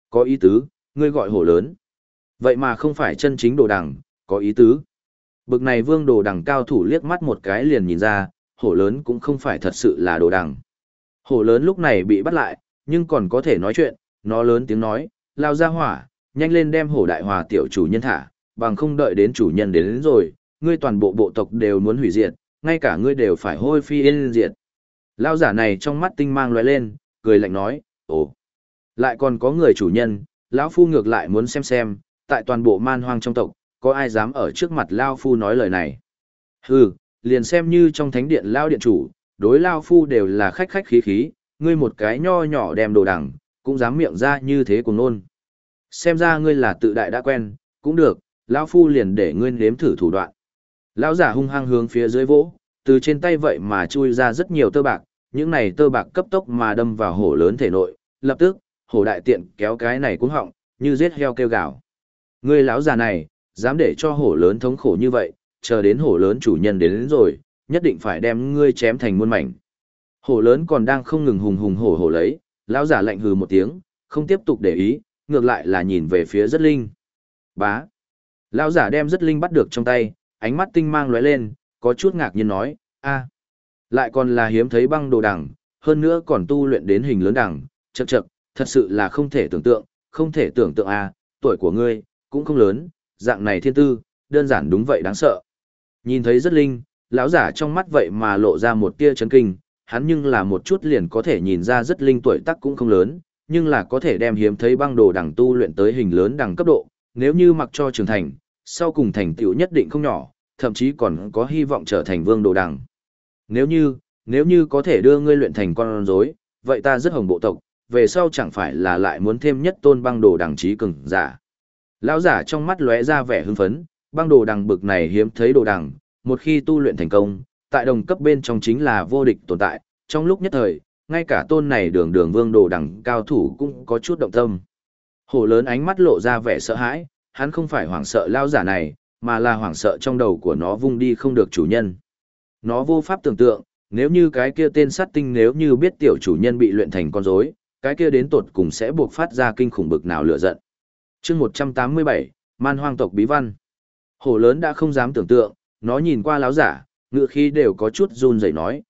Có ý tứ, ngươi gọi hổ lớn. Vậy mà không phải chân chính đồ đằng, có ý tứ. Bực này vương đồ đằng cao thủ liếc mắt một cái liền nhìn ra, hổ lớn cũng không phải thật sự là đồ đằng. Hổ lớn lúc này bị bắt lại, nhưng còn có thể nói chuyện, nó lớn tiếng nói, lao ra hỏa, nhanh lên đem hổ đại hòa tiểu chủ nhân thả, bằng không đợi đến chủ nhân đến rồi, ngươi toàn bộ bộ tộc đều muốn hủy diệt, ngay cả ngươi đều phải hôi phi yên diệt. Lao giả này trong mắt tinh mang lóe lên, cười lạnh nói, ồ, lại còn có người chủ nhân, lão phu ngược lại muốn xem, tại toàn bộ man hoang trong tộc, có ai dám ở trước mặt Lao phu nói lời này. Hừ, liền xem như trong thánh điện Lao điện chủ, đối Lao phu đều là khách khách khí khí, ngươi một cái nho nhỏ đem đồ đằng, cũng dám miệng ra như thế cùng nôn. Xem ra ngươi là tự đại đã quen, cũng được, Lao phu liền để ngươi nếm thử thủ đoạn. Lão giả hung hăng hướng phía dưới vỗ, từ trên tay vậy mà chui ra rất nhiều tơ bạc, những này tơ bạc cấp tốc mà đâm vào hổ lớn thể nội, lập tức, hổ đại tiện kéo cái này cuống họng, như giết heo kêu gào. Ngươi lão già này, dám để cho hổ lớn thống khổ như vậy, chờ đến hổ lớn chủ nhân đến rồi, nhất định phải đem ngươi chém thành muôn mảnh. Hổ lớn còn đang không ngừng hùng hùng hổ hổ lấy, lão giả lạnh hừ một tiếng, không tiếp tục để ý, ngược lại là nhìn về phía Rất Linh. Bá. Lão giả đem Rất Linh bắt được trong tay, ánh mắt tinh mang lóe lên, có chút ngạc nhiên nói, a, lại còn là hiếm thấy băng đồ đằng, hơn nữa còn tu luyện đến hình lớn đằng, chậc chậc, thật sự là không thể tưởng tượng a, tuổi của ngươi cũng không lớn, dạng này thiên tư, đơn giản đúng vậy đáng sợ. Nhìn thấy Rất Linh, lão giả trong mắt vậy mà lộ ra một tia chấn kinh, hắn nhưng là một chút liền có thể nhìn ra Rất Linh tuổi tác cũng không lớn, nhưng là có thể đem hiếm thấy băng đồ đằng tu luyện tới hình lớn đằng cấp độ, nếu như mặc cho trưởng thành, sau cùng thành tựu nhất định không nhỏ, thậm chí còn có hy vọng trở thành vương đồ đằng. Nếu như có thể đưa ngươi luyện thành con rối, vậy ta rất hồng bộ tộc, về sau chẳng phải là lại muốn thêm nhất tôn băng đồ đằng trí cường giả. Lão giả trong mắt lóe ra vẻ hưng phấn, băng đồ đằng bực này hiếm thấy đồ đằng, một khi tu luyện thành công, tại đồng cấp bên trong chính là vô địch tồn tại, trong lúc nhất thời, ngay cả tôn này đường đường vương đồ đằng cao thủ cũng có chút động tâm. Hổ lớn ánh mắt lộ ra vẻ sợ hãi, hắn không phải hoảng sợ lão giả này, mà là hoảng sợ trong đầu của nó vung đi không được chủ nhân. Nó vô pháp tưởng tượng, nếu như cái kia tên sát tinh nếu như biết tiểu chủ nhân bị luyện thành con rối, cái kia đến tột cùng sẽ buộc phát ra kinh khủng bực nào lửa giận. Chương 187, Man Hoang tộc bí văn. Hổ lớn đã không dám tưởng tượng, nó nhìn qua lão giả, ngựa khí đều có chút run rẩy nói,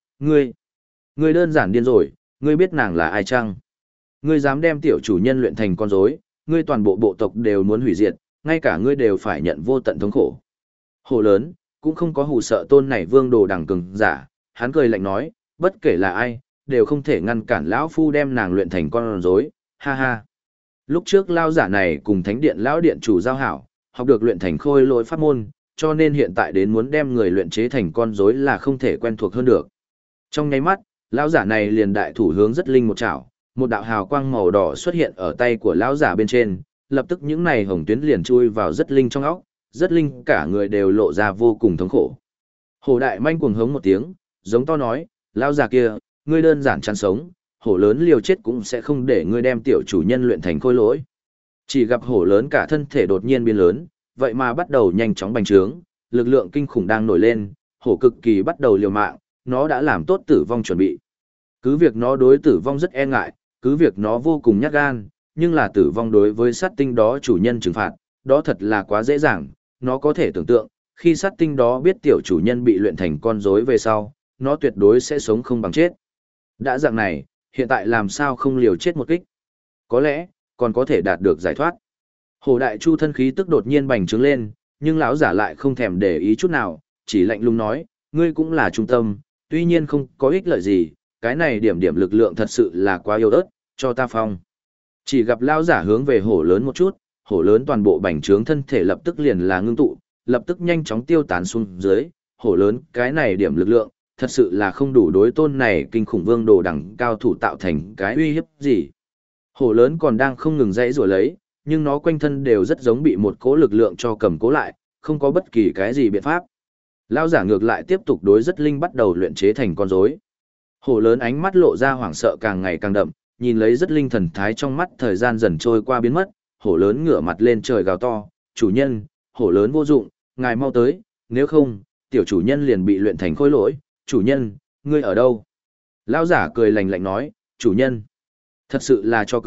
ngươi đơn giản điên rồi, ngươi biết nàng là ai chăng? Ngươi dám đem tiểu chủ nhân luyện thành con rối, ngươi toàn bộ bộ tộc đều muốn hủy diệt, ngay cả ngươi đều phải nhận vô tận thống khổ. Hổ lớn cũng không có hù sợ tôn này vương đồ đằng cường giả, hắn cười lạnh nói, bất kể là ai, đều không thể ngăn cản lão phu đem nàng luyện thành con rối, ha ha. Lúc trước lão giả này cùng thánh điện lão điện chủ giao hảo, học được luyện thành khôi lỗi pháp môn, cho nên hiện tại đến muốn đem người luyện chế thành con rối là không thể quen thuộc hơn được. Trong nháy mắt, lão giả này liền đại thủ hướng Rất Linh một chảo, một đạo hào quang màu đỏ xuất hiện ở tay của lão giả bên trên, lập tức những này hồng tuyến liền chui vào Rất Linh trong óc, Rất Linh cả người đều lộ ra vô cùng thống khổ. Hổ đại manh cuồng hống một tiếng, giống to nói, lão già kia, ngươi đơn giản chán sống, hổ lớn liều chết cũng sẽ không để ngươi đem tiểu chủ nhân luyện thành khôi lỗi. Chỉ gặp hổ lớn cả thân thể đột nhiên biến lớn, vậy mà bắt đầu nhanh chóng bành trướng, lực lượng kinh khủng đang nổi lên, hổ cực kỳ bắt đầu liều mạng, nó đã làm tốt tử vong chuẩn bị. Cứ việc nó đối tử vong rất e ngại, cứ việc nó vô cùng nhát gan, nhưng là tử vong đối với sát tinh đó chủ nhân trừng phạt, đó thật là quá dễ dàng, nó có thể tưởng tượng, khi sát tinh đó biết tiểu chủ nhân bị luyện thành con rối về sau, nó tuyệt đối sẽ sống không bằng chết. Đã dạng này, hiện tại làm sao không liều chết một kích? Có lẽ, còn có thể đạt được giải thoát. Hổ đại chu thân khí tức đột nhiên bành trướng lên, nhưng lão giả lại không thèm để ý chút nào, chỉ lạnh lùng nói, ngươi cũng là trung tâm, tuy nhiên không có ích lợi gì, cái này điểm lực lượng thật sự là quá yếu ớt, cho ta phong. Chỉ gặp lão giả hướng về hổ lớn một chút, hổ lớn toàn bộ bành trướng thân thể lập tức liền là ngưng tụ, lập tức nhanh chóng tiêu tán xuống dưới, hổ lớn cái này điểm lực lượng, thật sự là không đủ đối tôn này kinh khủng vương đồ đẳng cao thủ tạo thành cái uy hiếp gì. Hổ lớn còn đang không ngừng dãy rủa lấy, nhưng nó quanh thân đều rất giống bị một cỗ lực lượng cho cầm cố lại, không có bất kỳ cái gì biện pháp. Lão giả ngược lại tiếp tục đối Rất Linh bắt đầu luyện chế thành con rối. Hổ lớn ánh mắt lộ ra hoảng sợ càng ngày càng đậm, nhìn lấy Rất Linh thần thái trong mắt thời gian dần trôi qua biến mất, hổ lớn ngửa mặt lên trời gào to, chủ nhân, hổ lớn vô dụng, ngài mau tới, nếu không, tiểu chủ nhân liền bị luyện thành khối lỗi, chủ nhân, ngươi ở đâu? Lão giả cười lạnh lạnh nói, chủ nhân, thật sự là cho cười,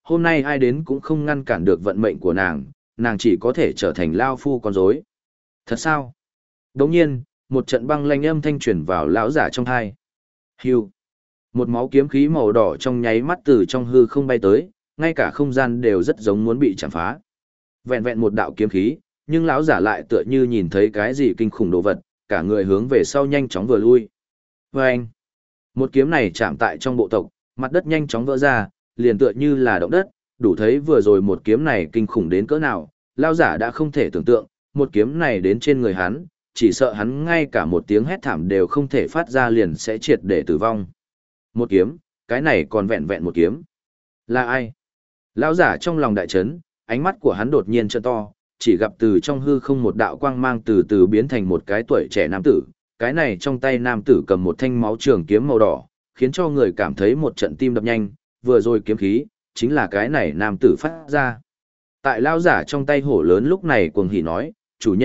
hôm nay ai đến cũng không ngăn cản được vận mệnh của nàng chỉ có thể trở thành lao phu con rối. Thật sao? Đồng nhiên, một trận băng lanh âm thanh truyền vào lão giả trong tai. Hưu. Một máu kiếm khí màu đỏ trong nháy mắt từ trong hư không bay tới, ngay cả không gian đều rất giống muốn bị chạm phá. Vẹn vẹn một đạo kiếm khí, nhưng lão giả lại tựa như nhìn thấy cái gì kinh khủng đồ vật, cả người hướng về sau nhanh chóng vừa lui. Vâng! Một kiếm này chạm tại trong bộ tộc, mặt đất nhanh chóng vỡ ra, liền tựa như là động đất, đủ thấy vừa rồi một kiếm này kinh khủng đến cỡ nào, lão giả đã không thể tưởng tượng, một kiếm này đến trên người hắn, chỉ sợ hắn ngay cả một tiếng hét thảm đều không thể phát ra liền sẽ triệt để tử vong. Một kiếm, cái này còn vẹn vẹn một kiếm. Là ai? Lão giả trong lòng đại chấn, ánh mắt của hắn đột nhiên trợn to, chỉ gặp từ trong hư không một đạo quang mang từ từ biến thành một cái tuổi trẻ nam tử, cái này trong tay nam tử cầm một thanh máu trường kiếm màu đỏ, khiến cho người cảm thấy một trận tim đập nhanh, vừa rồi kiếm khí, chính là cái này nam tử phát ra. Tại lão giả trong tay hổ lớn lúc này cuồng hỉ nói,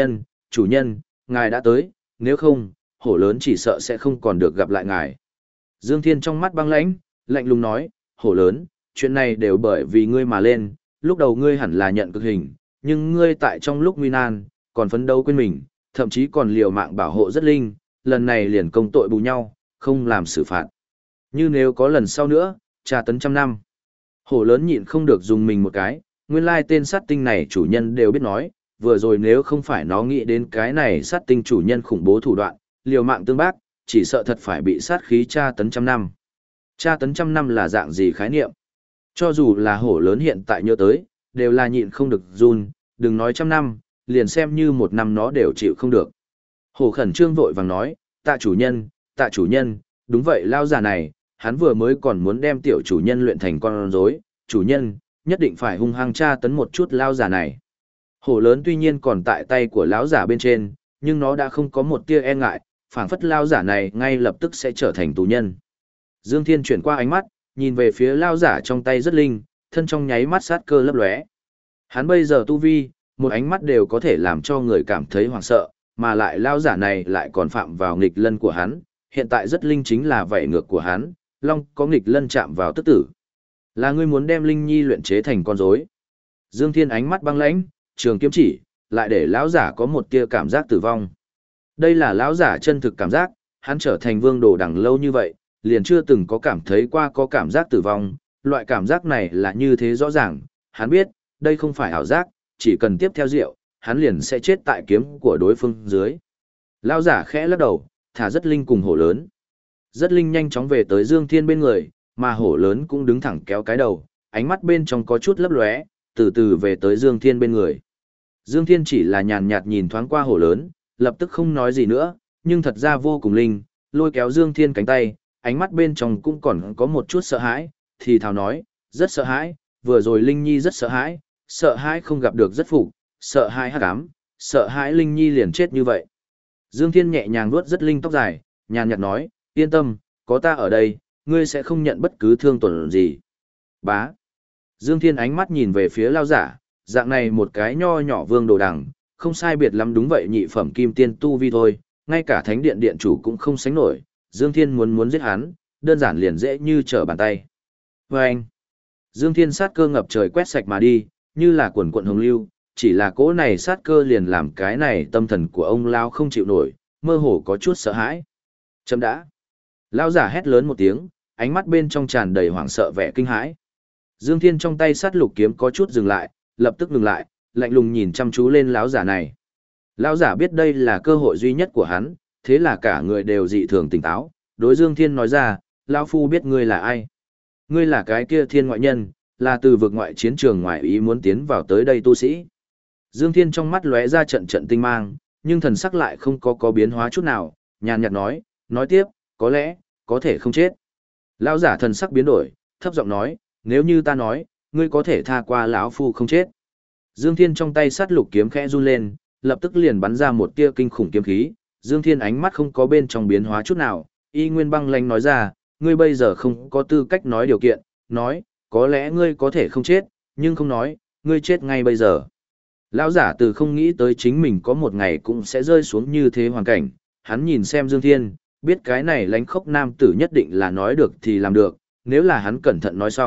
chủ nhân, ngài đã tới, nếu không, hổ lớn chỉ sợ sẽ không còn được gặp lại ngài. Dương Thiên trong mắt băng lãnh, lạnh lùng nói, hổ lớn, chuyện này đều bởi vì ngươi mà lên, lúc đầu ngươi hẳn là nhận cực hình, nhưng ngươi tại trong lúc nguy nan, còn phấn đấu quên mình, thậm chí còn liều mạng bảo hộ rất linh, lần này liền công tội bù nhau, không làm xử phạt. Như nếu có lần sau nữa, tra tấn trăm năm. Hổ lớn nhịn không được dùng mình một cái, nguyên lai tên sát tinh này chủ nhân đều biết nói, vừa rồi nếu không phải nó nghĩ đến cái này sát tinh chủ nhân khủng bố thủ đoạn, liều mạng tương bác, chỉ sợ thật phải bị sát khí tra tấn trăm năm. Tra tấn trăm năm là dạng gì khái niệm? Cho dù là hổ lớn hiện tại nhớ tới, đều là nhịn không được run, đừng nói trăm năm, liền xem như một năm nó đều chịu không được. Hổ khẩn trương vội vàng nói, tạ chủ nhân, đúng vậy lao già này, hắn vừa mới còn muốn đem tiểu chủ nhân luyện thành con rối, chủ nhân, nhất định phải hung hăng tra tấn một chút lao già này. Hổ lớn tuy nhiên còn tại tay của lão giả bên trên, nhưng nó đã không có một tia e ngại, phảng phất lao giả này ngay lập tức sẽ trở thành tù nhân. Dương Thiên chuyển qua ánh mắt, nhìn về phía lao giả trong tay rất linh, thân trong nháy mắt sát cơ lấp lóe. Hắn bây giờ tu vi, một ánh mắt đều có thể làm cho người cảm thấy hoảng sợ, mà lại lao giả này lại còn phạm vào nghịch lân của hắn, hiện tại rất linh chính là vậy ngược của hắn, long có nghịch lân chạm vào tức tử. Là ngươi muốn đem Linh Nhi luyện chế thành con rối. Dương Thiên ánh mắt băng lãnh, trường kiếm chỉ, lại để lão giả có một tia cảm giác tử vong. Đây là lão giả chân thực cảm giác, hắn trở thành vương đồ đằng lâu như vậy, liền chưa từng có cảm thấy qua có cảm giác tử vong, loại cảm giác này là như thế rõ ràng, hắn biết, đây không phải ảo giác, chỉ cần tiếp theo rượu, hắn liền sẽ chết tại kiếm của đối phương dưới. Lão giả khẽ lắc đầu, thả rất linh cùng hổ lớn. Rất linh nhanh chóng về tới Dương Thiên bên người, mà hổ lớn cũng đứng thẳng kéo cái đầu, ánh mắt bên trong có chút lấp lóe, từ từ về tới Dương Thiên bên người. Dương Thiên chỉ là nhàn nhạt nhìn thoáng qua hổ lớn, lập tức không nói gì nữa, nhưng thật ra vô cùng linh, lôi kéo Dương Thiên cánh tay, ánh mắt bên trong cũng còn có một chút sợ hãi, thì thào nói, rất sợ hãi, vừa rồi Linh Nhi rất sợ hãi không gặp được rất phục, sợ hãi hắc ám, sợ hãi Linh Nhi liền chết như vậy. Dương Thiên nhẹ nhàng vuốt rất linh tóc dài, nhàn nhạt nói, yên tâm, có ta ở đây, ngươi sẽ không nhận bất cứ thương tổn gì. Bá. Dương Thiên ánh mắt nhìn về phía lao giả, dạng này một cái nho nhỏ vương đồ đằng, không sai biệt lắm đúng vậy nhị phẩm kim tiên tu vi thôi, ngay cả thánh điện điện chủ cũng không sánh nổi, Dương Thiên muốn giết hắn, đơn giản liền dễ như trở bàn tay. Và anh, Dương Thiên sát cơ ngập trời quét sạch mà đi, như là quần quận hồng lưu, chỉ là cỗ này sát cơ liền làm cái này tâm thần của ông lao không chịu nổi, mơ hồ có chút sợ hãi. Chấm đã. Lao giả hét lớn một tiếng, ánh mắt bên trong tràn đầy hoảng sợ vẻ kinh hãi. Dương Thiên trong tay sát lục kiếm có chút dừng lại, lập tức ngừng lại, lạnh lùng nhìn chăm chú lên lão giả này. Lão giả biết đây là cơ hội duy nhất của hắn, thế là cả người đều dị thường tỉnh táo, đối Dương Thiên nói ra, lão phu biết ngươi là ai. Ngươi là cái kia thiên ngoại nhân, là từ vực ngoại chiến trường ngoại ý muốn tiến vào tới đây tu sĩ. Dương Thiên trong mắt lóe ra trận trận tinh mang, nhưng thần sắc lại không có biến hóa chút nào, nhàn nhạt nói tiếp, có lẽ, có thể không chết. Lão giả thần sắc biến đổi, thấp giọng nói, nếu như ta nói, ngươi có thể tha qua lão phu không chết. Dương Thiên trong tay sát lục kiếm khẽ run lên, lập tức liền bắn ra một tia kinh khủng kiếm khí. Dương Thiên ánh mắt không có bên trong biến hóa chút nào, y nguyên băng lãnh nói ra, ngươi bây giờ không có tư cách nói điều kiện, nói, có lẽ ngươi có thể không chết, nhưng không nói, ngươi chết ngay bây giờ. Lão giả từ không nghĩ tới chính mình có một ngày cũng sẽ rơi xuống như thế hoàn cảnh, hắn nhìn xem Dương Thiên, biết cái này lánh khốc nam tử nhất định là nói được thì làm được, nếu là hắn cẩn thận nói xong,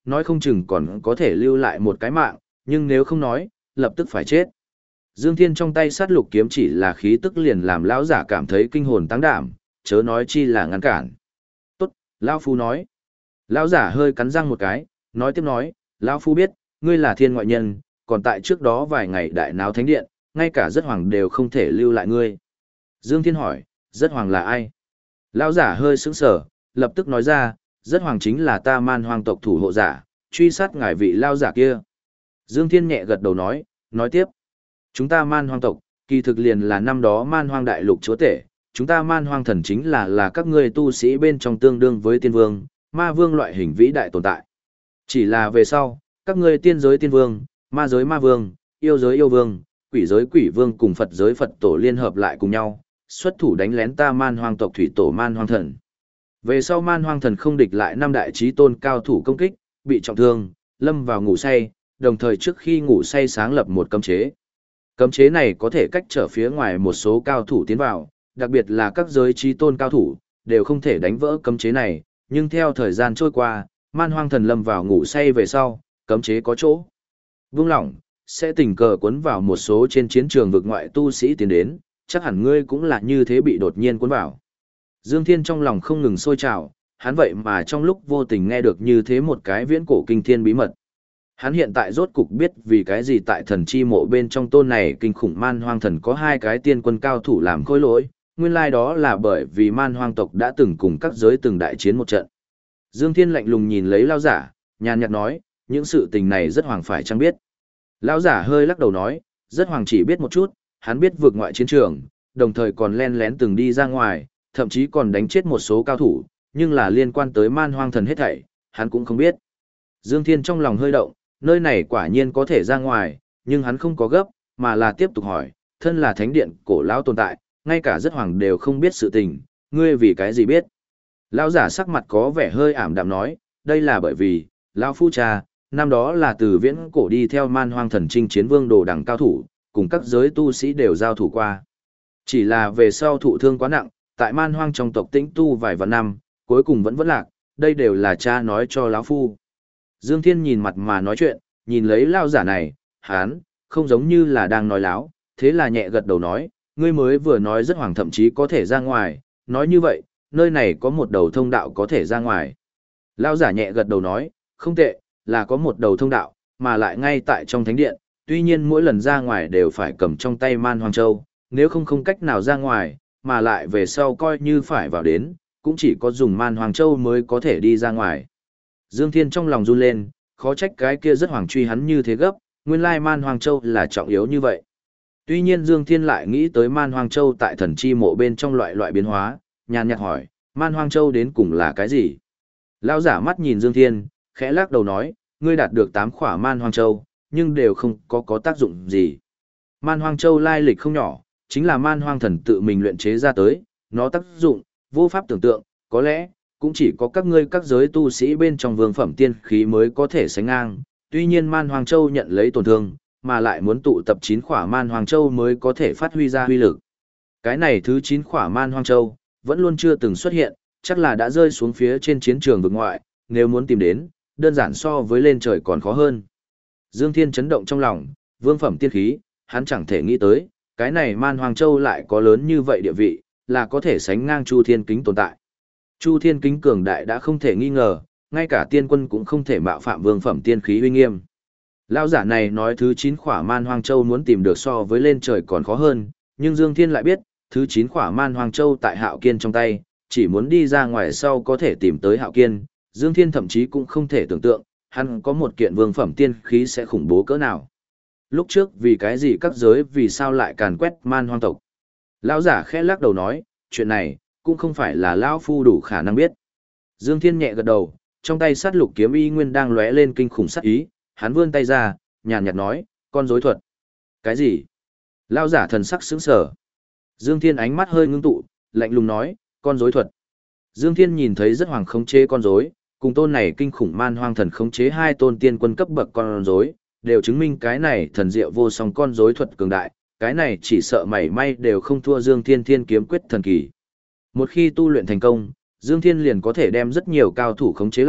nói không chừng còn có thể lưu lại một cái mạng, nhưng nếu không nói, lập tức phải chết. Dương Thiên trong tay sát lục kiếm chỉ là khí tức liền làm lão giả cảm thấy kinh hồn táng đảm, chớ nói chi là ngăn cản. Tốt, lão phu nói. Lão giả hơi cắn răng một cái, nói tiếp nói, lão phu biết, ngươi là thiên ngoại nhân, còn tại trước đó vài ngày đại náo thánh điện, ngay cả rất hoàng đều không thể lưu lại ngươi. Dương Thiên hỏi, rất hoàng là ai? Lão giả hơi sững sờ, lập tức nói ra, rất hoàng chính là ta man hoang tộc thủ hộ giả, truy sát ngài vị lão giả kia. Dương Thiên nhẹ gật đầu nói tiếp. Chúng ta man hoang tộc, kỳ thực liền là năm đó man hoang đại lục chúa tể, chúng ta man hoang thần chính là các ngươi tu sĩ bên trong tương đương với tiên vương, ma vương loại hình vĩ đại tồn tại. Chỉ là về sau, các ngươi tiên giới tiên vương, ma giới ma vương, yêu giới yêu vương, quỷ giới quỷ vương cùng Phật giới Phật tổ liên hợp lại cùng nhau, xuất thủ đánh lén ta man hoang tộc thủy tổ man hoang thần. Về sau man hoang thần không địch lại năm đại chí tôn cao thủ công kích, bị trọng thương, lâm vào ngủ say, đồng thời trước khi ngủ say sáng lập một cấm chế. Cấm chế này có thể cách trở phía ngoài một số cao thủ tiến vào, đặc biệt là các giới chí tôn cao thủ, đều không thể đánh vỡ cấm chế này, nhưng theo thời gian trôi qua, man hoang thần lâm vào ngủ say về sau, cấm chế có chỗ buông lỏng, sẽ tình cờ cuốn vào một số trên chiến trường vực ngoại tu sĩ tiến đến, chắc hẳn ngươi cũng là như thế bị đột nhiên cuốn vào. Dương Thiên trong lòng không ngừng sôi trào, hắn vậy mà trong lúc vô tình nghe được như thế một cái viễn cổ kinh thiên bí mật. Hắn hiện tại rốt cục biết vì cái gì tại thần chi mộ bên trong tôn này kinh khủng man hoang thần có hai cái tiên quân cao thủ làm khôi lỗi, nguyên lai đó là bởi vì man hoang tộc đã từng cùng các giới từng đại chiến một trận. Dương Thiên lạnh lùng nhìn lấy lao giả, nhàn nhạt nói, những sự tình này rất hoàng phải chăng biết. Lao giả hơi lắc đầu nói, rất hoàng chỉ biết một chút, hắn biết vượt ngoại chiến trường, đồng thời còn len lén từng đi ra ngoài, thậm chí còn đánh chết một số cao thủ, nhưng là liên quan tới man hoang thần hết thảy, hắn cũng không biết. Dương Thiên trong lòng hơi động, nơi này quả nhiên có thể ra ngoài, nhưng hắn không có gấp, mà là tiếp tục hỏi, thân là thánh điện cổ lão tồn tại, ngay cả rất hoàng đều không biết sự tình, ngươi vì cái gì biết. Lão giả sắc mặt có vẻ hơi ảm đạm nói, đây là bởi vì, lão phu cha, năm đó là từ viễn cổ đi theo man hoang thần chinh chiến vương đồ đẳng cao thủ, cùng các giới tu sĩ đều giao thủ qua. Chỉ là về sau thụ thương quá nặng, tại man hoang trong tộc tĩnh tu vài vạn năm, cuối cùng vẫn lạc, đây đều là cha nói cho lão phu. Dương Thiên nhìn mặt mà nói chuyện, nhìn lấy lao giả này, hán, không giống như là đang nói láo, thế là nhẹ gật đầu nói, ngươi mới vừa nói rất hoàng thậm chí có thể ra ngoài, nói như vậy, nơi này có một đầu thông đạo có thể ra ngoài. Lao giả nhẹ gật đầu nói, không tệ, là có một đầu thông đạo, mà lại ngay tại trong thánh điện, tuy nhiên mỗi lần ra ngoài đều phải cầm trong tay man hoang châu, nếu không cách nào ra ngoài, mà lại về sau coi như phải vào đến, cũng chỉ có dùng man hoang châu mới có thể đi ra ngoài. Dương Thiên trong lòng run lên, khó trách cái kia rất hoàng truy hắn như thế gấp, nguyên lai man hoang châu là trọng yếu như vậy. Tuy nhiên Dương Thiên lại nghĩ tới man hoang châu tại thần chi mộ bên trong loại biến hóa, nhàn nhạt hỏi, man hoang châu đến cùng là cái gì? Lão giả mắt nhìn Dương Thiên, khẽ lắc đầu nói, ngươi đạt được 8 khỏa man hoang châu, nhưng đều không có tác dụng gì. Man hoang châu lai lịch không nhỏ, chính là man hoang thần tự mình luyện chế ra tới, nó tác dụng, vô pháp tưởng tượng, có lẽ, cũng chỉ có các ngươi các giới tu sĩ bên trong vương phẩm tiên khí mới có thể sánh ngang. Tuy nhiên man hoang châu nhận lấy tổn thương, mà lại muốn tụ tập 9 khỏa man hoang châu mới có thể phát huy ra huy lực. Cái này thứ 9 khỏa man hoang châu, vẫn luôn chưa từng xuất hiện, chắc là đã rơi xuống phía trên chiến trường vực ngoại, nếu muốn tìm đến, đơn giản so với lên trời còn khó hơn. Dương Thiên chấn động trong lòng, vương phẩm tiên khí, hắn chẳng thể nghĩ tới, cái này man hoang châu lại có lớn như vậy địa vị, là có thể sánh ngang Chu Thiên Kính tồn tại. Chu Thiên Kính cường đại đã không thể nghi ngờ, ngay cả tiên quân cũng không thể mạo phạm vương phẩm tiên khí uy nghiêm. Lão giả này nói thứ 9 khỏa man hoang châu muốn tìm được so với lên trời còn khó hơn, nhưng Dương Thiên lại biết, thứ 9 khỏa man hoang châu tại Hạo Kiên trong tay, chỉ muốn đi ra ngoài sau có thể tìm tới Hạo Kiên, Dương Thiên thậm chí cũng không thể tưởng tượng, hắn có một kiện vương phẩm tiên khí sẽ khủng bố cỡ nào. Lúc trước vì cái gì các giới vì sao lại càn quét man hoang tộc. Lão giả khẽ lắc đầu nói, chuyện này, cũng không phải là lão phu đủ khả năng biết. Dương Thiên nhẹ gật đầu, trong tay sát lục kiếm y nguyên đang lóe lên kinh khủng sát ý, hắn vươn tay ra, nhàn nhạt nói, con rối thuật. Cái gì? Lão giả thần sắc sững sờ. Dương Thiên ánh mắt hơi ngưng tụ, lạnh lùng nói, con rối thuật. Dương Thiên nhìn thấy rất hoàng khống chế con rối, cùng tôn này kinh khủng man hoang thần khống chế hai tôn tiên quân cấp bậc con rối, đều chứng minh cái này thần diệu vô song con rối thuật cường đại, cái này chỉ sợ mảy may đều không thua Dương Thiên Thiên kiếm quyết thần kỳ. Một khi tu luyện thành công, Dương Thiên liền có thể đem rất nhiều cao thủ khống chế lại,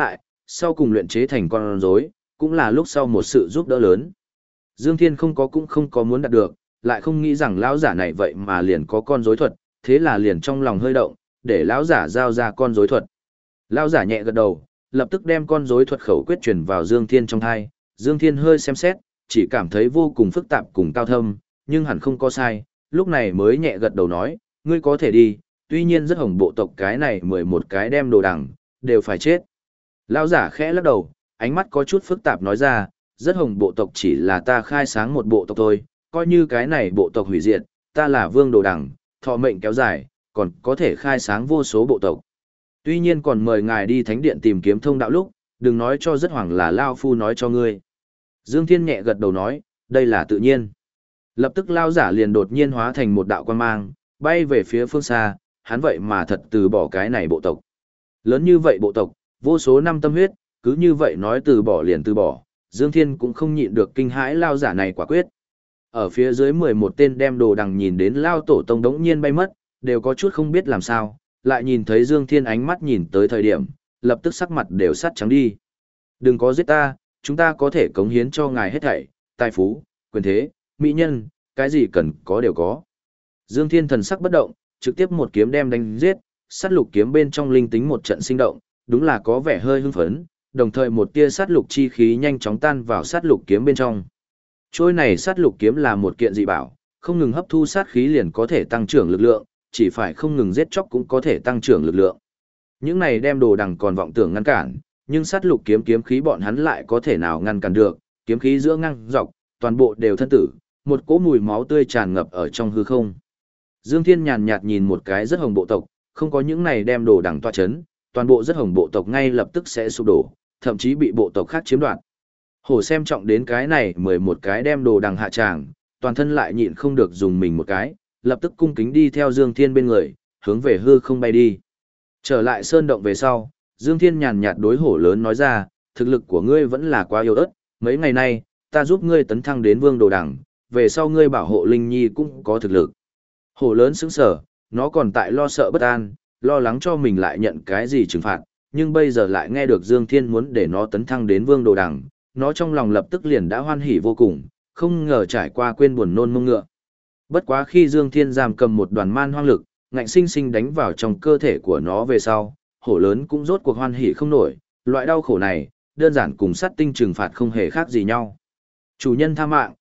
sau cùng luyện chế thành con rối, cũng là lúc sau một sự giúp đỡ lớn. Dương Thiên cũng không có muốn đạt được, lại không nghĩ rằng lão giả này vậy mà liền có con rối thuật, thế là liền trong lòng hơi động, để lão giả giao ra con rối thuật. Lão giả nhẹ gật đầu, lập tức đem con rối thuật khẩu quyết truyền vào Dương Thiên trong tai. Dương Thiên hơi xem xét, chỉ cảm thấy vô cùng phức tạp cùng cao thâm, nhưng hẳn không có sai, lúc này mới nhẹ gật đầu nói, ngươi có thể đi, tuy nhiên rất hồng bộ tộc cái này 11 cái đem đồ đằng, đều phải chết. Lão giả khẽ lắc đầu, ánh mắt có chút phức tạp nói ra, rất hồng bộ tộc chỉ là ta khai sáng một bộ tộc thôi, coi như cái này bộ tộc hủy diệt, ta là vương đồ đằng, thọ mệnh kéo dài, còn có thể khai sáng vô số bộ tộc. Tuy nhiên còn mời ngài đi thánh điện tìm kiếm thông đạo lúc, đừng nói cho rất hoàng là Lao Phu nói cho ngươi. Dương Thiên nhẹ gật đầu nói, đây là tự nhiên. Lập tức Lao giả liền đột nhiên hóa thành một đạo quang mang, bay về phía phương xa, hắn vậy mà thật từ bỏ cái này bộ tộc. Lớn như vậy bộ tộc, vô số năm tâm huyết, cứ như vậy nói từ bỏ liền từ bỏ, Dương Thiên cũng không nhịn được kinh hãi Lao giả này quả quyết. Ở phía dưới 11 tên đem đồ đằng nhìn đến Lao tổ tông đống nhiên bay mất, đều có chút không biết làm sao, lại nhìn thấy Dương Thiên ánh mắt nhìn tới thời điểm, lập tức sắc mặt đều sắt trắng đi. Đừng có giết ta, chúng ta có thể cống hiến cho ngài hết thảy, tài phú, quyền thế, mỹ nhân, cái gì cần có đều có. Dương Thiên thần sắc bất động, trực tiếp một kiếm đem đánh giết, sát lục kiếm bên trong linh tính một trận sinh động, đúng là có vẻ hơi hưng phấn, đồng thời một tia sát lục chi khí nhanh chóng tan vào sát lục kiếm bên trong. Trôi này sát lục kiếm là một kiện dị bảo, không ngừng hấp thu sát khí liền có thể tăng trưởng lực lượng, chỉ phải không ngừng giết chóc cũng có thể tăng trưởng lực lượng. Những này đem đồ đằng còn vọng tưởng ngăn cản, nhưng sát lục kiếm kiếm khí bọn hắn lại có thể nào ngăn cản được, kiếm khí giữa ngang dọc, toàn bộ đều thân tử, một cỗ mùi máu tươi tràn ngập ở trong hư không. Dương Thiên nhàn nhạt nhìn một cái rất hồng bộ tộc, không có những này đem đồ đằng tọa chấn, toàn bộ rất hồng bộ tộc ngay lập tức sẽ sụp đổ, thậm chí bị bộ tộc khác chiếm đoạt. Hổ xem trọng đến cái này 11 cái đem đồ đằng hạ tràng, toàn thân lại nhịn không được dùng mình một cái, lập tức cung kính đi theo Dương Thiên bên người, hướng về hư không bay đi. Trở lại sơn động về sau, Dương Thiên nhàn nhạt đối hổ lớn nói ra, thực lực của ngươi vẫn là quá yếu ớt, mấy ngày nay, ta giúp ngươi tấn thăng đến vương đồ đằng, về sau ngươi bảo hộ Linh Nhi cũng có thực lực. Hổ lớn sững sờ, nó còn tại lo sợ bất an, lo lắng cho mình lại nhận cái gì trừng phạt, nhưng bây giờ lại nghe được Dương Thiên muốn để nó tấn thăng đến vương đồ đằng, nó trong lòng lập tức liền đã hoan hỉ vô cùng, không ngờ trải qua quên buồn nôn mông ngựa. Bất quá khi Dương Thiên giam cầm một đoàn man hoang lực, ngạnh sinh sinh đánh vào trong cơ thể của nó về sau, hổ lớn cũng rốt cuộc hoan hỉ không nổi, loại đau khổ này, đơn giản cùng sát tinh trừng phạt không hề khác gì nhau. Chủ nhân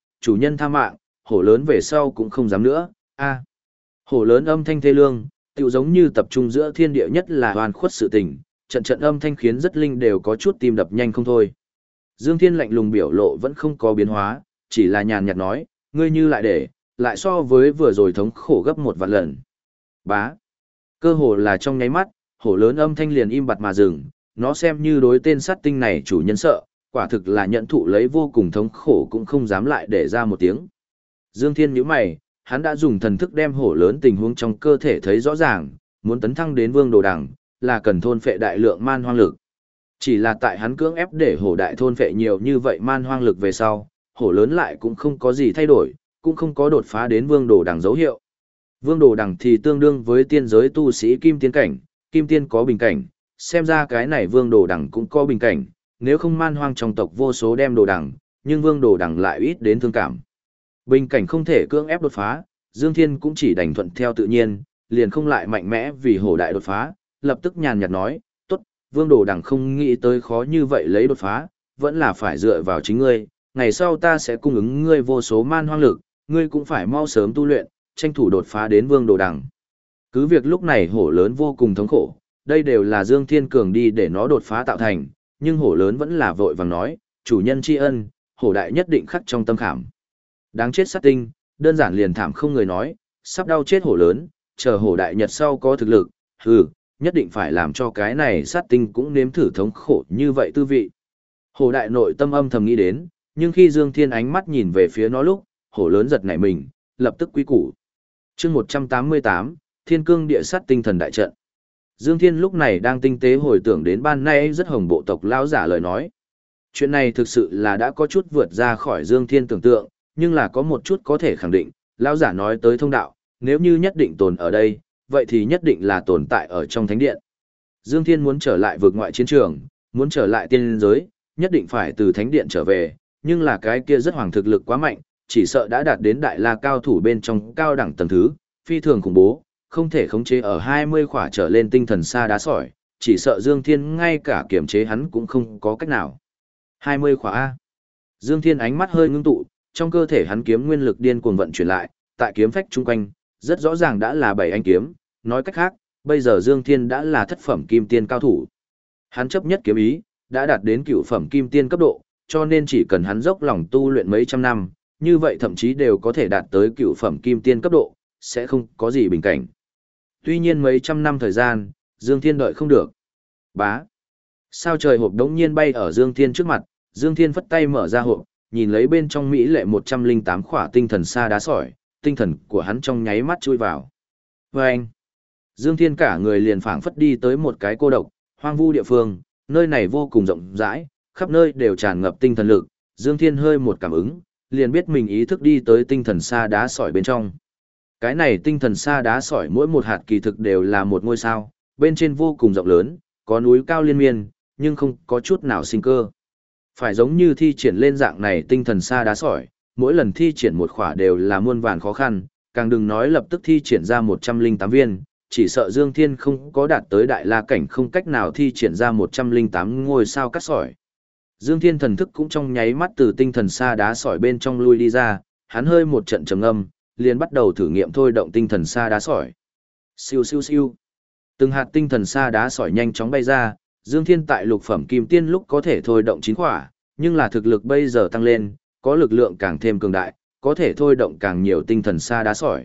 tha mạng, hổ lớn về sau cũng không dám nữa, a. Hổ lớn âm thanh thê lương, tựu giống như tập trung giữa thiên địa nhất là oan khuất sự tình, trận trận âm thanh khiến rất linh đều có chút tim đập nhanh không thôi. Dương Thiên lạnh lùng biểu lộ vẫn không có biến hóa, chỉ là nhàn nhạt nói, ngươi như lại để, lại so với vừa rồi thống khổ gấp 1 vạn lần. Bá. Cơ hồ là trong nháy mắt, hổ lớn âm thanh liền im bặt mà dừng, nó xem như đối tên sát tinh này chủ nhân sợ, quả thực là nhận thụ lấy vô cùng thống khổ cũng không dám lại để ra một tiếng. Dương Thiên nhíu mày, hắn đã dùng thần thức đem hổ lớn tình huống trong cơ thể thấy rõ ràng, muốn tấn thăng đến vương đồ đằng, là cần thôn phệ đại lượng man hoang lực. Chỉ là tại hắn cưỡng ép để hổ đại thôn phệ nhiều như vậy man hoang lực về sau, hổ lớn lại cũng không có gì thay đổi, cũng không có đột phá đến vương đồ đằng dấu hiệu. Vương đồ đằng thì tương đương với tiên giới tu sĩ kim tiên cảnh, kim tiên có bình cảnh, xem ra cái này vương đồ đằng cũng có bình cảnh, nếu không man hoang trong tộc vô số đem đồ đằng, nhưng vương đồ đằng lại ít đến thương cảm. Bình cảnh không thể cưỡng ép đột phá, Dương Thiên cũng chỉ đành thuận theo tự nhiên, liền không lại mạnh mẽ vì hổ đại đột phá, lập tức nhàn nhạt nói, tốt, vương đồ đằng không nghĩ tới khó như vậy lấy đột phá, vẫn là phải dựa vào chính ngươi, ngày sau ta sẽ cung ứng ngươi vô số man hoang lực, ngươi cũng phải mau sớm tu luyện, tranh thủ đột phá đến vương đồ đằng. Cứ việc lúc này hổ lớn vô cùng thống khổ, đây đều là Dương Thiên cường đi để nó đột phá tạo thành, nhưng hổ lớn vẫn là vội vàng nói, chủ nhân tri ân, hổ đại nhất định khắc trong tâm khảm. Đáng chết sát tinh, đơn giản liền thảm không người nói, sắp đau chết hổ lớn, chờ hổ đại nhật sau có thực lực, nhất định phải làm cho cái này sát tinh cũng nếm thử thống khổ như vậy tư vị. Hổ đại nội tâm âm thầm nghĩ đến, nhưng khi Dương Thiên ánh mắt nhìn về phía nó lúc, hổ lớn giật nảy mình, lập tức quy củ. Chương 188, Thiên Cương Địa Sát Tinh Thần Đại Trận. Dương Thiên lúc này đang tinh tế hồi tưởng đến ban nay rất hồng bộ tộc lão giả lời nói. Chuyện này thực sự là đã có chút vượt ra khỏi Dương Thiên tưởng tượng, nhưng là có một chút có thể khẳng định, lão giả nói tới thông đạo, nếu như nhất định tồn ở đây, vậy thì nhất định là tồn tại ở trong thánh điện. Dương Thiên muốn trở lại vực ngoại chiến trường, Muốn trở lại tiên giới, nhất định phải từ thánh điện trở về, nhưng là cái kia rất hoàng thực lực quá mạnh, chỉ sợ đã đạt đến đại la cao thủ bên trong cao đẳng tầng thứ, phi thường khủng bố, không thể khống chế ở 20 khỏa trở lên tinh thần sa đá sỏi, chỉ sợ Dương Thiên ngay cả kiểm chế hắn cũng không có cách nào. 20 khỏa A. Dương Thiên ánh mắt hơi ngưng tụ, trong cơ thể hắn kiếm nguyên lực điên cuồng vận chuyển lại, tại kiếm phách chung quanh, rất rõ ràng đã là 7 anh kiếm, nói cách khác, bây giờ Dương Thiên đã là thất phẩm kim tiên cao thủ. Hắn chấp nhất kiếm ý, đã đạt đến cửu phẩm kim tiên cấp độ, cho nên chỉ cần hắn dốc lòng tu luyện mấy trăm năm, như vậy thậm chí đều có thể đạt tới cửu phẩm kim tiên cấp độ, sẽ không có gì bình cảnh. Tuy nhiên mấy trăm năm thời gian, Dương Thiên đợi không được. Bá. Sao trời hộp đống nhiên bay ở Dương Thiên trước mặt, Dương Thiên phất tay mở ra hộp, nhìn lấy bên trong mỹ lệ 108 khỏa tinh thần sa đá sỏi, tinh thần của hắn trong nháy mắt chui vào. Và anh, Dương Thiên cả người liền phảng phất đi tới một cái cô độc, hoang vu địa phương, nơi này vô cùng rộng rãi, khắp nơi đều tràn ngập tinh thần lực, Dương Thiên hơi một cảm ứng, liền biết mình ý thức đi tới tinh thần sa đá sỏi bên trong. Cái này tinh thần sa đá sỏi mỗi một hạt kỳ thực đều là một ngôi sao, bên trên vô cùng rộng lớn, có núi cao liên miên, nhưng không có chút nào sinh cơ. Phải giống như thi triển lên dạng này tinh thần sa đá sỏi, mỗi lần thi triển một khỏa đều là muôn vàn khó khăn, càng đừng nói lập tức thi triển ra 108 viên, chỉ sợ Dương Thiên không có đạt tới đại la cảnh không cách nào thi triển ra 108 ngôi sao cắt sỏi. Dương Thiên thần thức cũng trong nháy mắt từ tinh thần sa đá sỏi bên trong lui đi ra, hắn hơi một trận trầm ngâm, liền bắt đầu thử nghiệm thôi động tinh thần sa đá sỏi. Siêu siêu siêu. Từng hạt tinh thần sa đá sỏi nhanh chóng bay ra, Dương Thiên tại lục phẩm kim tiên lúc có thể thôi động 9 khỏa, nhưng là thực lực bây giờ tăng lên, có lực lượng càng thêm cường đại, có thể thôi động càng nhiều tinh thần sa đá sỏi.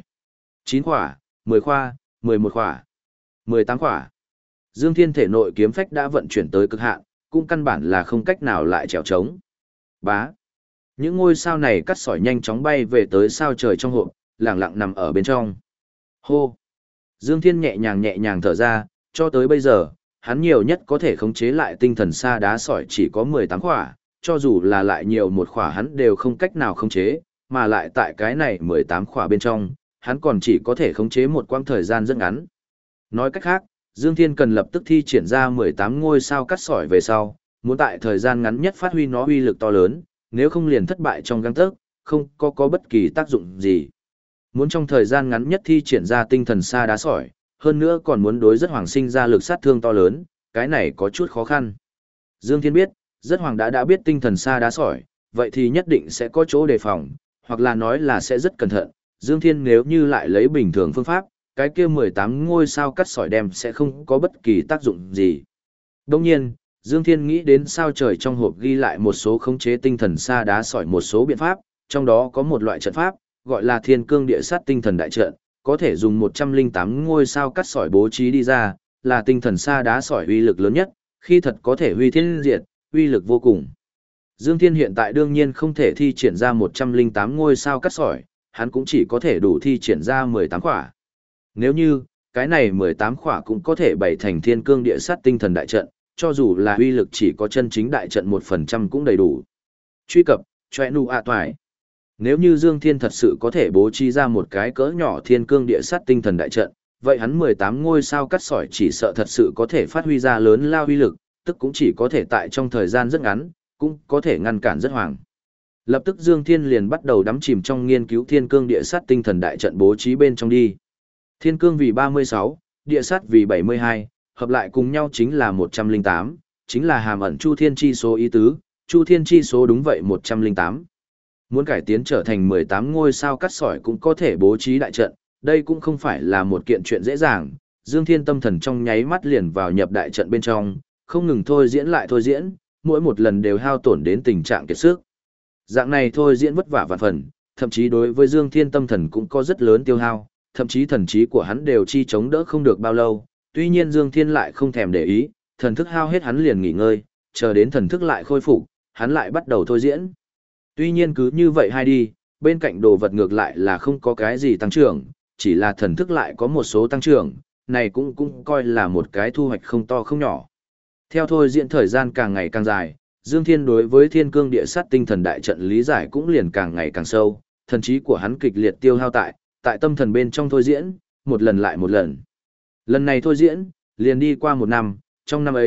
9 khỏa, 10 khỏa, 11 khỏa, 18 khỏa. Dương Thiên thể nội kiếm phách đã vận chuyển tới cực hạn, cũng căn bản là không cách nào lại trèo trống. Bá. Những ngôi sao này cắt sỏi nhanh chóng bay về tới sao trời trong hộp, lặng lặng nằm ở bên trong. Hô. Dương Thiên nhẹ nhàng thở ra, cho tới bây giờ, hắn nhiều nhất có thể khống chế lại tinh thần sa đá sỏi chỉ có 18 khỏa, cho dù là lại nhiều một khỏa hắn đều không cách nào khống chế, mà lại tại cái này 18 khỏa bên trong, hắn còn chỉ có thể khống chế một quãng thời gian rất ngắn. Nói cách khác, Dương Thiên cần lập tức thi triển ra 18 ngôi sao cắt sỏi về sau, muốn tại thời gian ngắn nhất phát huy nó uy lực to lớn, nếu không liền thất bại trong gang tấc, không có bất kỳ tác dụng gì. Muốn trong thời gian ngắn nhất thi triển ra tinh thần sa đá sỏi, hơn nữa còn muốn đối rất hoàng sinh ra lực sát thương to lớn, cái này có chút khó khăn. Dương Thiên biết, rất hoàng đã biết tinh thần sa đá sỏi, vậy thì nhất định sẽ có chỗ đề phòng, hoặc là nói là sẽ rất cẩn thận. Dương Thiên nếu như lại lấy bình thường phương pháp, cái kia 18 ngôi sao cắt sỏi đem sẽ không có bất kỳ tác dụng gì. Đồng nhiên, Dương Thiên nghĩ đến sao trời trong hộp ghi lại một số khống chế tinh thần sa đá sỏi một số biện pháp, trong đó có một loại trận pháp, gọi là thiên cương địa sát tinh thần đại trận, có thể dùng 108 ngôi sao cắt sỏi bố trí đi ra, là tinh thần sa đá sỏi uy lực lớn nhất, khi thật có thể huy thiên diệt, uy lực vô cùng. Dương Thiên hiện tại đương nhiên không thể thi triển ra 108 ngôi sao cắt sỏi, hắn cũng chỉ có thể đủ thi triển ra 18 khỏa. Nếu như, cái này 18 khỏa cũng có thể bày thành thiên cương địa sát tinh thần đại trận, cho dù là uy lực chỉ có chân chính đại trận 1% cũng đầy đủ. Truy cập, choe nu a toài. Nếu như Dương Thiên thật sự có thể bố trí ra một cái cỡ nhỏ thiên cương địa sát tinh thần đại trận, vậy hắn 18 ngôi sao cắt sỏi chỉ sợ thật sự có thể phát huy ra lớn lao uy lực, tức cũng chỉ có thể tại trong thời gian rất ngắn, cũng có thể ngăn cản rất hoàng. Lập tức Dương Thiên liền bắt đầu đắm chìm trong nghiên cứu thiên cương địa sát tinh thần đại trận bố trí bên trong đi. Thiên cương vì 36, địa sát vì 72, hợp lại cùng nhau chính là 108, chính là hàm ẩn Chu Thiên chi số ý tứ, Chu Thiên chi số đúng vậy 108. Muốn cải tiến trở thành 18 ngôi sao cắt sỏi cũng có thể bố trí đại trận, đây cũng không phải là một kiện chuyện dễ dàng. Dương Thiên tâm thần trong nháy mắt liền vào nhập đại trận bên trong, không ngừng thôi diễn, mỗi một lần đều hao tổn đến tình trạng kiệt sức. Dạng này thôi diễn vất vả vạn phần, thậm chí đối với Dương Thiên tâm thần cũng có rất lớn tiêu hao, thậm chí thần trí của hắn đều chi chống đỡ không được bao lâu. Tuy nhiên Dương Thiên lại không thèm để ý, thần thức hao hết hắn liền nghỉ ngơi, chờ đến thần thức lại khôi phục, hắn lại bắt đầu thôi diễn. Tuy nhiên cứ như vậy hay đi, bên cạnh đồ vật ngược lại là không có cái gì tăng trưởng, chỉ là thần thức lại có một số tăng trưởng, này cũng coi là một cái thu hoạch không to không nhỏ. Theo thôi diễn thời gian càng ngày càng dài, Dương Thiên đối với thiên cương địa sát tinh thần đại trận lý giải cũng liền càng ngày càng sâu, thần trí của hắn kịch liệt tiêu hao tại tâm thần bên trong thôi diễn, một lần lại một lần. Lần này thôi diễn, liền đi qua một năm, trong năm ấy,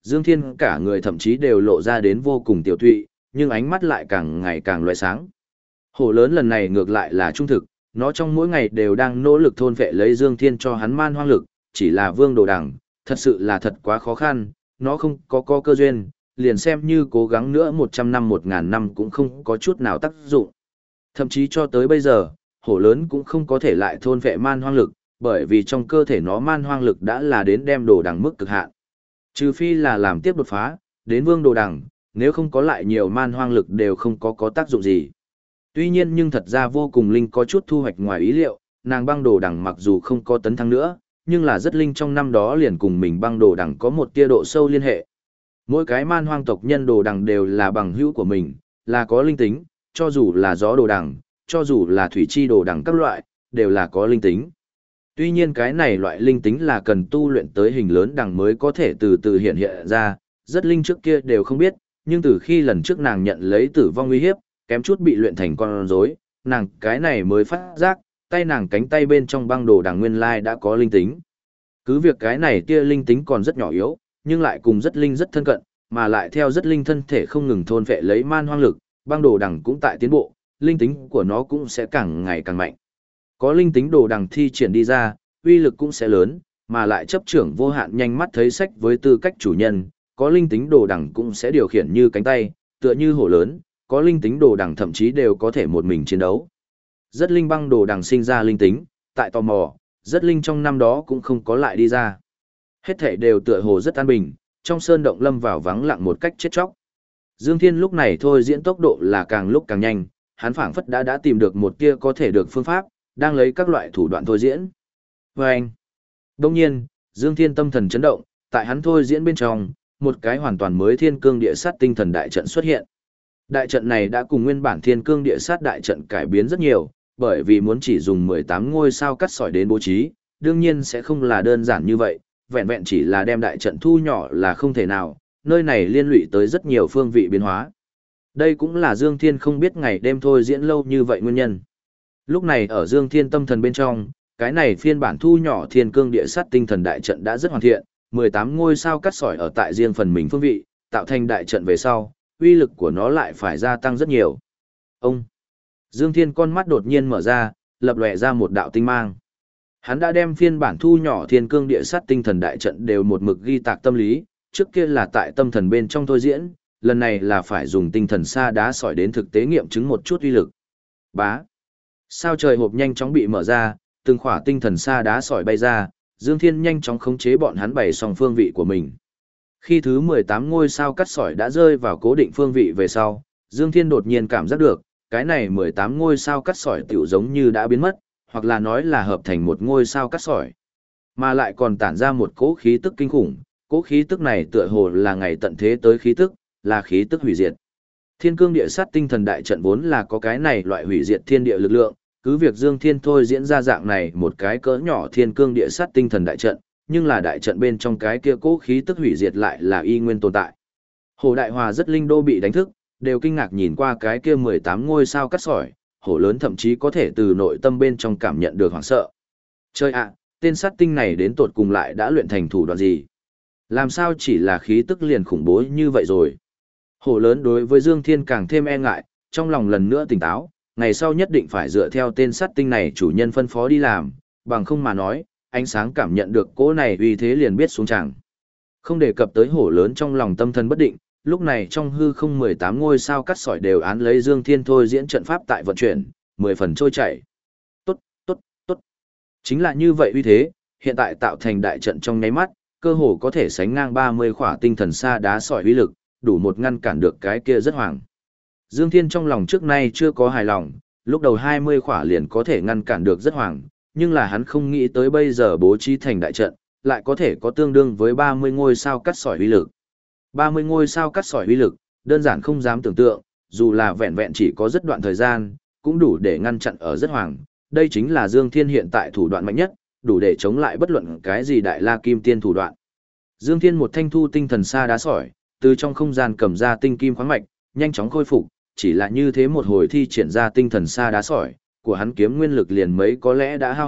Dương Thiên cả người thậm chí đều lộ ra đến vô cùng tiểu tụy, nhưng ánh mắt lại càng ngày càng lóe sáng. Hổ lớn lần này ngược lại là trung thực, nó trong mỗi ngày đều đang nỗ lực thôn vệ lấy Dương Thiên cho hắn man hoang lực, chỉ là vương đồ đằng, thật sự là thật quá khó khăn, nó không có cơ duyên, liền xem như cố gắng nữa 100 năm 1000 năm cũng không có chút nào tác dụng. Thậm chí cho tới bây giờ, hổ lớn cũng không có thể lại thôn vệ man hoang lực, bởi vì trong cơ thể nó man hoang lực đã là đến đem đồ đằng mức cực hạn. Trừ phi là làm tiếp đột phá, đến vương đồ đằng, nếu không có lại nhiều man hoang lực đều không có tác dụng gì. Tuy nhiên nhưng thật ra vô cùng linh có chút thu hoạch ngoài ý liệu, nàng băng đồ đằng mặc dù không có tấn thăng nữa, nhưng là rất linh trong năm đó liền cùng mình băng đồ đằng có một tia độ sâu liên hệ. Mỗi cái man hoang tộc nhân đồ đằng đều là bằng hữu của mình, là có linh tính, cho dù là gió đồ đằng, cho dù là thủy chi đồ đằng các loại, đều là có linh tính. Tuy nhiên cái này loại linh tính là cần tu luyện tới hình lớn đằng mới có thể từ từ hiện hiện ra, rất linh trước kia đều không biết, nhưng từ khi lần trước nàng nhận lấy tử vong uy hiếp, kém chút bị luyện thành con rối, nàng cái này mới phát giác, tay nàng cánh tay bên trong băng đồ đằng nguyên lai đã có linh tính. Cứ việc cái này tia linh tính còn rất nhỏ yếu, nhưng lại cùng rất linh rất thân cận, mà lại theo rất linh thân thể không ngừng thôn phệ lấy man hoang lực, băng đồ đằng cũng tại tiến bộ, linh tính của nó cũng sẽ càng ngày càng mạnh. Có linh tính đồ đằng thi triển đi ra, uy lực cũng sẽ lớn, mà lại chấp trưởng vô hạn nhanh mắt thấy sách với tư cách chủ nhân, có linh tính đồ đằng cũng sẽ điều khiển như cánh tay, tựa như hổ lớn, có linh tính đồ đằng thậm chí đều có thể một mình chiến đấu. Rất linh băng đồ đằng sinh ra linh tính, tại tò mò, rất linh trong năm đó cũng không có lại đi ra. Hết thảy đều tựa hồ rất an bình, trong sơn động lâm vào vắng lặng một cách chết chóc. Dương Thiên lúc này thôi diễn tốc độ là càng lúc càng nhanh, hắn phảng phất đã tìm được một tia có thể được phương pháp, đang lấy các loại thủ đoạn thôi diễn. Vâng! Đông nhiên, Dương Thiên tâm thần chấn động, tại hắn thôi diễn bên trong, một cái hoàn toàn mới thiên cương địa sát tinh thần đại trận xuất hiện. Đại trận này đã cùng nguyên bản thiên cương địa sát đại trận cải biến rất nhiều, bởi vì muốn chỉ dùng 18 ngôi sao cắt sỏi đến bố trí, đương nhiên sẽ không là đơn giản như vậy, vẹn vẹn chỉ là đem đại trận thu nhỏ là không thể nào, nơi này liên lụy tới rất nhiều phương vị biến hóa. Đây cũng là Dương Thiên không biết ngày đêm thôi diễn lâu như vậy nguyên nhân. Lúc này ở Dương Thiên tâm thần bên trong, cái này phiên bản thu nhỏ thiên cương địa sát tinh thần đại trận đã rất hoàn thiện, 18 ngôi sao cắt sỏi ở tại riêng phần mình phương vị, tạo thành đại trận về sau, uy lực của nó lại phải gia tăng rất nhiều. Ông! Dương Thiên con mắt đột nhiên mở ra, lập lòe ra một đạo tinh mang. Hắn đã đem phiên bản thu nhỏ thiên cương địa sát tinh thần đại trận đều một mực ghi tạc tâm lý, trước kia là tại tâm thần bên trong thôi diễn, lần này là phải dùng tinh thần sa đá sỏi đến thực tế nghiệm chứng một chút uy lực. Bá! Sao trời hộp nhanh chóng bị mở ra, từng khỏa tinh thần sa đá sỏi bay ra, Dương Thiên nhanh chóng khống chế bọn hắn bày xong phương vị của mình. Khi thứ 18 ngôi sao cắt sỏi đã rơi vào cố định phương vị về sau, Dương Thiên đột nhiên cảm giác được, cái này 18 ngôi sao cắt sỏi tiểu giống như đã biến mất, hoặc là nói là hợp thành một ngôi sao cắt sỏi. Mà lại còn tản ra một cỗ khí tức kinh khủng, cỗ khí tức này tựa hồ là ngày tận thế tới khí tức, là khí tức hủy diệt. Thiên cương địa sát tinh thần đại trận vốn là có cái này loại hủy diệt thiên địa lực lượng, cứ việc Dương Thiên thôi diễn ra dạng này một cái cỡ nhỏ thiên cương địa sát tinh thần đại trận, nhưng là đại trận bên trong cái kia cố khí tức hủy diệt lại là y nguyên tồn tại. Hồ Đại Hòa rất linh đô bị đánh thức, đều kinh ngạc nhìn qua cái kia 18 ngôi sao cắt sỏi, hổ lớn thậm chí có thể từ nội tâm bên trong cảm nhận được hoảng sợ. Chơi ạ, tên sát tinh này đến tột cùng lại đã luyện thành thủ đoạn gì? Làm sao chỉ là khí tức liền khủng bố như vậy rồi? Hổ lớn đối với Dương Thiên càng thêm e ngại, trong lòng lần nữa tỉnh táo, ngày sau nhất định phải dựa theo tên sát tinh này chủ nhân phân phó đi làm, bằng không mà nói, ánh sáng cảm nhận được cỗ này uy thế liền biết xuống chẳng. Không đề cập tới hổ lớn trong lòng tâm thần bất định, lúc này trong hư không 18 ngôi sao cắt sỏi đều án lấy Dương Thiên thôi diễn trận pháp tại vận chuyển, 10 phần trôi chảy. Tốt, tốt, tốt. Chính là như vậy uy thế, hiện tại tạo thành đại trận trong nháy mắt, cơ hồ có thể sánh ngang 30 khỏa tinh thần sa đá sỏi uy lực, đủ một ngăn cản được cái kia rất hoàng. Dương Thiên trong lòng trước nay chưa có hài lòng, lúc đầu 20 khỏa liền có thể ngăn cản được rất hoàng, nhưng là hắn không nghĩ tới bây giờ bố trí thành đại trận, lại có thể có tương đương với 30 ngôi sao cắt sỏi uy lực. 30 ngôi sao cắt sỏi uy lực, đơn giản không dám tưởng tượng, dù là vẹn vẹn chỉ có rất đoạn thời gian, cũng đủ để ngăn chặn ở rất hoàng. Đây chính là Dương Thiên hiện tại thủ đoạn mạnh nhất, đủ để chống lại bất luận cái gì đại la kim tiên thủ đoạn. Dương Thiên một thanh thu tinh thần sa đá sỏi, từ trong không gian cầm ra tinh kim khoáng mạch, nhanh chóng khôi phục, chỉ là như thế một hồi thi triển ra tinh thần sa đá sỏi, của hắn kiếm nguyên lực liền mấy có lẽ đã hao hết,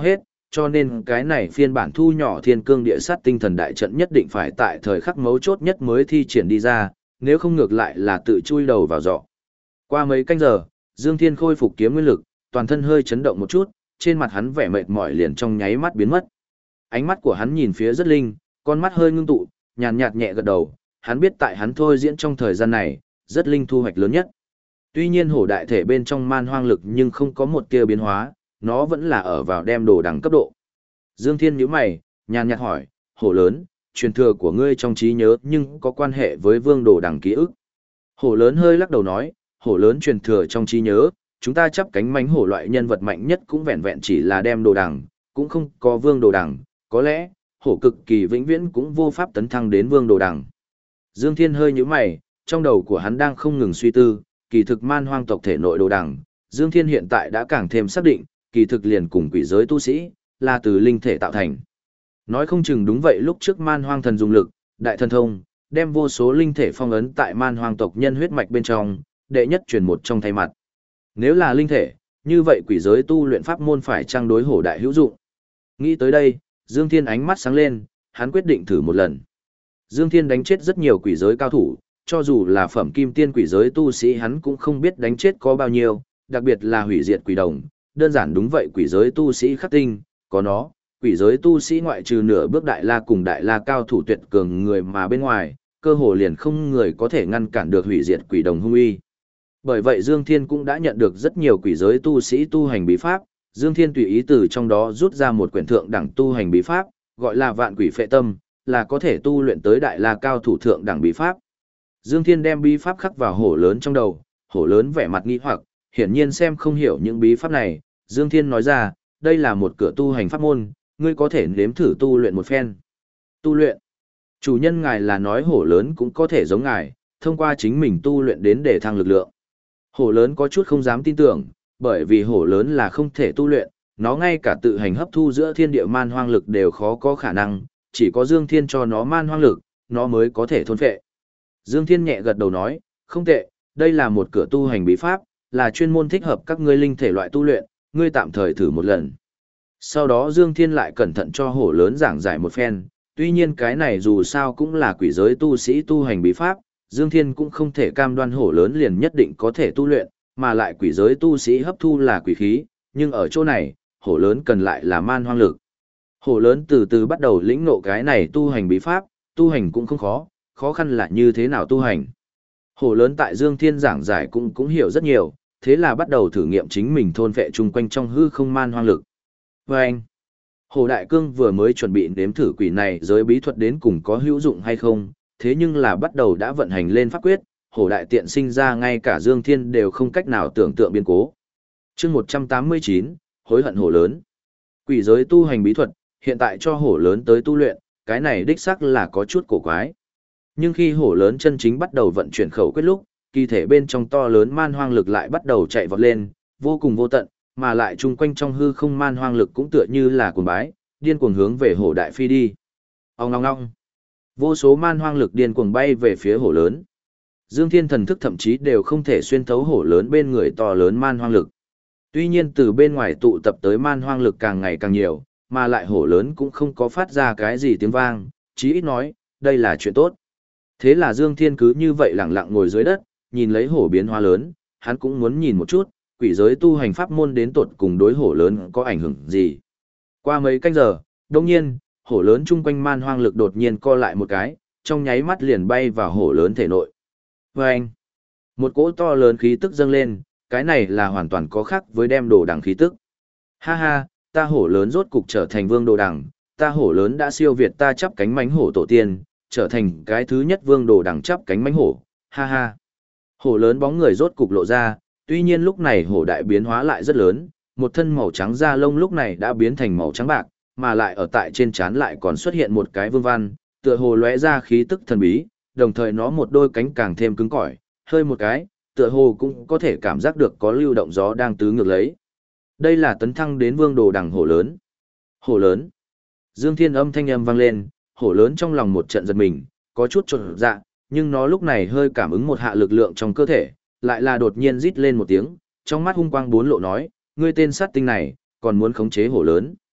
cho nên cái này phiên bản thu nhỏ thiên cương địa sát tinh thần đại trận nhất định phải tại thời khắc mấu chốt nhất mới thi triển đi ra, nếu không ngược lại là tự chui đầu vào giọ. Qua mấy canh giờ, Dương Thiên khôi phục kiếm nguyên lực, toàn thân hơi chấn động một chút, trên mặt hắn vẻ mệt mỏi liền trong nháy mắt biến mất. Ánh mắt của hắn nhìn phía rất linh, con mắt hơi ngưng tụ, nhàn nhạt nhẹ gật đầu, hắn biết tại hắn thôi diễn trong thời gian này, rất linh thu hoạch lớn nhất. Tuy nhiên hổ đại thể bên trong man hoang lực nhưng không có một tia biến hóa, nó vẫn là ở vào đem đồ đẳng cấp độ. Dương Thiên nhíu mày, nhàn nhạt hỏi, hổ lớn, truyền thừa của ngươi trong trí nhớ nhưng có quan hệ với vương đồ đẳng ký ức. Hổ lớn hơi lắc đầu nói, hổ lớn truyền thừa trong trí nhớ, chúng ta chắp cánh mánh hổ loại nhân vật mạnh nhất cũng vẹn vẹn chỉ là đem đồ đẳng, cũng không có vương đồ đẳng, có lẽ, hổ cực kỳ vĩnh viễn cũng vô pháp tấn thăng đến vương đồ đẳng. Dương Thiên hơi nhíu mày, trong đầu của hắn đang không ngừng suy tư, kỳ thực man hoang tộc thể nội đồ đẳng, Dương Thiên hiện tại đã càng thêm xác định, kỳ thực liền cùng quỷ giới tu sĩ, là từ linh thể tạo thành. Nói không chừng đúng vậy lúc trước man hoang thần dùng lực, đại thần thông, đem vô số linh thể phong ấn tại man hoang tộc nhân huyết mạch bên trong, đệ nhất truyền một trong thay mặt. Nếu là linh thể, như vậy quỷ giới tu luyện pháp môn phải trang đối hổ đại hữu dụng. Nghĩ tới đây, Dương Thiên ánh mắt sáng lên, hắn quyết định thử một lần. Dương Thiên đánh chết rất nhiều quỷ giới cao thủ, cho dù là phẩm kim tiên quỷ giới tu sĩ hắn cũng không biết đánh chết có bao nhiêu, đặc biệt là hủy diệt quỷ đồng, đơn giản đúng vậy quỷ giới tu sĩ khắc tinh, có nó, quỷ giới tu sĩ ngoại trừ nửa bước đại la cùng đại la cao thủ tuyệt cường người mà bên ngoài, cơ hồ liền không người có thể ngăn cản được hủy diệt quỷ đồng hung uy. Bởi vậy Dương Thiên cũng đã nhận được rất nhiều quỷ giới tu sĩ tu hành bí pháp, Dương Thiên tùy ý từ trong đó rút ra một quyển thượng đẳng tu hành bí pháp, gọi là Vạn Quỷ Phệ Tâm, là có thể tu luyện tới đại la cao thủ thượng đẳng bí pháp. Dương Thiên đem bí pháp khắc vào hổ lớn trong đầu, hổ lớn vẻ mặt nghi hoặc, hiển nhiên xem không hiểu những bí pháp này. Dương Thiên nói ra, đây là một cửa tu hành pháp môn, ngươi có thể nếm thử tu luyện một phen. Tu luyện. Chủ nhân ngài là nói hổ lớn cũng có thể giống ngài, thông qua chính mình tu luyện đến để thăng lực lượng. Hổ lớn có chút không dám tin tưởng, bởi vì hổ lớn là không thể tu luyện, nó ngay cả tự hành hấp thu giữa thiên địa man hoang lực đều khó có khả năng, chỉ có Dương Thiên cho nó man hoang lực, nó mới có thể thôn phệ. Dương Thiên nhẹ gật đầu nói, không tệ, đây là một cửa tu hành bí pháp, là chuyên môn thích hợp các ngươi linh thể loại tu luyện, ngươi tạm thời thử một lần. Sau đó Dương Thiên lại cẩn thận cho hổ lớn giảng giải một phen, tuy nhiên cái này dù sao cũng là quỷ giới tu sĩ tu hành bí pháp, Dương Thiên cũng không thể cam đoan hổ lớn liền nhất định có thể tu luyện, mà lại quỷ giới tu sĩ hấp thu là quỷ khí, nhưng ở chỗ này, hổ lớn cần lại là man hoang lực. Hổ lớn từ từ bắt đầu lĩnh ngộ cái này tu hành bí pháp, tu hành cũng không khó, khó khăn là như thế nào tu hành. Hổ lớn tại Dương Thiên giảng giải cũng hiểu rất nhiều, thế là bắt đầu thử nghiệm chính mình thôn vệ chung quanh trong hư không man hoang lực. Và anh, Hổ Đại Cương vừa mới chuẩn bị nếm thử quỷ này giới bí thuật đến cùng có hữu dụng hay không, thế nhưng là bắt đầu đã vận hành lên pháp quyết, Hổ Đại tiện sinh ra ngay cả Dương Thiên đều không cách nào tưởng tượng biến cố. Chương 189, hối hận hổ lớn. Quỷ giới tu hành bí thuật, hiện tại cho hổ lớn tới tu luyện, cái này đích xác là có chút cổ quái. Nhưng khi hổ lớn chân chính bắt đầu vận chuyển khẩu quyết lúc, kỳ thể bên trong to lớn man hoang lực lại bắt đầu chạy vọt lên, vô cùng vô tận, mà lại chung quanh trong hư không man hoang lực cũng tựa như là cuồng bái, điên cuồng hướng về hổ đại phi đi. Ong ong ong. Vô số man hoang lực điên cuồng bay về phía hổ lớn. Dương Thiên thần thức thậm chí đều không thể xuyên thấu hổ lớn bên người to lớn man hoang lực. Tuy nhiên từ bên ngoài tụ tập tới man hoang lực càng ngày càng nhiều, mà lại hổ lớn cũng không có phát ra cái gì tiếng vang, chí ít nói, đây là chuyện tốt. Thế là Dương Thiên cứ như vậy lặng lặng ngồi dưới đất, nhìn lấy hổ biến hóa lớn, hắn cũng muốn nhìn một chút, quỷ giới tu hành pháp môn đến tột cùng đối hổ lớn có ảnh hưởng gì. Qua mấy canh giờ, đồng nhiên, hổ lớn chung quanh man hoang lực đột nhiên co lại một cái, trong nháy mắt liền bay vào hổ lớn thể nội. Và anh, một cỗ to lớn khí tức dâng lên, cái này là hoàn toàn có khác với đem đồ đằng khí tức. Ha ha, ta hổ lớn rốt cục trở thành vương đồ đằng, ta hổ lớn đã siêu việt ta chắp cánh mánh hổ tổ tiên, trở thành cái thứ nhất vương đồ đằng chắp cánh mánh hổ, ha ha. Hổ lớn bóng người rốt cục lộ ra, tuy nhiên lúc này hổ đại biến hóa lại rất lớn, một thân màu trắng da lông lúc này đã biến thành màu trắng bạc, mà lại ở tại trên trán lại còn xuất hiện một cái vương văn, tựa hồ lóe ra khí tức thần bí, đồng thời nó một đôi cánh càng thêm cứng cỏi, hơi một cái, tựa hồ cũng có thể cảm giác được có lưu động gió đang tứ ngược lấy. Đây là tấn thăng đến vương đồ đằng hổ lớn. Hổ lớn. Dương Thiên âm thanh âm vang lên, hổ lớn trong lòng một trận giật mình, có chút chột dạ, nhưng nó lúc này hơi cảm ứng một hạ lực lượng trong cơ thể, lại là đột nhiên rít lên một tiếng, trong mắt hung quang bốn lộ nói, ngươi tên sát tinh này, còn muốn khống chế hổ lớn.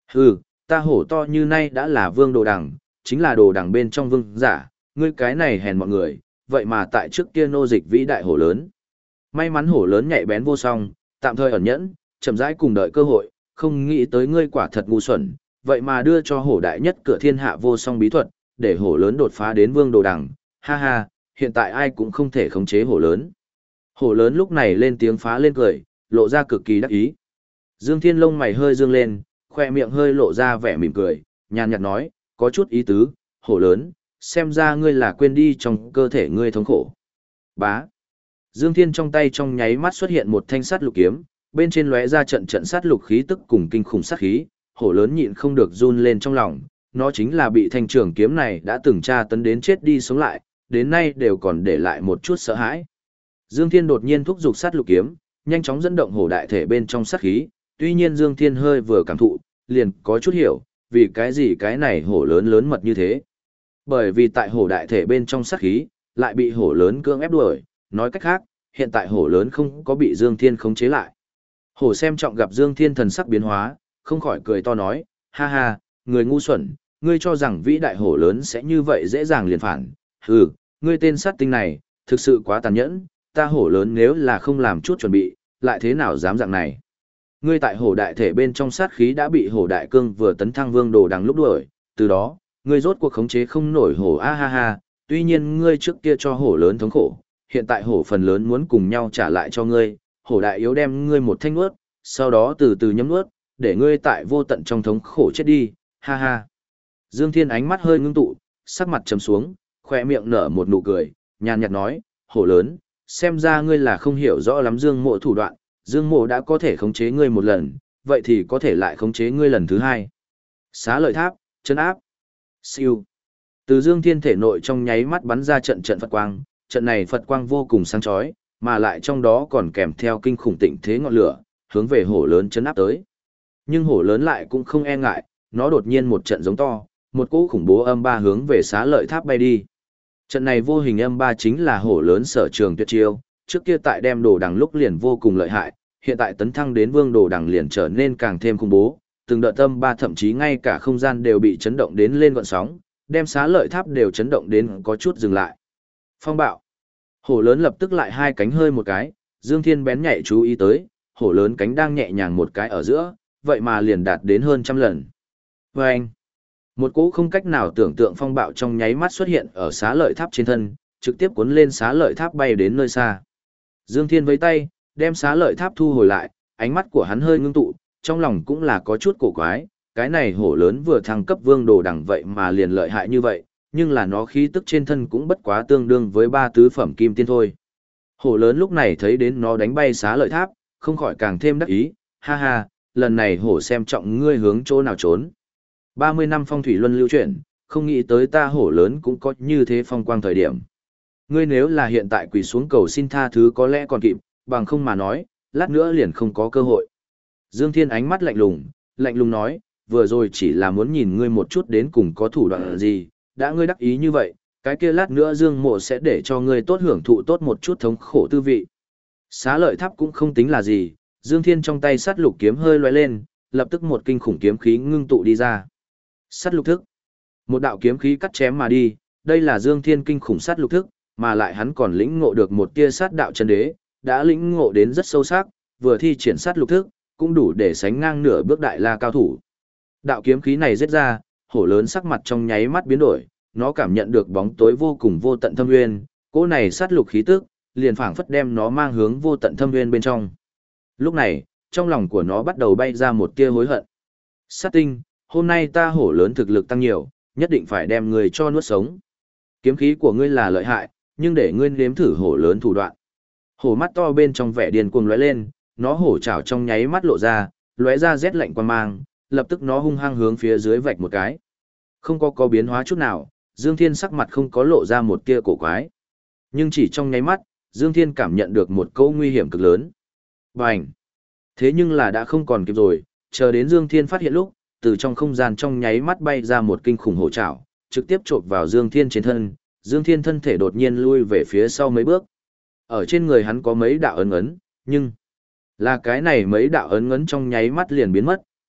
Hừ, ta hổ to như nay đã là vương đồ đằng, chính là đồ đằng bên trong vương giả, ngươi cái này hèn mọi người, vậy mà tại trước kia nô dịch vĩ đại hổ lớn. May mắn hổ lớn nhạy bén vô song, tạm thời ẩn nhẫn, chậm rãi cùng đợi cơ hội, không nghĩ tới ngươi quả thật ngu xuẩn, vậy mà đưa cho hổ đại nhất cửa thiên hạ vô song bí thuật, để hổ lớn đột phá đến vương đồ đằng, ha ha, hiện tại ai cũng không thể khống chế hổ lớn. Hổ lớn lúc này lên tiếng phá lên cười, lộ ra cực kỳ đắc ý. Dương Thiên lông mày hơi dương lên, khoe miệng hơi lộ ra vẻ mỉm cười, nhàn nhạt nói, có chút ý tứ, hổ lớn, xem ra ngươi là quên đi trong cơ thể ngươi thống khổ. Bá. Dương Thiên trong tay trong nháy mắt xuất hiện một thanh sắt lục kiếm, bên trên lóe ra trận trận sắt lục khí tức cùng kinh khủng sát khí, hổ lớn nhịn không được run lên trong lòng, nó chính là bị thanh trường kiếm này đã từng tra tấn đến chết đi sống lại, đến nay đều còn để lại một chút sợ hãi. Dương Thiên đột nhiên thúc giục sắt lục kiếm, nhanh chóng dẫn động hổ đại thể bên trong sát khí, tuy nhiên Dương Thiên hơi vừa cảm thụ, liền có chút hiểu, vì cái gì cái này hổ lớn lớn mật như thế. Bởi vì tại hổ đại thể bên trong sát khí, lại bị hổ lớn cưỡng ép đuổi, nói cách khác, hiện tại hổ lớn không có bị Dương Thiên khống chế lại. Hổ xem trọng gặp Dương Thiên thần sắc biến hóa, không khỏi cười to nói, ha ha, người ngu xuẩn, ngươi cho rằng vĩ đại hổ lớn sẽ như vậy dễ dàng liền phản. Hừ, ngươi tên sát tinh này, thực sự quá tàn nhẫn, ta hổ lớn nếu là không làm chút chuẩn bị, lại thế nào dám dạng này. Ngươi tại hổ đại thể bên trong sát khí đã bị hổ đại cương vừa tấn thăng vương đồ đằng lúc đuổi, từ đó, ngươi rốt cuộc khống chế không nổi hổ a ha ha, tuy nhiên ngươi trước kia cho hổ lớn thống khổ, hiện tại hổ phần lớn muốn cùng nhau trả lại cho ngươi, hổ đại yếu đem ngươi một thanh nuốt, sau đó từ từ nhấm nuốt, để ngươi tại vô tận trong thống khổ chết đi, ha ha. Dương Thiên ánh mắt hơi ngưng tụ, sắc mặt trầm xuống, khoe miệng nở một nụ cười, nhàn nhạt nói, hổ lớn, xem ra ngươi là không hiểu rõ lắm Dương Mộ thủ đoạn, Dương Mộ đã có thể khống chế ngươi một lần, vậy thì có thể lại khống chế ngươi lần thứ hai. Xá lợi tháp, chân áp, siêu. Từ Dương Thiên thể nội trong nháy mắt bắn ra trận trận Phật quang, trận này Phật quang vô cùng sáng chói, mà lại trong đó còn kèm theo kinh khủng tịnh thế ngọn lửa, hướng về hổ lớn chấn áp tới. Nhưng hổ lớn lại cũng không e ngại, nó đột nhiên một trận giống to, một cỗ khủng bố âm ba hướng về xá lợi tháp bay đi. Trận này vô hình âm ba chính là hổ lớn sở trường tuyệt chiêu, trước kia tại đem đồ đằng lúc liền vô cùng lợi hại, hiện tại tấn thăng đến vương đồ đằng liền trở nên càng thêm khủng bố, từng đợt âm ba thậm chí ngay cả không gian đều bị chấn động đến lên gợn sóng, đem xá lợi tháp đều chấn động đến có chút dừng lại. Phong bạo. Hổ lớn lập tức lại hai cánh hơi một cái, Dương Thiên bén nhạy chú ý tới, hổ lớn cánh đang nhẹ nhàng một cái ở giữa, vậy mà liền đạt đến hơn 100 lần. Vâng! Một cỗ không cách nào tưởng tượng phong bạo trong nháy mắt xuất hiện ở xá lợi tháp trên thân, trực tiếp cuốn lên xá lợi tháp bay đến nơi xa. Dương Thiên với tay, đem xá lợi tháp thu hồi lại, ánh mắt của hắn hơi ngưng tụ, trong lòng cũng là có chút cổ quái, cái này hổ lớn vừa thăng cấp vương đồ đẳng vậy mà liền lợi hại như vậy, nhưng là nó khí tức trên thân cũng bất quá tương đương với 3 tứ phẩm kim tiên thôi. Hổ lớn lúc này thấy đến nó đánh bay xá lợi tháp, không khỏi càng thêm đắc ý, ha ha, lần này hổ xem trọng ngươi hướng chỗ nào trốn. 30 năm phong thủy luân lưu chuyển, không nghĩ tới ta hổ lớn cũng có như thế phong quang thời điểm. Ngươi nếu là hiện tại quỳ xuống cầu xin tha thứ có lẽ còn kịp, bằng không mà nói, lát nữa liền không có cơ hội. Dương Thiên ánh mắt lạnh lùng nói, vừa rồi chỉ là muốn nhìn ngươi một chút đến cùng có thủ đoạn gì, đã ngươi đắc ý như vậy, cái kia lát nữa Dương Mộ sẽ để cho ngươi tốt hưởng thụ tốt một chút thống khổ tư vị. Xá lợi tháp cũng không tính là gì, Dương Thiên trong tay sắt lục kiếm hơi lóe lên, lập tức một kinh khủng kiếm khí ngưng tụ đi ra. Sắt lục thức. Một đạo kiếm khí cắt chém mà đi, đây là Dương Thiên kinh khủng sắt lục thức, mà lại hắn còn lĩnh ngộ được một tia sát đạo chân đế, đã lĩnh ngộ đến rất sâu sắc, vừa thi triển sát lục thức, cũng đủ để sánh ngang nửa bước đại la cao thủ. Đạo kiếm khí này giết ra, hổ lớn sắc mặt trong nháy mắt biến đổi, nó cảm nhận được bóng tối vô cùng vô tận thâm nguyên, cỗ này sát lục khí tức, liền phảng phất đem nó mang hướng vô tận thâm nguyên bên trong. Lúc này, trong lòng của nó bắt đầu bay ra một tia hối hận. Sát tinh, hôm nay ta hổ lớn thực lực tăng nhiều, nhất định phải đem người cho nuốt sống. Kiếm khí của ngươi là lợi hại, nhưng để ngươi nếm thử hổ lớn thủ đoạn. Hổ mắt to bên trong vẻ điên cuồng lóe lên, nó hổ chảo trong nháy mắt lộ ra, lóe ra rét lạnh quan mang, lập tức nó hung hăng hướng phía dưới vạch một cái. Không có biến hóa chút nào, Dương Thiên sắc mặt không có lộ ra một tia cổ quái. Nhưng chỉ trong nháy mắt, Dương Thiên cảm nhận được một câu nguy hiểm cực lớn. Bành! Thế nhưng là đã không còn kịp rồi, chờ đến Dương Thiên phát hiện lúc, từ trong không gian trong nháy mắt bay ra một kinh khủng hổ trảo, trực tiếp chộp vào Dương Thiên trên thân, Dương Thiên thân thể đột nhiên lui về phía sau mấy bước. Ở trên người hắn có mấy đạo ấn ấn, nhưng là cái này mấy đạo ấn ấn trong nháy mắt liền biến mất,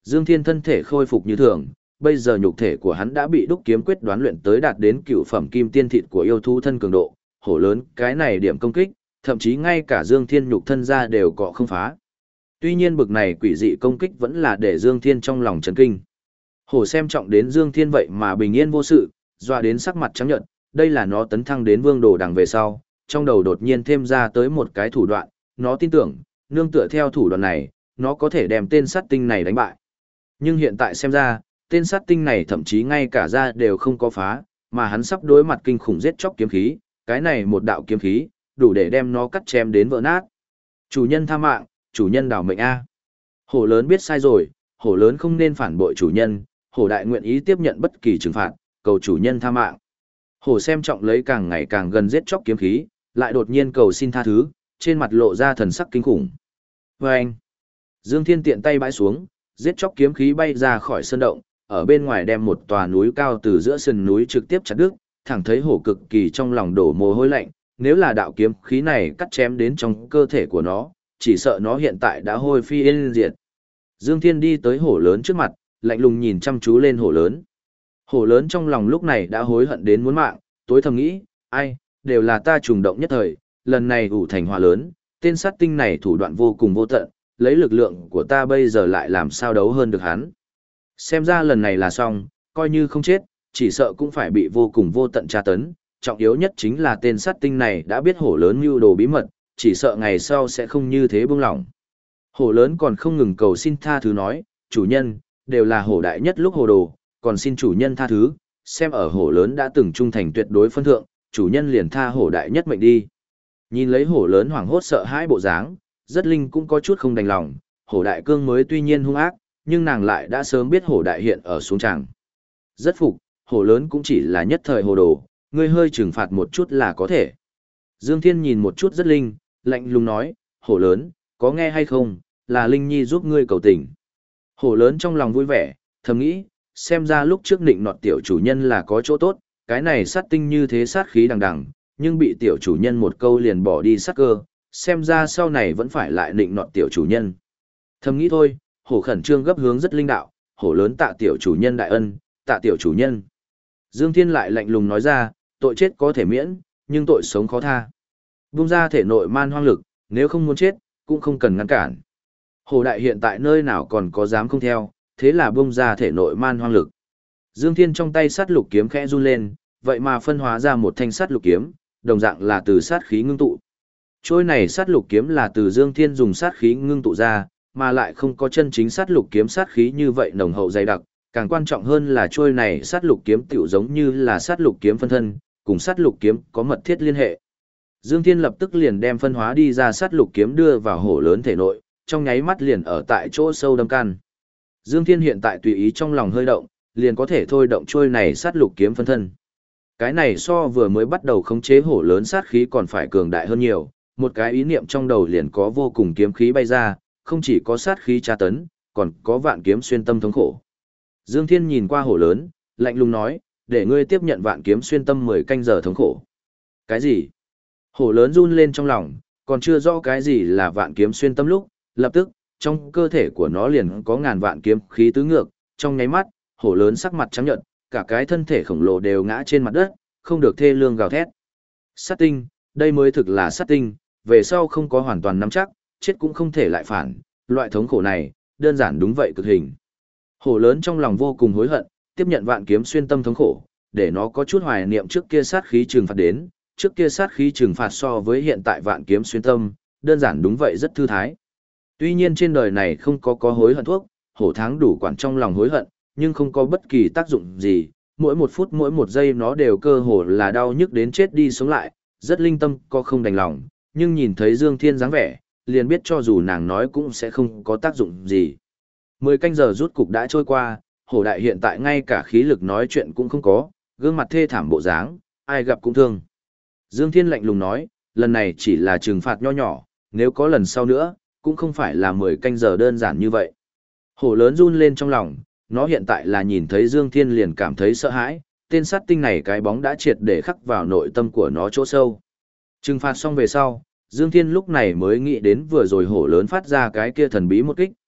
Dương Thiên thân thể khôi phục như thường, bây giờ nhục thể của hắn đã bị đúc kiếm quyết đoán luyện tới đạt đến cựu phẩm kim tiên thịt của yêu thú thân cường độ, hổ lớn, cái này điểm công kích, thậm chí ngay cả Dương Thiên nhục thân ra đều cọ không phá. Tuy nhiên bực này quỷ dị công kích vẫn là để Dương Thiên trong lòng chấn kinh. Hổ xem trọng đến Dương Thiên vậy mà bình yên vô sự, dọa đến sắc mặt trắng nhợt, đây là nó tấn thăng đến vương đồ đằng về sau, trong đầu đột nhiên thêm ra tới một cái thủ đoạn, nó tin tưởng, nương tựa theo thủ đoạn này, nó có thể đem tên sát tinh này đánh bại. Nhưng hiện tại xem ra, tên sát tinh này thậm chí ngay cả da đều không có phá, mà hắn sắp đối mặt kinh khủng giết chóc kiếm khí, cái này một đạo kiếm khí, đủ để đem nó cắt chém đến vỡ nát. Chủ nhân tha mạng, chủ nhân đảo mệnh A. Hổ lớn biết sai rồi, hổ lớn không nên phản bội chủ nhân, hổ đại nguyện ý tiếp nhận bất kỳ trừng phạt, cầu chủ nhân tha mạng. Hổ xem trọng lấy càng ngày càng gần giết chóc kiếm khí, lại đột nhiên cầu xin tha thứ, trên mặt lộ ra thần sắc kinh khủng. Và anh, Dương Thiên tiện tay bãi xuống, giết chóc kiếm khí bay ra khỏi sơn động, ở bên ngoài đem một tòa núi cao từ giữa sườn núi trực tiếp chặt đứt, thẳng thấy hổ cực kỳ trong lòng đổ mồ hôi lạnh, nếu là đạo kiếm khí này cắt chém đến trong cơ thể của nó, chỉ sợ nó hiện tại đã hôi phi yên diệt. Dương Thiên đi tới hổ lớn trước mặt, lạnh lùng nhìn chăm chú lên hổ lớn. Hổ lớn trong lòng lúc này đã hối hận đến muốn mạng, tối thầm nghĩ, ai, đều là ta trùng động nhất thời, lần này ủ thành hòa lớn, tên sát tinh này thủ đoạn vô cùng vô tận, lấy lực lượng của ta bây giờ lại làm sao đấu hơn được hắn. Xem ra lần này là xong, coi như không chết, chỉ sợ cũng phải bị vô cùng vô tận tra tấn, trọng yếu nhất chính là tên sát tinh này đã biết hổ lớn mưu đồ bí mật, chỉ sợ ngày sau sẽ không như thế buông lỏng. Hổ lớn còn không ngừng cầu xin tha thứ nói, chủ nhân, đều là hổ đại nhất lúc hồ đồ, còn xin chủ nhân tha thứ, xem ở hổ lớn đã từng trung thành tuyệt đối phân thượng, chủ nhân liền tha hổ đại nhất mệnh đi. Nhìn lấy hổ lớn hoảng hốt sợ hãi bộ dáng, rất linh cũng có chút không đành lòng, hổ đại cương mới tuy nhiên hung ác, nhưng nàng lại đã sớm biết hổ đại hiện ở xuống tràng. Rất phục, hổ lớn cũng chỉ là nhất thời hồ đồ, ngươi hơi trừng phạt một chút là có thể. Dương Thiên nhìn một chút rất linh, lạnh lùng nói, hổ lớn, có nghe hay không, là Linh Nhi giúp ngươi cầu tình. Hổ lớn trong lòng vui vẻ, thầm nghĩ, xem ra lúc trước nịnh nọt tiểu chủ nhân là có chỗ tốt, cái này sát tinh như thế sát khí đằng đằng, nhưng bị tiểu chủ nhân một câu liền bỏ đi sát cơ, xem ra sau này vẫn phải lại nịnh nọt tiểu chủ nhân. Thầm nghĩ thôi, hổ khẩn trương gấp hướng rất linh đạo, hổ lớn tạ tiểu chủ nhân đại ân, tạ tiểu chủ nhân. Dương Thiên lại lạnh lùng nói ra, tội chết có thể miễn, nhưng tội sống khó tha. Bung ra thể nội man hoang lực, nếu không muốn chết, cũng không cần ngăn cản. Hổ đại hiện tại nơi nào còn có dám không theo, thế là bung ra thể nội man hoang lực. Dương Thiên trong tay sát lục kiếm khẽ run lên, vậy mà phân hóa ra một thanh sát lục kiếm, đồng dạng là từ sát khí ngưng tụ. Trôi này sát lục kiếm là từ Dương Thiên dùng sát khí ngưng tụ ra, mà lại không có chân chính sát lục kiếm sát khí như vậy nồng hậu dày đặc, càng quan trọng hơn là trôi này sát lục kiếm tiểu giống như là sát lục kiếm phân thân, cùng sát lục kiếm có mật thiết liên hệ. Dương Thiên lập tức liền đem phân hóa đi ra sát lục kiếm đưa vào hổ lớn thể nội, trong nháy mắt liền ở tại chỗ sâu đâm căn. Dương Thiên hiện tại tùy ý trong lòng hơi động, liền có thể thôi động trôi này sát lục kiếm phân thân. Cái này so vừa mới bắt đầu khống chế hổ lớn sát khí còn phải cường đại hơn nhiều, một cái ý niệm trong đầu liền có vô cùng kiếm khí bay ra, không chỉ có sát khí tra tấn, còn có vạn kiếm xuyên tâm thống khổ. Dương Thiên nhìn qua hổ lớn, lạnh lùng nói, để ngươi tiếp nhận vạn kiếm xuyên tâm 10 canh giờ thống khổ. Cái gì? Hổ lớn run lên trong lòng, còn chưa rõ cái gì là vạn kiếm xuyên tâm lúc, lập tức, trong cơ thể của nó liền có ngàn vạn kiếm khí tứ ngược, trong nháy mắt, hổ lớn sắc mặt trắng nhợt, cả cái thân thể khổng lồ đều ngã trên mặt đất, không được thê lương gào thét. Sát tinh, đây mới thực là sát tinh, về sau không có hoàn toàn nắm chắc, chết cũng không thể lại phản, loại thống khổ này, đơn giản đúng vậy cực hình. Hổ lớn trong lòng vô cùng hối hận, tiếp nhận vạn kiếm xuyên tâm thống khổ, để nó có chút hoài niệm trước kia sát khí trừng phạt đến, trước kia sát khí trừng phạt so với hiện tại vạn kiếm xuyên tâm, đơn giản đúng vậy rất thư thái. Tuy nhiên trên đời này không có hối hận thuốc, hổ tháng đủ quản trong lòng hối hận, nhưng không có bất kỳ tác dụng gì, mỗi một phút mỗi một giây nó đều cơ hồ là đau nhức đến chết đi sống lại, rất linh tâm có không đành lòng, nhưng nhìn thấy Dương Thiên dáng vẻ, liền biết cho dù nàng nói cũng sẽ không có tác dụng gì. 10 canh giờ rút cục đã trôi qua, hổ đại hiện tại ngay cả khí lực nói chuyện cũng không có, gương mặt thê thảm bộ dáng, ai gặp cũng thương. Dương Thiên lạnh lùng nói, lần này chỉ là trừng phạt nho nhỏ, nếu có lần sau nữa, cũng không phải là 10 canh giờ đơn giản như vậy. Hổ lớn run lên trong lòng, nó hiện tại là nhìn thấy Dương Thiên liền cảm thấy sợ hãi, tên sát tinh này cái bóng đã triệt để khắc vào nội tâm của nó chỗ sâu. Trừng phạt xong về sau, Dương Thiên lúc này mới nghĩ đến vừa rồi hổ lớn phát ra cái kia thần bí một kích,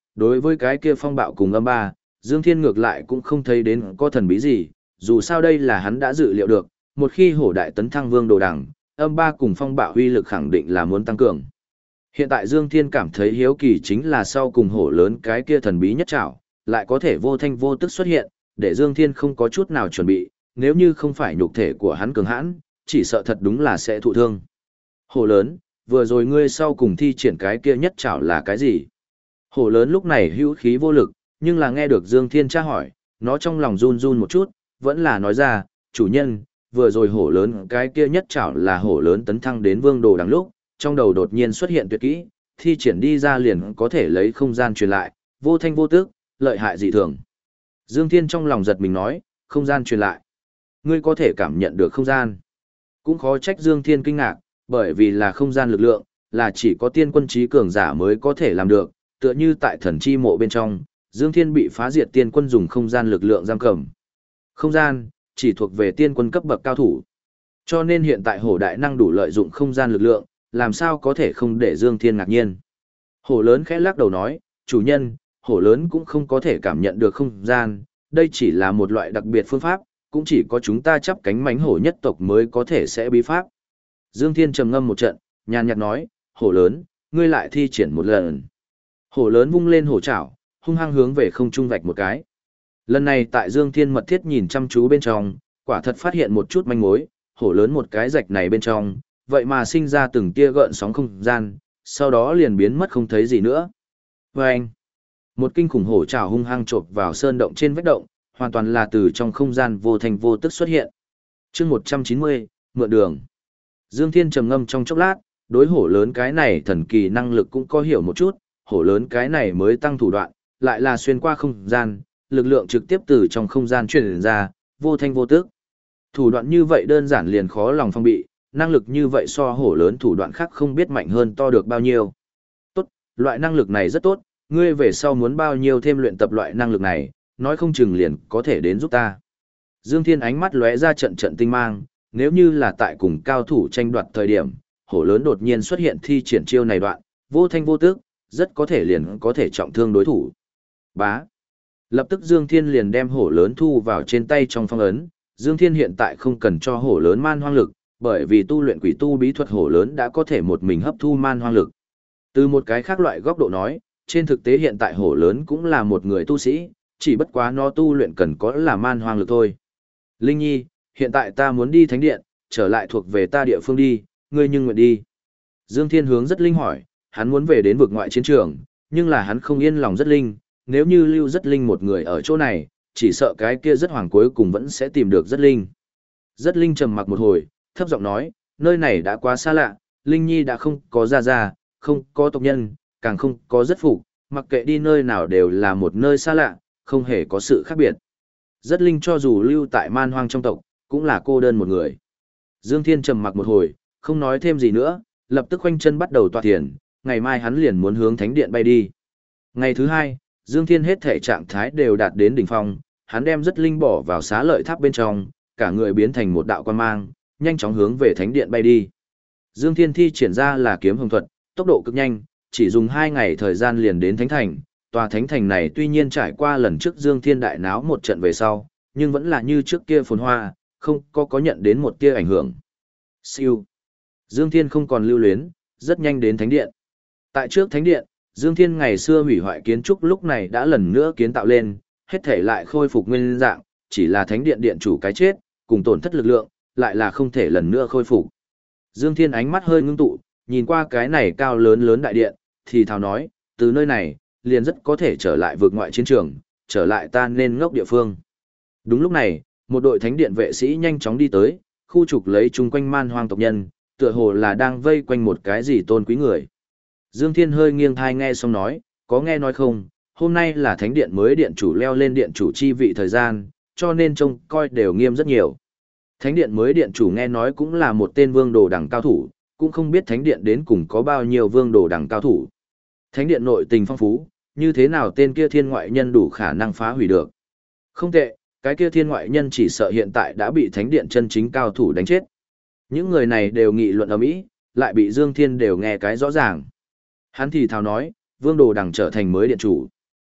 đối với cái kia phong bạo cùng âm ba, Dương Thiên ngược lại cũng không thấy đến có thần bí gì, dù sao đây là hắn đã dự liệu được, một khi hổ đại tấn thăng vương đồ đẳng, âm ba cùng phong bạo huy lực khẳng định là muốn tăng cường. Hiện tại Dương Thiên cảm thấy hiếu kỳ chính là sau cùng hổ lớn cái kia thần bí nhất trảo, lại có thể vô thanh vô tức xuất hiện, để Dương Thiên không có chút nào chuẩn bị, nếu như không phải nhục thể của hắn cường hãn, chỉ sợ thật đúng là sẽ thụ thương. Hổ lớn, vừa rồi ngươi sau cùng thi triển cái kia nhất trảo là cái gì? Hổ lớn lúc này hữu khí vô lực, nhưng là nghe được Dương Thiên tra hỏi, nó trong lòng run run một chút, vẫn là nói ra, chủ nhân, vừa rồi hổ lớn cái kia nhất trảo là hổ lớn tấn thăng đến vương đồ đằng lúc, trong đầu đột nhiên xuất hiện tuyệt kỹ, thi triển đi ra liền có thể lấy không gian truyền lại, vô thanh vô tức, lợi hại dị thường. Dương Thiên trong lòng giật mình nói, không gian truyền lại. Ngươi có thể cảm nhận được không gian. Cũng khó trách Dương Thiên kinh ngạc, bởi vì là không gian lực lượng, là chỉ có tiên quân trí cường giả mới có thể làm được, tựa như tại thần chi mộ bên trong, Dương Thiên bị phá diệt tiên quân dùng không gian lực lượng giam cầm. Không gian, chỉ thuộc về tiên quân cấp bậc cao thủ. Cho nên hiện tại hổ đại năng đủ lợi dụng không gian lực lượng, làm sao có thể không để Dương Thiên ngạc nhiên. Hổ lớn khẽ lắc đầu nói, chủ nhân, hổ lớn cũng không có thể cảm nhận được không gian, đây chỉ là một loại đặc biệt phương pháp, cũng chỉ có chúng ta chắp cánh mánh hổ nhất tộc mới có thể sẽ bí pháp. Dương Thiên trầm ngâm một trận, nhàn nhạt nói, hổ lớn, ngươi lại thi triển một lần. Hổ lớn vung lên hổ chảo, hung hăng hướng về không trung vạch một cái. Lần này tại Dương Thiên mật thiết nhìn chăm chú bên trong, quả thật phát hiện một chút manh mối, hổ lớn một cái rạch này bên trong, vậy mà sinh ra từng tia gợn sóng không gian, sau đó liền biến mất không thấy gì nữa. Và anh, một kinh khủng hổ trảo hung hăng chộp vào sơn động trên vách động, hoàn toàn là từ trong không gian vô thành vô tức xuất hiện. Chương 190, mượn đường. Dương Thiên trầm ngâm trong chốc lát, đối hổ lớn cái này thần kỳ năng lực cũng có hiểu một chút, hổ lớn cái này mới tăng thủ đoạn, lại là xuyên qua không gian, lực lượng trực tiếp từ trong không gian truyền ra, vô thanh vô tức. Thủ đoạn như vậy đơn giản liền khó lòng phong bị, năng lực như vậy so hổ lớn thủ đoạn khác không biết mạnh hơn to được bao nhiêu. Tốt, loại năng lực này rất tốt, ngươi về sau muốn bao nhiêu thêm luyện tập loại năng lực này, nói không chừng liền có thể đến giúp ta. Dương Thiên ánh mắt lóe ra trận trận tinh mang, nếu như là tại cùng cao thủ tranh đoạt thời điểm, hổ lớn đột nhiên xuất hiện thi triển chiêu này đoạn, vô thanh vô tức, rất có thể liền có thể trọng thương đối thủ. Bá. Lập tức Dương Thiên liền đem hổ lớn thu vào trên tay trong phong ấn, Dương Thiên hiện tại không cần cho hổ lớn man hoang lực, bởi vì tu luyện quỷ tu bí thuật hổ lớn đã có thể một mình hấp thu man hoang lực. Từ một cái khác loại góc độ nói, trên thực tế hiện tại hổ lớn cũng là một người tu sĩ, chỉ bất quá nó tu luyện cần có là man hoang lực thôi. Linh Nhi, hiện tại ta muốn đi thánh điện, trở lại thuộc về ta địa phương đi, ngươi nhưng nguyện đi. Dương Thiên hướng rất linh hỏi, hắn muốn về đến vực ngoại chiến trường, nhưng là hắn không yên lòng rất linh, nếu như lưu rất linh một người ở chỗ này, chỉ sợ cái kia rất hoàng cuối cùng vẫn sẽ tìm được rất linh. Rất linh trầm mặc một hồi, thấp giọng nói, nơi này đã quá xa lạ, Linh Nhi đã không có gia gia, không có tộc nhân, càng không có rất phục, mặc kệ đi nơi nào đều là một nơi xa lạ, không hề có sự khác biệt. Rất linh cho dù lưu tại man hoang trong tộc, cũng là cô đơn một người. Dương Thiên trầm mặc một hồi, không nói thêm gì nữa, lập tức khoanh chân bắt đầu tọa thiền, ngày mai hắn liền muốn hướng thánh điện bay đi. Ngày thứ hai, Dương Thiên hết thể trạng thái đều đạt đến đỉnh phong, hắn đem rất linh bỏ vào xá lợi tháp bên trong, cả người biến thành một đạo quan mang, nhanh chóng hướng về thánh điện bay đi. Dương Thiên thi triển ra là kiếm hồng thuật, tốc độ cực nhanh, chỉ dùng 2 ngày thời gian liền đến thánh thành. Tòa thánh thành này tuy nhiên trải qua lần trước Dương Thiên đại náo một trận về sau, nhưng vẫn là như trước kia phồn hoa, không có nhận đến một tia ảnh hưởng. Siêu. Dương Thiên không còn lưu luyến, rất nhanh đến thánh điện. Tại trước thánh điện, Dương Thiên ngày xưa hủy hoại kiến trúc lúc này đã lần nữa kiến tạo lên, hết thể lại khôi phục nguyên dạng, chỉ là thánh điện điện chủ cái chết, cùng tổn thất lực lượng, lại là không thể lần nữa khôi phục. Dương Thiên ánh mắt hơi ngưng tụ, nhìn qua cái này cao lớn lớn đại điện, thì thào nói, từ nơi này, liền rất có thể trở lại vượt ngoại chiến trường, trở lại ta nên ngốc địa phương. Đúng lúc này, một đội thánh điện vệ sĩ nhanh chóng đi tới, khu trục lấy chung quanh man hoang tộc nhân, tựa hồ là đang vây quanh một cái gì tôn quý người. Dương Thiên hơi nghiêng thai nghe xong nói, có nghe nói không, hôm nay là thánh điện mới điện chủ leo lên điện chủ chi vị thời gian, cho nên trông coi đều nghiêm rất nhiều. Thánh điện mới điện chủ nghe nói cũng là một tên vương đồ đẳng cao thủ, cũng không biết thánh điện đến cùng có bao nhiêu vương đồ đẳng cao thủ. Thánh điện nội tình phong phú, như thế nào tên kia thiên ngoại nhân đủ khả năng phá hủy được. Không tệ, cái kia thiên ngoại nhân chỉ sợ hiện tại đã bị thánh điện chân chính cao thủ đánh chết. Những người này đều nghị luận ầm ĩ, lại bị Dương Thiên đều nghe cái rõ ràng. Hắn thì thào nói, vương đồ đẳng trở thành mới điện chủ,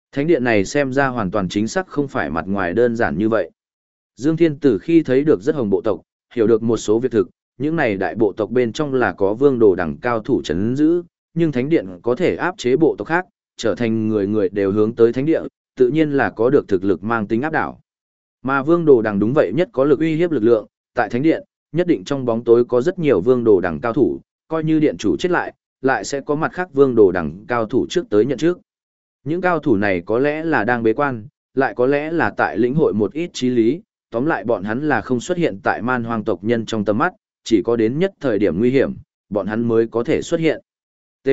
Thánh điện này xem ra hoàn toàn chính xác không phải mặt ngoài đơn giản như vậy. Dương Thiên từ khi thấy được rất hồng bộ tộc, hiểu được một số việc thực, những này đại bộ tộc bên trong là có vương đồ đẳng cao thủ chấn giữ, nhưng thánh điện có thể áp chế bộ tộc khác, trở thành người người đều hướng tới thánh địa, tự nhiên là có được thực lực mang tính áp đảo. Mà vương đồ đẳng đúng vậy nhất có lực uy hiếp lực lượng, tại thánh điện, nhất định trong bóng tối có rất nhiều vương đồ đẳng cao thủ, coi như điện chủ chết lại sẽ có mặt khác vương đồ đẳng cao thủ trước tới nhận trước. Những cao thủ này có lẽ là đang bế quan, lại có lẽ là tại lĩnh hội một ít chí lý, tóm lại bọn hắn là không xuất hiện tại man hoang tộc nhân trong tầm mắt, chỉ có đến nhất thời điểm nguy hiểm, bọn hắn mới có thể xuất hiện. T.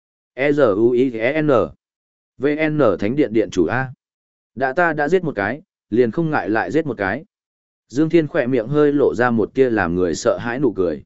E-Z-U-I-E-N VN Thánh Điện Điện chủ A. Ta đã giết một cái, liền không ngại lại giết một cái. Dương Thiên khỏe miệng hơi lộ ra một tia làm người sợ hãi nụ cười.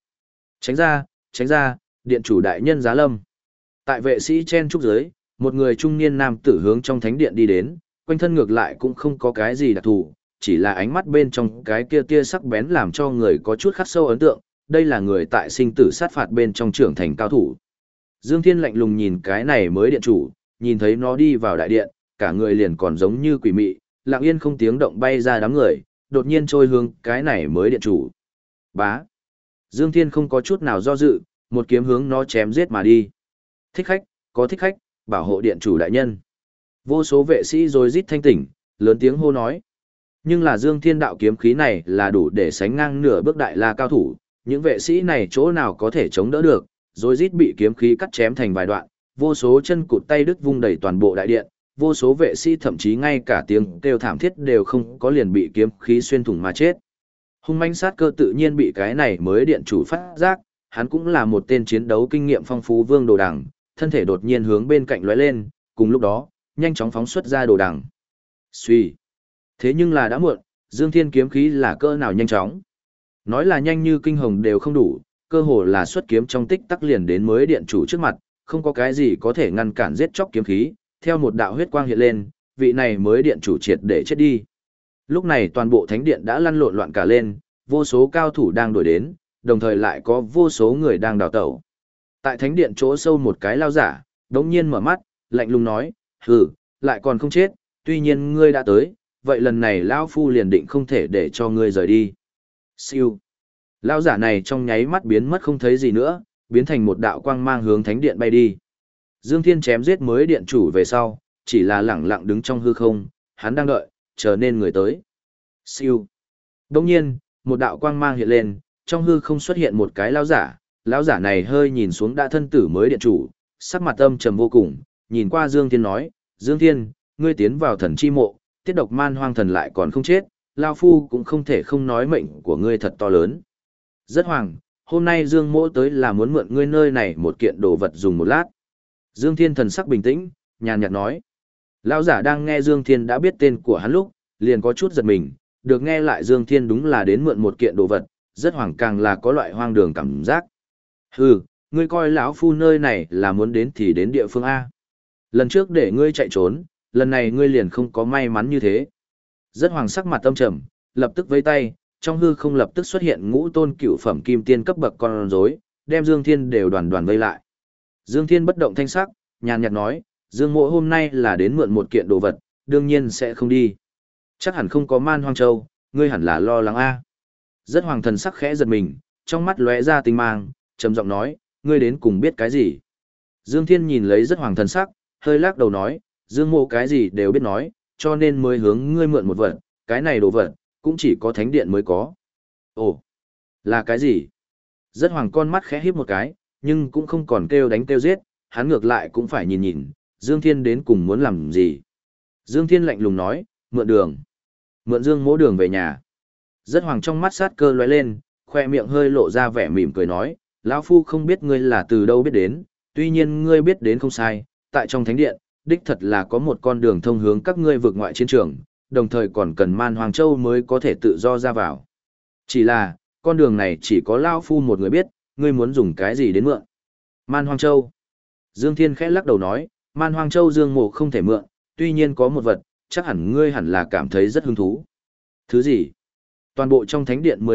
Tránh ra, điện chủ đại nhân giá lâm. Tại vệ sĩ chen trúc dưới, một người trung niên nam tử hướng trong thánh điện đi đến, quanh thân ngược lại cũng không có cái gì đặc thù, chỉ là ánh mắt bên trong cái kia tia sắc bén làm cho người có chút khắc sâu ấn tượng, đây là người tại sinh tử sát phạt bên trong trưởng thành cao thủ. Dương Thiên lạnh lùng nhìn cái này mới điện chủ, nhìn thấy nó đi vào đại điện, cả người liền còn giống như quỷ mị, lặng yên không tiếng động bay ra đám người, đột nhiên trôi hướng cái này mới điện chủ. Bá. Dương Thiên không có chút nào do dự, một kiếm hướng nó chém giết mà đi. Thích khách, bảo hộ điện chủ đại nhân. Vô số vệ sĩ rồi rít thanh tỉnh, lớn tiếng hô nói. Nhưng là Dương Thiên đạo kiếm khí này là đủ để sánh ngang nửa bước đại la cao thủ, những vệ sĩ này chỗ nào có thể chống đỡ được, rồi rít bị kiếm khí cắt chém thành vài đoạn, vô số chân cụt tay đứt vung đầy toàn bộ đại điện, vô số vệ sĩ thậm chí ngay cả tiếng kêu thảm thiết đều không có liền bị kiếm khí xuyên thủng mà chết. Hung manh sát cơ tự nhiên bị cái này mới điện chủ phát giác, hắn cũng là một tên chiến đấu kinh nghiệm phong phú vương đồ đằng, thân thể đột nhiên hướng bên cạnh lóe lên, cùng lúc đó, nhanh chóng phóng xuất ra đồ đằng. Xuy. Thế nhưng là đã muộn, Dương Thiên kiếm khí là cỡ nào nhanh chóng. Nói là nhanh như kinh hồng đều không đủ, cơ hồ là xuất kiếm trong tích tắc liền đến mới điện chủ trước mặt, không có cái gì có thể ngăn cản giết chóc kiếm khí, theo một đạo huyết quang hiện lên, vị này mới điện chủ triệt để chết đi. Lúc này toàn bộ thánh điện đã lăn lộn loạn cả lên, vô số cao thủ đang đuổi đến, đồng thời lại có vô số người đang đào tẩu. Tại thánh điện chỗ sâu một cái lao giả, đống nhiên mở mắt, lạnh lùng nói, hừ, lại còn không chết, tuy nhiên ngươi đã tới, vậy lần này lão phu liền định không thể để cho ngươi rời đi. Siêu. Lão giả này trong nháy mắt biến mất không thấy gì nữa, biến thành một đạo quang mang hướng thánh điện bay đi. Dương Thiên chém giết mới điện chủ về sau, chỉ là lẳng lặng đứng trong hư không, hắn đang đợi, chờ nên người tới. Siêu. Đồng nhiên, một đạo quang mang hiện lên, trong hư không xuất hiện một cái lão giả này hơi nhìn xuống đã thân tử mới điện chủ, sắc mặt âm trầm vô cùng, nhìn qua Dương Thiên nói, Dương Thiên, ngươi tiến vào thần chi mộ, tiết độc man hoang thần lại còn không chết, Lao Phu cũng không thể không nói mệnh của ngươi thật to lớn. Rất hoàng, hôm nay Dương Mỗ tới là muốn mượn ngươi nơi này một kiện đồ vật dùng một lát. Dương Thiên thần sắc bình tĩnh, nhàn nhạt nói. Lão giả đang nghe Dương Thiên đã biết tên của hắn lúc, liền có chút giật mình, được nghe lại Dương Thiên đúng là đến mượn một kiện đồ vật, rất hoàng càng là có loại hoang đường cảm giác. Hừ, ngươi coi lão phu nơi này là muốn đến thì đến địa phương A. Lần trước để ngươi chạy trốn, lần này ngươi liền không có may mắn như thế. Rất hoàng sắc mặt âm trầm, lập tức vây tay, trong hư không lập tức xuất hiện ngũ tôn cửu phẩm kim tiên cấp bậc con rối, đem Dương Thiên đều đoàn đoàn vây lại. Dương Thiên bất động thanh sắc, nhàn nhạt nói, Dương Mỗ hôm nay là đến mượn một kiện đồ vật, đương nhiên sẽ không đi. Chắc hẳn không có Man Hoang Châu, ngươi hẳn là lo lắng a. Rất hoàng thần sắc khẽ giật mình, trong mắt lóe ra tinh mang, trầm giọng nói, ngươi đến cùng biết cái gì? Dương Thiên nhìn lấy rất hoàng thần sắc, hơi lắc đầu nói, Dương Mỗ cái gì đều biết nói, cho nên mới hướng ngươi mượn một vật, cái này đồ vật, cũng chỉ có thánh điện mới có. Ồ, là cái gì? Rất hoàng con mắt khẽ híp một cái, nhưng cũng không còn kêu đánh kêu giết, hắn ngược lại cũng phải nhìn nhìn, Dương Thiên đến cùng muốn làm gì. Dương Thiên lạnh lùng nói, mượn đường. Mượn Dương Mỗ đường về nhà. Rất hoàng trong mắt sát cơ lóe lên, khoe miệng hơi lộ ra vẻ mỉm cười nói, lão phu không biết ngươi là từ đâu biết đến, tuy nhiên ngươi biết đến không sai, tại trong thánh điện, đích thật là có một con đường thông hướng các ngươi vượt ngoại chiến trường, đồng thời còn cần Man Hoàng Châu mới có thể tự do ra vào. Chỉ là, con đường này chỉ có lão phu một người biết, ngươi muốn dùng cái gì đến mượn. Man Hoàng Châu. Dương Thiên khẽ lắc đầu nói, Man Hoàng Châu Dương Mộ không thể mượn, tuy nhiên có một vật, chắc hẳn ngươi hẳn là cảm thấy rất hứng thú. Thứ gì? Toàn bộ trong thánh điện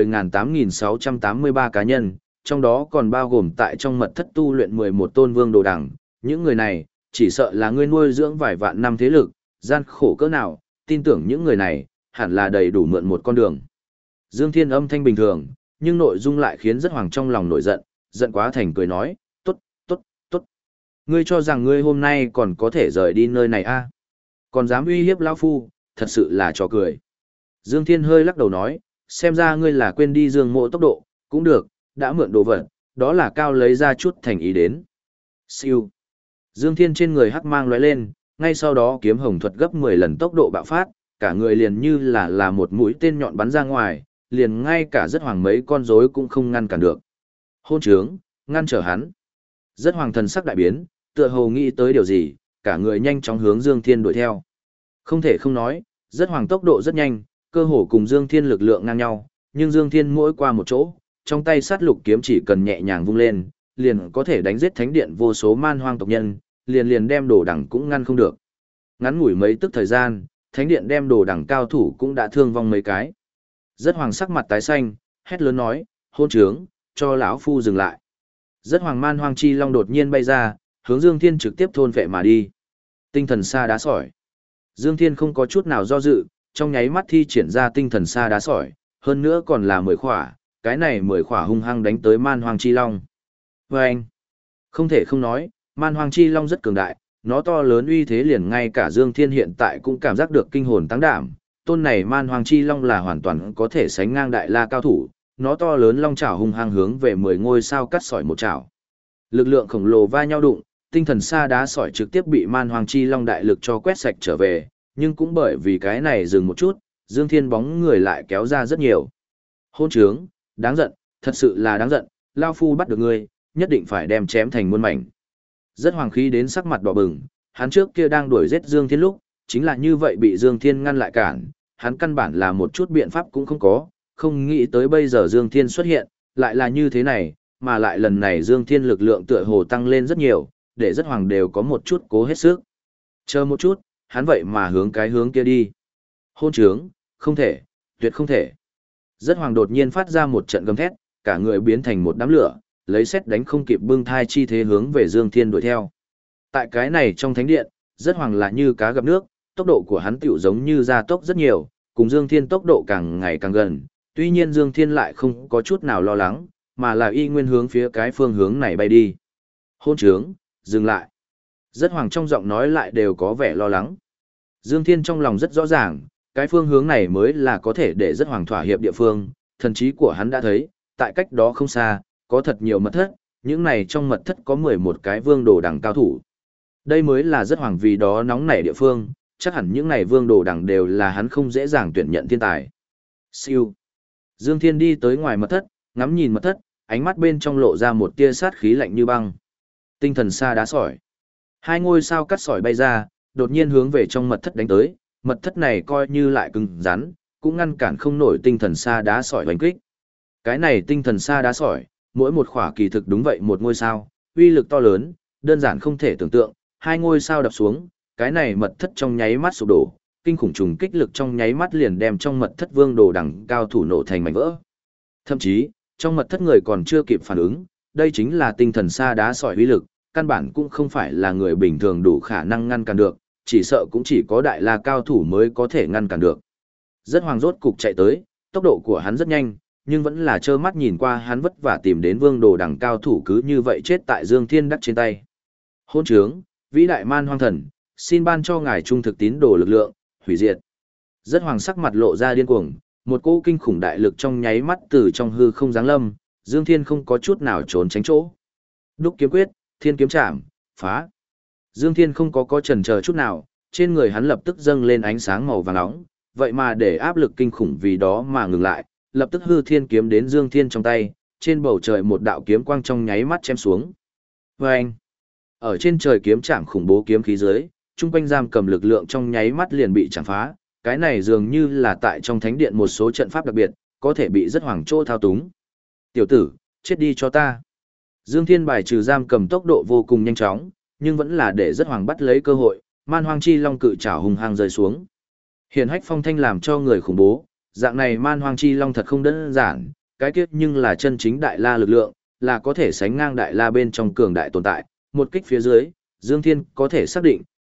10.8683 cá nhân, trong đó còn bao gồm tại trong mật thất tu luyện 11 tôn vương đồ đẳng, những người này, chỉ sợ là ngươi nuôi dưỡng vài vạn năm thế lực, gian khổ cỡ nào, tin tưởng những người này, hẳn là đầy đủ mượn một con đường. Dương Thiên âm thanh bình thường, nhưng nội dung lại khiến rất hoàng trong lòng nổi giận, giận quá thành cười nói, tốt, tốt, tốt. Ngươi cho rằng ngươi hôm nay còn có thể rời đi nơi này à? Còn dám uy hiếp lão phu, thật sự là trò cười. Dương Thiên hơi lắc đầu nói, xem ra ngươi là quên đi Dương Mộ tốc độ, cũng được, đã mượn đồ vật, đó là cao lấy ra chút thành ý đến. Siêu. Dương Thiên trên người hắc mang lóe lên, ngay sau đó kiếm hồng thuật gấp 10 lần tốc độ bạo phát, cả người liền như là một mũi tên nhọn bắn ra ngoài, liền ngay cả rất hoàng mấy con rối cũng không ngăn cản được. Hôn trướng, ngăn trở hắn. Rất hoàng thần sắc đại biến, tựa hồ nghĩ tới điều gì, cả người nhanh chóng hướng Dương Thiên đuổi theo. Không thể không nói, rất hoàng tốc độ rất nhanh, cơ hồ cùng Dương Thiên lực lượng ngang nhau, nhưng Dương Thiên mỗi qua một chỗ, trong tay sát lục kiếm chỉ cần nhẹ nhàng vung lên, liền có thể đánh giết thánh điện vô số man hoang tộc nhân, liền đem đồ đằng cũng ngăn không được. Ngắn ngủi mấy tức thời gian, thánh điện đem đồ đằng cao thủ cũng đã thương vong mấy cái. Rất hoàng sắc mặt tái xanh, hét lớn nói, hôn trướng, cho lão phu dừng lại. Rất hoàng man hoang chi long đột nhiên bay ra, hướng Dương Thiên trực tiếp thôn vệ mà đi. Tinh thần sa đá sỏi. Dương Thiên không có chút nào do dự, trong nháy mắt thi triển ra tinh thần sa đá sỏi, hơn nữa còn là 10 khỏa, cái này 10 khỏa hung hăng đánh tới man hoang chi long. Và anh, không thể không nói, man hoang chi long rất cường đại, nó to lớn uy thế liền ngay cả Dương Thiên hiện tại cũng cảm giác được kinh hồn tăng đảm. Tôn này man hoang chi long là hoàn toàn có thể sánh ngang đại la cao thủ, nó to lớn long chảo hung hăng hướng về 10 ngôi sao cắt sỏi một chảo. Lực lượng khổng lồ va nhau đụng, tinh thần sa đá sỏi trực tiếp bị man hoang chi long đại lực cho quét sạch trở về, nhưng cũng bởi vì cái này dừng một chút, Dương Thiên bóng người lại kéo ra rất nhiều. Hôn trướng, đáng giận, thật sự là đáng giận, lao phu bắt được ngươi, nhất định phải đem chém thành muôn mảnh. Rất hoàng khí đến sắc mặt đỏ bừng, hắn trước kia đang đuổi giết Dương Thiên lúc, chính là như vậy bị Dương Thiên ngăn lại cản, hắn căn bản là một chút biện pháp cũng không có, không nghĩ tới bây giờ Dương Thiên xuất hiện, lại là như thế này, mà lại lần này Dương Thiên lực lượng tựa hồ tăng lên rất nhiều, để rất hoàng đều có một chút cố hết sức. Chờ một chút, hắn vậy mà hướng cái hướng kia đi. Hôn trướng, không thể, tuyệt không thể. Rất hoàng đột nhiên phát ra một trận gầm thét, cả người biến thành một đám lửa, lấy sét đánh không kịp bưng thai chi thế hướng về Dương Thiên đuổi theo. Tại cái này trong thánh điện, rất hoàng là như cá gặp nước, tốc độ của hắn tiểu giống như gia tốc rất nhiều, cùng Dương Thiên tốc độ càng ngày càng gần, tuy nhiên Dương Thiên lại không có chút nào lo lắng, mà là y nguyên hướng phía cái phương hướng này bay đi. Hôn trướng, dừng lại. Rất hoàng trong giọng nói lại đều có vẻ lo lắng. Dương Thiên trong lòng rất rõ ràng, cái phương hướng này mới là có thể để rất hoàng thỏa hiệp địa phương, thần trí của hắn đã thấy, tại cách đó không xa, có thật nhiều mật thất, những này trong mật thất có 11 cái vương đồ đẳng cao thủ. Đây mới là rất hoàng vì đó nóng nảy địa phương, chắc hẳn những này vương đồ đẳng đều là hắn không dễ dàng tuyển nhận thiên tài. Siêu. Dương Thiên đi tới ngoài mật thất, ngắm nhìn mật thất, ánh mắt bên trong lộ ra một tia sát khí lạnh như băng. Tinh thần sa đá sỏi. Hai ngôi sao cắt sỏi bay ra, đột nhiên hướng về trong mật thất đánh tới, mật thất này coi như lại cứng rắn, cũng ngăn cản không nổi tinh thần sa đá sỏi đánh kích. Cái này tinh thần sa đá sỏi, mỗi một khỏa kỳ thực đúng vậy một ngôi sao, uy lực to lớn, đơn giản không thể tưởng tượng, hai ngôi sao đập xuống, cái này mật thất trong nháy mắt sụp đổ, kinh khủng trùng kích lực trong nháy mắt liền đem trong mật thất vương đồ đẳng cao thủ nổ thành mảnh vỡ. Thậm chí, trong mật thất người còn chưa kịp phản ứng, đây chính là tinh thần sa đá sỏi uy lực, căn bản cũng không phải là người bình thường đủ khả năng ngăn cản được, chỉ sợ cũng chỉ có đại la cao thủ mới có thể ngăn cản được. Rất hoàng rốt cục chạy tới, tốc độ của hắn rất nhanh, nhưng vẫn là trơ mắt nhìn qua hắn vất vả tìm đến vương đồ đẳng cao thủ cứ như vậy chết tại Dương Thiên Đắc trên tay. Hôn trướng, vĩ đại man hoang thần, xin ban cho ngài trung thực tín đồ lực lượng, hủy diệt. Rất hoàng sắc mặt lộ ra điên cuồng, một cỗ kinh khủng đại lực trong nháy mắt từ trong hư không giáng lâm, Dương Thiên không có chút nào trốn tránh chỗ. Đúc kiếm quyết, thiên kiếm chạm, phá. Dương Thiên không có chần chờ chút nào, trên người hắn lập tức dâng lên ánh sáng màu vàng nóng, vậy mà để áp lực kinh khủng vì đó mà ngừng lại, lập tức hư thiên kiếm đến Dương Thiên trong tay, trên bầu trời một đạo kiếm quang trong nháy mắt chém xuống. Vâng! Ở trên trời kiếm chạm khủng bố kiếm khí dưới, trung quanh giam cầm lực lượng trong nháy mắt liền bị chạm phá, cái này dường như là tại trong thánh điện một số trận pháp đặc biệt, có thể bị rất hoàng chỗ thao túng. Tiểu tử, chết đi cho ta. Dương Thiên bài trừ giam cầm tốc độ vô cùng nhanh chóng, nhưng vẫn là để rất hoàng bắt lấy cơ hội, man hoang chi long cự trảo hùng hăng rơi xuống. Hiển hách phong thanh làm cho người khủng bố, dạng này man hoang chi long thật không đơn giản, cái kiếp nhưng là chân chính đại la lực lượng, là có thể sánh ngang đại la bên trong cường đại tồn tại, một kích phía dưới, Dương Thiên có thể xác định,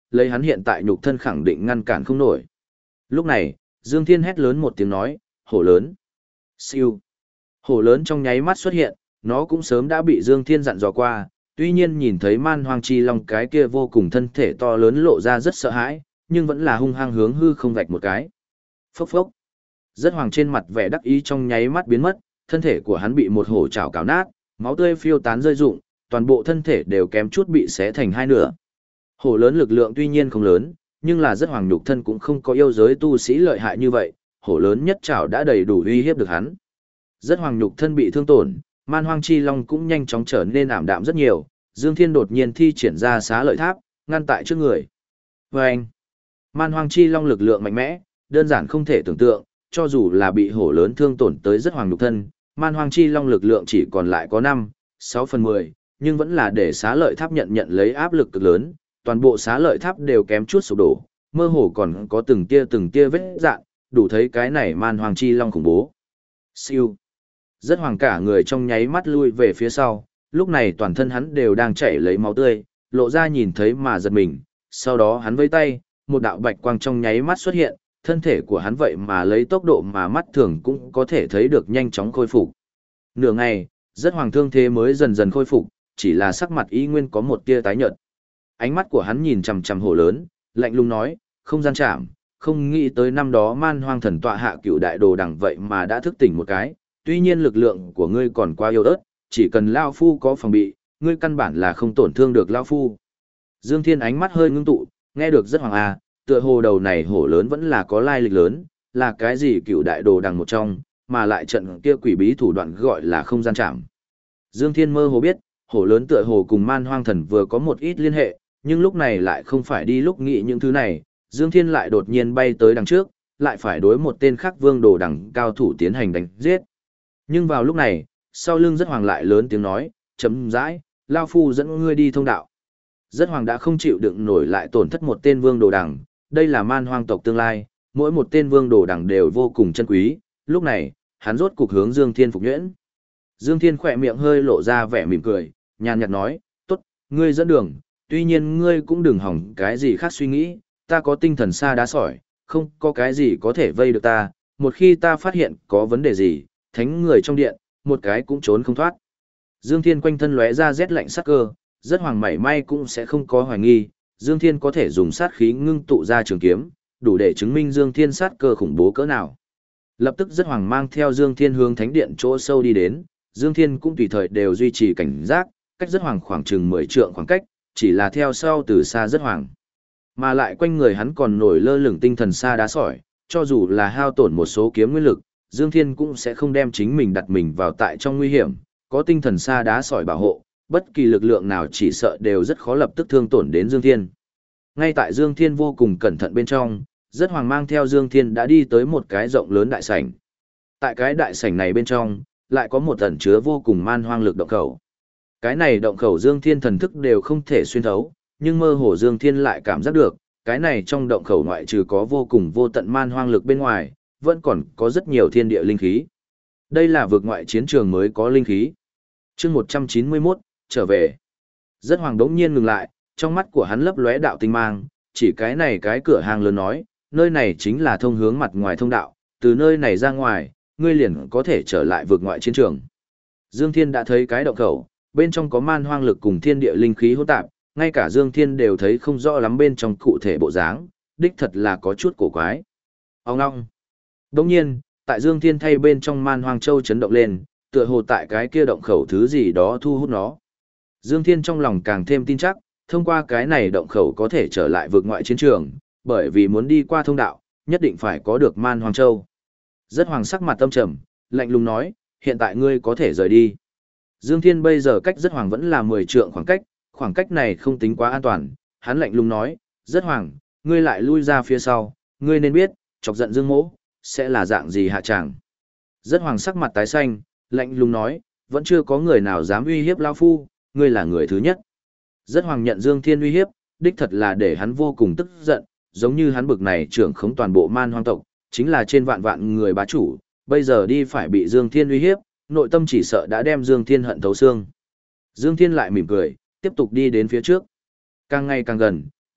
lấy hắn hiện tại nhục thân khẳng định ngăn cản không nổi. Lúc này, Dương Thiên hét lớn một tiếng nói, hổ lớn. Siêu. Hổ lớn trong nháy mắt xuất hiện, nó cũng sớm đã bị Dương Thiên dặn dò qua, tuy nhiên nhìn thấy man hoang chi long cái kia vô cùng thân thể to lớn lộ ra rất sợ hãi, nhưng vẫn là hung hăng hướng hư không vạch một cái. Phốc phốc. Rất hoàng trên mặt vẻ đắc ý trong nháy mắt biến mất, thân thể của hắn bị một hổ chảo cào nát, máu tươi phiêu tán rơi rụng, toàn bộ thân thể đều kém chút bị xé thành hai nửa. Hổ lớn lực lượng tuy nhiên không lớn, nhưng là rất hoàng nhục thân cũng không có yêu giới tu sĩ lợi hại như vậy, hổ lớn nhất chảo đã đầy đủ uy hiếp được hắn. Rất hoàng nhục thân bị thương tổn, man hoang chi long cũng nhanh chóng trở nên ảm đạm rất nhiều, Dương Thiên đột nhiên thi triển ra xá lợi tháp, ngăn tại trước người. Và anh, man hoang chi long lực lượng mạnh mẽ, đơn giản không thể tưởng tượng, cho dù là bị hổ lớn thương tổn tới rất hoàng nhục thân, man hoang chi long lực lượng chỉ còn lại có 5-6/10, nhưng vẫn là để xá lợi tháp nhận lấy áp lực cực lớn, toàn bộ xá lợi tháp đều kém chút sụp đổ, mơ hồ còn có từng tia vết dạn, đủ thấy cái này man hoang chi long khủng bố. Siêu. Rất hoàng cả người trong nháy mắt lui về phía sau, lúc này toàn thân hắn đều đang chảy lấy máu tươi, lộ ra nhìn thấy mà giật mình, sau đó hắn vẫy tay, một đạo bạch quang trong nháy mắt xuất hiện, thân thể của hắn vậy mà lấy tốc độ mà mắt thường cũng có thể thấy được nhanh chóng khôi phục. Nửa ngày, rất hoàng thương thế mới dần dần khôi phục, chỉ là sắc mặt y nguyên có một tia tái nhợt. Ánh mắt của hắn nhìn chằm chằm hổ lớn, lạnh lùng nói, không gian chạm, không nghĩ tới năm đó man hoang thần tọa hạ cửu đại đồ đằng vậy mà đã thức tỉnh một cái, tuy nhiên lực lượng của ngươi còn quá yếu ớt, chỉ cần Lao Phu có phòng bị, ngươi căn bản là không tổn thương được Lao Phu. Dương Thiên ánh mắt hơi ngưng tụ, nghe được rất hoàng à, tựa hồ đầu này hổ lớn vẫn là có lai lịch lớn, là cái gì cửu đại đồ đằng một trong, mà lại trận kia quỷ bí thủ đoạn gọi là không gian chạm. Dương Thiên mơ hồ biết, hổ lớn tựa hồ cùng man hoang thần vừa có một ít liên hệ, nhưng lúc này lại không phải đi lúc nghĩ những thứ này, Dương Thiên lại đột nhiên bay tới đằng trước, lại phải đối một tên khác vương đồ đằng cao thủ tiến hành đánh giết. Nhưng vào lúc này, sau lưng rất hoàng lại lớn tiếng nói, chấm dãi, Lao Phu dẫn ngươi đi thông đạo. Rất hoàng đã không chịu đựng nổi lại tổn thất một tên vương đồ đằng, đây là man hoang tộc tương lai, mỗi một tên vương đồ đằng đều vô cùng chân quý, lúc này, hắn rốt cục hướng Dương Thiên phục nhuyễn. Dương Thiên khỏe miệng hơi lộ ra vẻ mỉm cười, nhàn nhạt nói, tốt, ngươi dẫn đường, tuy nhiên ngươi cũng đừng hỏng cái gì khác suy nghĩ, ta có tinh thần sa đá sỏi, không có cái gì có thể vây được ta, một khi ta phát hiện có vấn đề gì, thánh người trong điện, một cái cũng trốn không thoát. Dương Thiên quanh thân lóe ra rét lạnh sắc cơ, rất hoàng mảy may cũng sẽ không có hoài nghi, Dương Thiên có thể dùng sát khí ngưng tụ ra trường kiếm, đủ để chứng minh Dương Thiên sát cơ khủng bố cỡ nào. Lập tức rất hoàng mang theo Dương Thiên hướng thánh điện chỗ sâu đi đến, Dương Thiên cũng tùy thời đều duy trì cảnh giác, cách rất hoàng khoảng chừng 10 trượng khoảng cách, chỉ là theo sau từ xa rất hoàng. Mà lại quanh người hắn còn nổi lơ lửng tinh thần sa đá sỏi, cho dù là hao tổn một số kiếm nguyên lực, Dương Thiên cũng sẽ không đem chính mình đặt mình vào tại trong nguy hiểm, có tinh thần sa đá sỏi bảo hộ, bất kỳ lực lượng nào chỉ sợ đều rất khó lập tức thương tổn đến Dương Thiên. Ngay tại Dương Thiên vô cùng cẩn thận bên trong, rất hoàng mang theo Dương Thiên đã đi tới một cái rộng lớn đại sảnh. Tại cái đại sảnh này bên trong, lại có một ẩn chứa vô cùng man hoang lực động khẩu. Cái này động khẩu Dương Thiên thần thức đều không thể xuyên thấu, nhưng mơ hồ Dương Thiên lại cảm giác được, cái này trong động khẩu ngoại trừ có vô cùng vô tận man hoang lực bên ngoài, vẫn còn có rất nhiều thiên địa linh khí. Đây là vực ngoại chiến trường mới có linh khí. Chương 191, trở về. Rất hoàng đống nhiên ngừng lại, trong mắt của hắn lấp lóe đạo tinh mang, chỉ cái này cái cửa hàng lớn nói, nơi này chính là thông hướng mặt ngoài thông đạo, từ nơi này ra ngoài, ngươi liền có thể trở lại vực ngoại chiến trường. Dương Thiên đã thấy cái động khẩu, bên trong có man hoang lực cùng thiên địa linh khí hỗn tạp, ngay cả Dương Thiên đều thấy không rõ lắm bên trong cụ thể bộ dáng, đích thật là có chút cổ quái. Ông ngong. Đồng nhiên, tại Dương Thiên thay bên trong man hoang châu chấn động lên, tựa hồ tại cái kia động khẩu thứ gì đó thu hút nó. Dương Thiên trong lòng càng thêm tin chắc, thông qua cái này động khẩu có thể trở lại vực ngoại chiến trường, bởi vì muốn đi qua thông đạo, nhất định phải có được man hoang châu. Rất hoàng sắc mặt tâm trầm, lạnh lùng nói, hiện tại ngươi có thể rời đi. Dương Thiên bây giờ cách rất hoàng vẫn là 10 trượng khoảng cách này không tính quá an toàn, hắn lạnh lùng nói, rất hoàng, ngươi lại lui ra phía sau, ngươi nên biết, chọc giận Dương Mỗ, sẽ là dạng gì hạ tràng. Rất hoàng sắc mặt tái xanh, lạnh lùng nói, vẫn chưa có người nào dám uy hiếp Lao Phu, ngươi là người thứ nhất. Rất hoàng nhận Dương Thiên uy hiếp, đích thật là để hắn vô cùng tức giận, giống như hắn bực này trưởng khống toàn bộ man hoang tộc, chính là trên vạn vạn người bá chủ, bây giờ đi phải bị Dương Thiên uy hiếp, nội tâm chỉ sợ đã đem Dương Thiên hận thấu xương. Dương Thiên lại mỉm cười, tiếp tục đi đến phía trước. Càng ngày càng gần,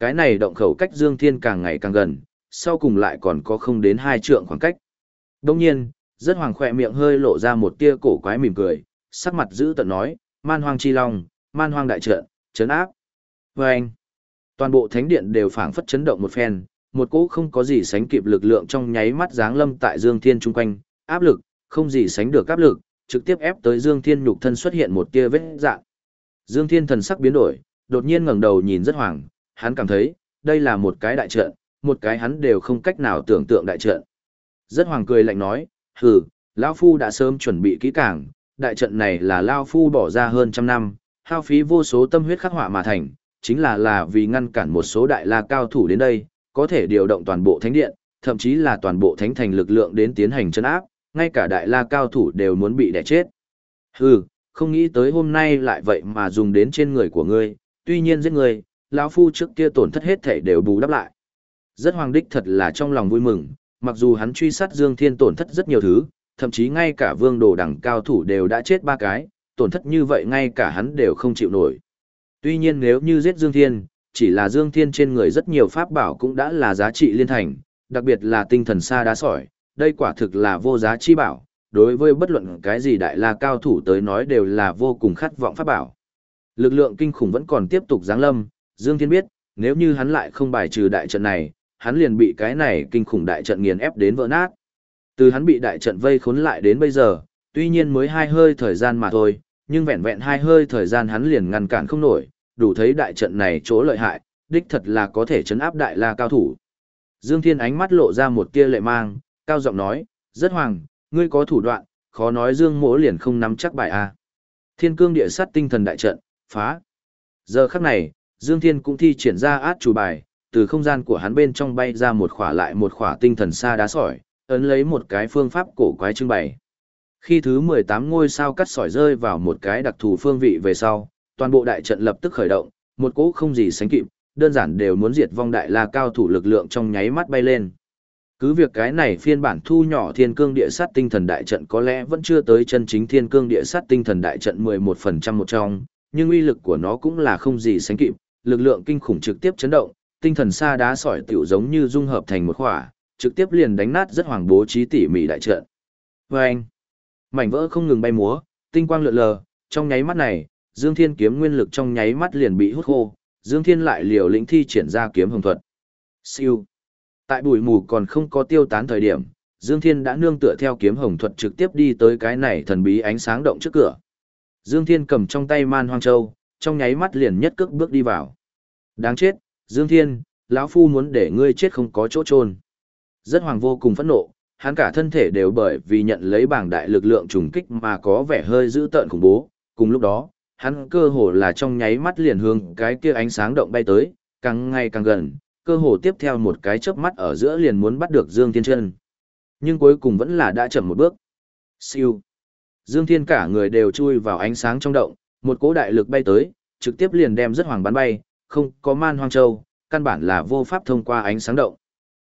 Cái này động khẩu cách Dương Thiên càng ngày càng gần, sau cùng lại còn có không đến 2 trượng khoảng cách. Đồng nhiên, rất hoàng khỏe miệng hơi lộ ra một tia cổ quái mỉm cười, sắc mặt giữ tợn nói, man hoang chi long, man hoang đại trận, chấn áp. Và anh, toàn bộ thánh điện đều phảng phất chấn động một phen, một cỗ không có gì sánh kịp lực lượng trong nháy mắt giáng lâm tại Dương Thiên chung quanh, áp lực, không gì sánh được áp lực, trực tiếp ép tới Dương Thiên nhục thân xuất hiện một tia vết rạn. Dương Thiên thần sắc biến đổi, đột nhiên ngẩng đầu nhìn rất hoàng, hắn cảm thấy, đây là một cái đại trận, một cái hắn đều không cách nào tưởng tượng đại trận. Rất hoàng cười lạnh nói, hừ, lão phu đã sớm chuẩn bị kỹ càng, đại trận này là lão phu bỏ ra hơn trăm năm, hao phí vô số tâm huyết khắc họa mà thành, chính là vì ngăn cản một số đại la cao thủ đến đây, có thể điều động toàn bộ thánh điện, thậm chí là toàn bộ thánh thành lực lượng đến tiến hành trấn áp, ngay cả đại la cao thủ đều muốn bị đè chết. Hừ, không nghĩ tới hôm nay lại vậy mà dùng đến trên người của ngươi, tuy nhiên giết ngươi, lão phu trước kia tổn thất hết thảy đều bù đắp lại. Rất hoàng đích thật là trong lòng vui mừng, mặc dù hắn truy sát Dương Thiên tổn thất rất nhiều thứ, thậm chí ngay cả vương đồ đẳng cao thủ đều đã chết 3 cái, tổn thất như vậy ngay cả hắn đều không chịu nổi. Tuy nhiên nếu như giết Dương Thiên, chỉ là Dương Thiên trên người rất nhiều pháp bảo cũng đã là giá trị liên thành, đặc biệt là tinh thần sa đá sỏi, đây quả thực là vô giá chi bảo, đối với bất luận cái gì đại la cao thủ tới nói đều là vô cùng khát vọng pháp bảo. Lực lượng kinh khủng vẫn còn tiếp tục giáng lâm, Dương Thiên biết, nếu như hắn lại không bài trừ đại trận này, hắn liền bị cái này kinh khủng đại trận nghiền ép đến vỡ nát. Từ hắn bị đại trận vây khốn lại đến bây giờ, tuy nhiên mới 2 hơi thời gian mà thôi, nhưng vẹn vẹn 2 hơi thời gian hắn liền ngăn cản không nổi, đủ thấy đại trận này chỗ lợi hại, đích thật là có thể chấn áp đại la cao thủ. Dương Thiên ánh mắt lộ ra một tia lệ mang, cao giọng nói, rất hoàng, ngươi có thủ đoạn, khó nói Dương Mỗ liền không nắm chắc bài a. Thiên cương địa sát tinh thần đại trận, phá. Giờ khắc này, Dương Thiên cũng thi triển ra át chủ bài, từ không gian của hắn bên trong bay ra một khỏa lại một khỏa tinh thần sa đá sỏi, ấn lấy một cái phương pháp cổ quái trưng bày. Khi thứ 18 ngôi sao cắt sỏi rơi vào một cái đặc thù phương vị về sau, toàn bộ đại trận lập tức khởi động, một cỗ không gì sánh kịp, đơn giản đều muốn diệt vong đại la cao thủ lực lượng trong nháy mắt bay lên. Cứ việc cái này phiên bản thu nhỏ thiên cương địa sát tinh thần đại trận có lẽ vẫn chưa tới chân chính thiên cương địa sát tinh thần đại trận 11% một trong, nhưng uy lực của nó cũng là không gì sánh kịp, lực lượng kinh khủng trực tiếp chấn động, tinh thần sa đá sỏi tiểu giống như dung hợp thành một khỏa, trực tiếp liền đánh nát rất hoàng bố trí tỉ mỉ đại trận. Vâng! Mảnh vỡ không ngừng bay múa, tinh quang lượn lờ, trong nháy mắt này, Dương Thiên kiếm nguyên lực trong nháy mắt liền bị hút khô, Dương Thiên lại liều lĩnh thi triển ra kiếm hồng thuật. Siêu. Tại bụi mù còn không có tiêu tán thời điểm, Dương Thiên đã nương tựa theo kiếm hồng thuật trực tiếp đi tới cái này thần bí ánh sáng động trước cửa. Dương Thiên cầm trong tay Man Hoang Châu, trong nháy mắt liền nhất cước bước đi vào. Đáng chết, Dương Thiên, lão phu muốn để ngươi chết không có chỗ chôn. Rất hoàng vô cùng phẫn nộ, hắn cả thân thể đều bởi vì nhận lấy bảng đại lực lượng trùng kích mà có vẻ hơi dữ tợn khủng bố. Cùng lúc đó, hắn cơ hồ là trong nháy mắt liền hướng cái kia ánh sáng động bay tới, càng ngày càng gần, cơ hồ tiếp theo một cái chớp mắt ở giữa liền muốn bắt được Dương Thiên chân. Nhưng cuối cùng vẫn là đã chậm một bước. Siêu. Dương Thiên cả người đều chui vào ánh sáng trong động, một cỗ đại lực bay tới, trực tiếp liền đem rất hoàng bắn bay, không có Man Hoang Châu, căn bản là vô pháp thông qua ánh sáng động.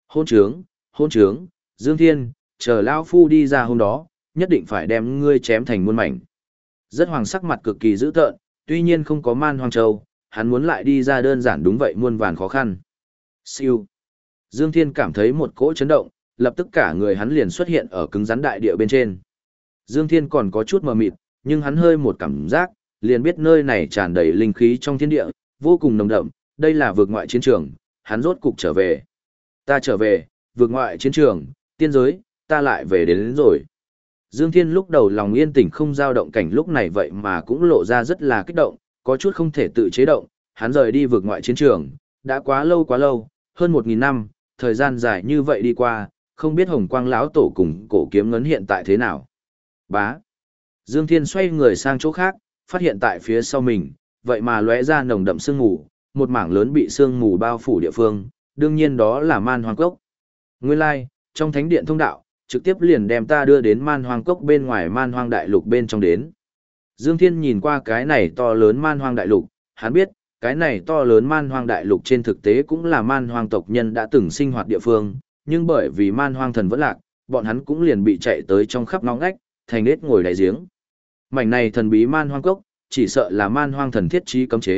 Hôn trướng, Dương Thiên, chờ lão phu đi ra hôm đó, nhất định phải đem ngươi chém thành muôn mảnh. Rất hoàng sắc mặt cực kỳ dữ tợn, tuy nhiên không có Man Hoang Châu, hắn muốn lại đi ra đơn giản đúng vậy muôn vàn khó khăn. Siêu. Dương Thiên cảm thấy một cỗ chấn động, lập tức cả người hắn liền xuất hiện ở cứng rắn đại địa bên trên. Dương Thiên còn có chút mờ mịt, nhưng hắn hơi một cảm giác, liền biết nơi này tràn đầy linh khí trong thiên địa, vô cùng nồng đậm, đây là vực ngoại chiến trường, hắn rốt cục trở về. Ta trở về, vực ngoại chiến trường, tiên giới, ta lại về đến rồi. Dương Thiên lúc đầu lòng yên tĩnh không dao động cảnh lúc này vậy mà cũng lộ ra rất là kích động, có chút không thể tự chế động, hắn rời đi vực ngoại chiến trường, đã quá lâu, hơn 1000 năm, thời gian dài như vậy đi qua, không biết Hồng Quang lão tổ cùng Cổ Kiếm Ngấn hiện tại thế nào. Bá. Dương Thiên xoay người sang chỗ khác, phát hiện tại phía sau mình, vậy mà lóe ra nồng đậm sương mù, một mảng lớn bị sương mù bao phủ địa phương, đương nhiên đó là Man Hoang Cốc. Nguyên lai, trong thánh điện thông đạo, trực tiếp liền đem ta đưa đến Man Hoang Cốc bên ngoài Man Hoang Đại Lục bên trong đến. Dương Thiên nhìn qua cái này to lớn Man Hoang Đại Lục, hắn biết, cái này to lớn Man Hoang Đại Lục trên thực tế cũng là Man Hoang tộc nhân đã từng sinh hoạt địa phương, nhưng bởi vì Man Hoang thần vẫn lạc, bọn hắn cũng liền bị chạy tới trong khắp ngõ ngách, thành nết ngồi đại giếng. Mảnh này thần bí Man Hoang Cốc, chỉ sợ là Man Hoang thần thiết trí cấm chế,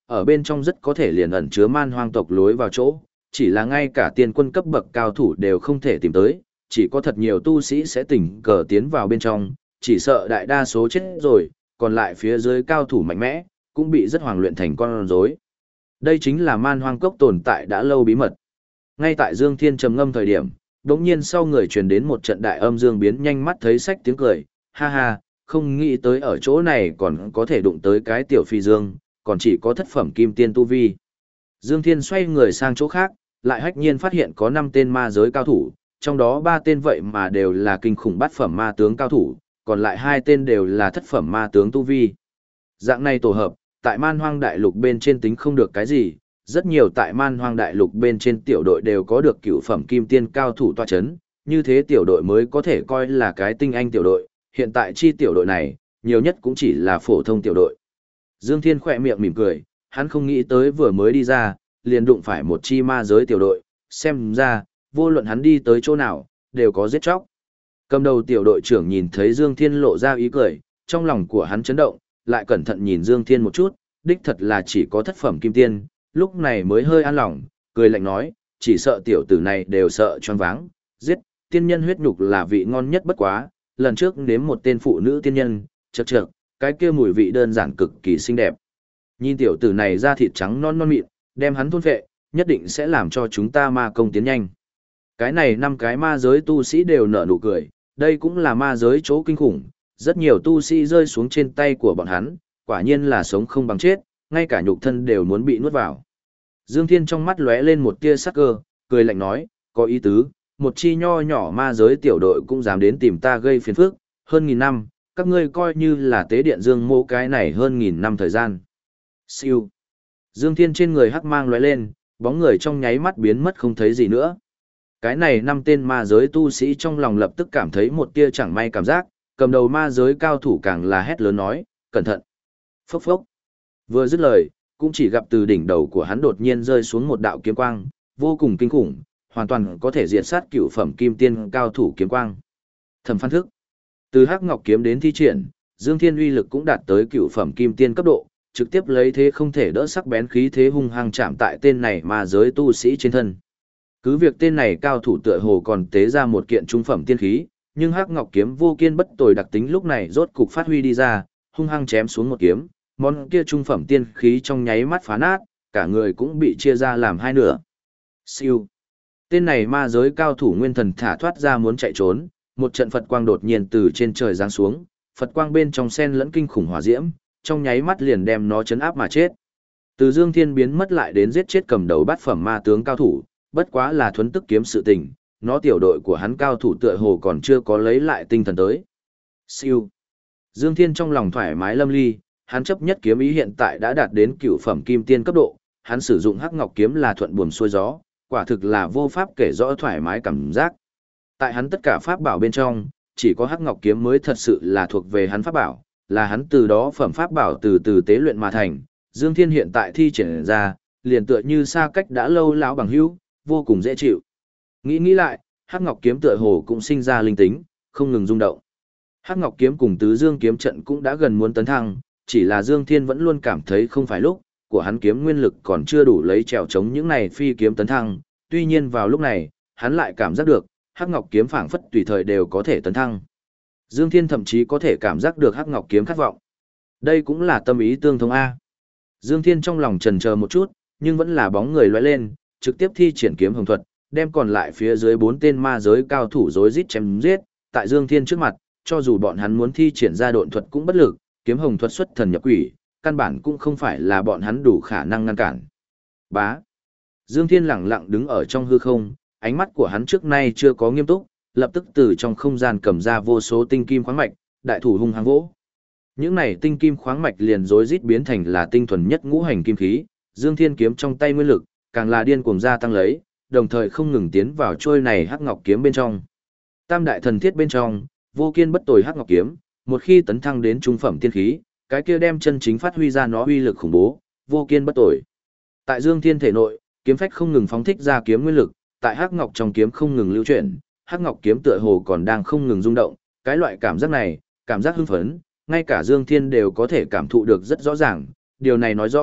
ở bên trong rất có thể liền ẩn chứa man hoang tộc lối vào chỗ, chỉ là ngay cả tiên quân cấp bậc cao thủ đều không thể tìm tới, chỉ có thật nhiều tu sĩ sẽ tình cờ tiến vào bên trong, chỉ sợ đại đa số chết rồi, còn lại phía dưới cao thủ mạnh mẽ, cũng bị rất hoàng luyện thành con rối. Đây chính là man hoang cốc tồn tại đã lâu bí mật. Ngay tại Dương Thiên trầm ngâm thời điểm, đột nhiên sau người truyền đến một trận đại âm dương biến nhanh mắt thấy sách tiếng cười, ha ha, không nghĩ tới ở chỗ này còn có thể đụng tới cái tiểu phi dương, còn chỉ có thất phẩm kim tiên tu vi. Dương Thiên xoay người sang chỗ khác, lại hách nhiên phát hiện có 5 tên ma giới cao thủ, trong đó 3 tên vậy mà đều là kinh khủng bát phẩm ma tướng cao thủ, còn lại 2 tên đều là thất phẩm ma tướng tu vi. Dạng này tổ hợp, tại man hoang đại lục bên trên tính không được cái gì, rất nhiều tại man hoang đại lục bên trên tiểu đội đều có được cửu phẩm kim tiên cao thủ tọa chấn, như thế tiểu đội mới có thể coi là cái tinh anh tiểu đội, hiện tại chi tiểu đội này, nhiều nhất cũng chỉ là phổ thông tiểu đội. Dương Thiên khỏe miệng mỉm cười, hắn không nghĩ tới vừa mới đi ra, liền đụng phải một chi ma giới tiểu đội, xem ra, vô luận hắn đi tới chỗ nào, đều có giết chóc. Cầm đầu tiểu đội trưởng nhìn thấy Dương Thiên lộ ra ý cười, trong lòng của hắn chấn động, lại cẩn thận nhìn Dương Thiên một chút, đích thật là chỉ có thất phẩm kim tiên, lúc này mới hơi an lòng, cười lạnh nói, chỉ sợ tiểu tử này đều sợ choáng váng, giết, tiên nhân huyết nhục là vị ngon nhất bất quá, lần trước nếm một tên phụ nữ tiên nhân, chậc chậc, cái kia mùi vị đơn giản cực kỳ xinh đẹp. Nhìn tiểu tử này da thịt trắng non non mịn, đem hắn thôn phệ, nhất định sẽ làm cho chúng ta ma công tiến nhanh. Cái này 5 cái ma giới tu sĩ đều nở nụ cười, đây cũng là ma giới chỗ kinh khủng, rất nhiều tu sĩ rơi xuống trên tay của bọn hắn, quả nhiên là sống không bằng chết, ngay cả nhục thân đều muốn bị nuốt vào. Dương Thiên trong mắt lóe lên một tia sắc cơ, cười lạnh nói, có ý tứ, một chi nho nhỏ ma giới tiểu đội cũng dám đến tìm ta gây phiền phức, hơn 1000 năm, các ngươi coi như là tế điện Dương Mô cái này hơn 1000 năm thời gian. Siêu. Dương Thiên trên người hắc mang lóe lên, bóng người trong nháy mắt biến mất không thấy gì nữa. Cái này 5 tên ma giới tu sĩ trong lòng lập tức cảm thấy một tia chẳng may cảm giác, cầm đầu ma giới cao thủ càng là hét lớn nói, cẩn thận. Phốc phốc. Vừa dứt lời, cũng chỉ gặp từ đỉnh đầu của hắn đột nhiên rơi xuống một đạo kiếm quang, vô cùng kinh khủng, hoàn toàn có thể diệt sát cửu phẩm kim tiên cao thủ kiếm quang. Thẩm Phan thức. Từ hắc ngọc kiếm đến thi triển, Dương Thiên uy lực cũng đạt tới cửu phẩm kim tiên cấp độ, trực tiếp lấy thế không thể đỡ sắc bén khí thế hung hăng chạm tại tên này ma giới tu sĩ trên thân. Cứ việc tên này cao thủ tựa hồ còn tế ra một kiện trung phẩm tiên khí, nhưng hắc ngọc kiếm vô kiên bất tồi đặc tính lúc này rốt cục phát huy đi ra, hung hăng chém xuống một kiếm, món kia trung phẩm tiên khí trong nháy mắt phá nát, cả người cũng bị chia ra làm 2 nửa. Siêu. Tên này ma giới cao thủ nguyên thần thả thoát ra muốn chạy trốn, một trận Phật quang đột nhiên từ trên trời giáng xuống, Phật quang bên trong xen lẫn kinh khủng hỏa diễm, trong nháy mắt liền đem nó chấn áp mà chết. Từ Dương Thiên biến mất lại đến giết chết cầm đầu bát phẩm ma tướng cao thủ, bất quá là thuấn tức kiếm sự tình, nó tiểu đội của hắn cao thủ tựa hồ còn chưa có lấy lại tinh thần tới. Siêu. Dương Thiên trong lòng thoải mái lâm ly, hắn chấp nhất kiếm ý hiện tại đã đạt đến cửu phẩm kim tiên cấp độ, hắn sử dụng hắc ngọc kiếm là thuận buồm xuôi gió, quả thực là vô pháp kể rõ thoải mái cảm giác. Tại hắn tất cả pháp bảo bên trong, chỉ có hắc ngọc kiếm mới thật sự là thuộc về hắn pháp bảo, là hắn từ đó phẩm pháp bảo từ từ tế luyện mà thành. Dương Thiên hiện tại thi triển ra, liền tựa như xa cách đã lâu lão bằng hữu, vô cùng dễ chịu. Nghĩ lại, hắc ngọc kiếm tựa hồ cũng sinh ra linh tính, không ngừng rung động. Hắc ngọc kiếm cùng tứ dương kiếm trận cũng đã gần muốn tấn thăng, chỉ là Dương Thiên vẫn luôn cảm thấy không phải lúc, của hắn kiếm nguyên lực còn chưa đủ lấy trèo chống những này phi kiếm tấn thăng, tuy nhiên vào lúc này, hắn lại cảm giác được, hắc ngọc kiếm phảng phất tùy thời đều có thể tấn thăng. Dương Thiên thậm chí có thể cảm giác được hắc ngọc kiếm khát vọng. Đây cũng là tâm ý tương thông A. Dương Thiên trong lòng chần chờ một chút, nhưng vẫn là bóng người lóe lên, trực tiếp thi triển kiếm hồng thuật, đem còn lại phía dưới 4 tên ma giới cao thủ rối rít chém giết, tại Dương Thiên trước mặt, cho dù bọn hắn muốn thi triển ra độn thuật cũng bất lực, kiếm hồng thuật xuất thần nhập quỷ, căn bản cũng không phải là bọn hắn đủ khả năng ngăn cản. Bá. Dương Thiên lẳng lặng đứng ở trong hư không, ánh mắt của hắn trước nay chưa có nghiêm túc, lập tức từ trong không gian cầm ra vô số tinh kim khoáng mạch, đại thủ hung hăng vỗ. Những này tinh kim khoáng mạch liền rối rít biến thành là tinh thuần nhất ngũ hành kim khí, Dương Thiên kiếm trong tay nguyên lực, càng là điên cuồng gia tăng lấy, đồng thời không ngừng tiến vào trôi này hắc ngọc kiếm bên trong. Tam đại thần thiết bên trong, vô kiên bất tồi hắc ngọc kiếm, một khi tấn thăng đến trung phẩm tiên khí, cái kia đem chân chính phát huy ra nó uy lực khủng bố, vô kiên bất tồi. Tại Dương Thiên thể nội, kiếm phách không ngừng phóng thích ra kiếm nguyên lực, tại hắc ngọc trong kiếm không ngừng lưu chuyển, hắc ngọc kiếm tựa hồ còn đang không ngừng rung động, cái loại cảm giác này, cảm giác hưng phấn, ngay cả Dương Thiên đều có thể cảm thụ được rất rõ ràng, điều này nói rõ,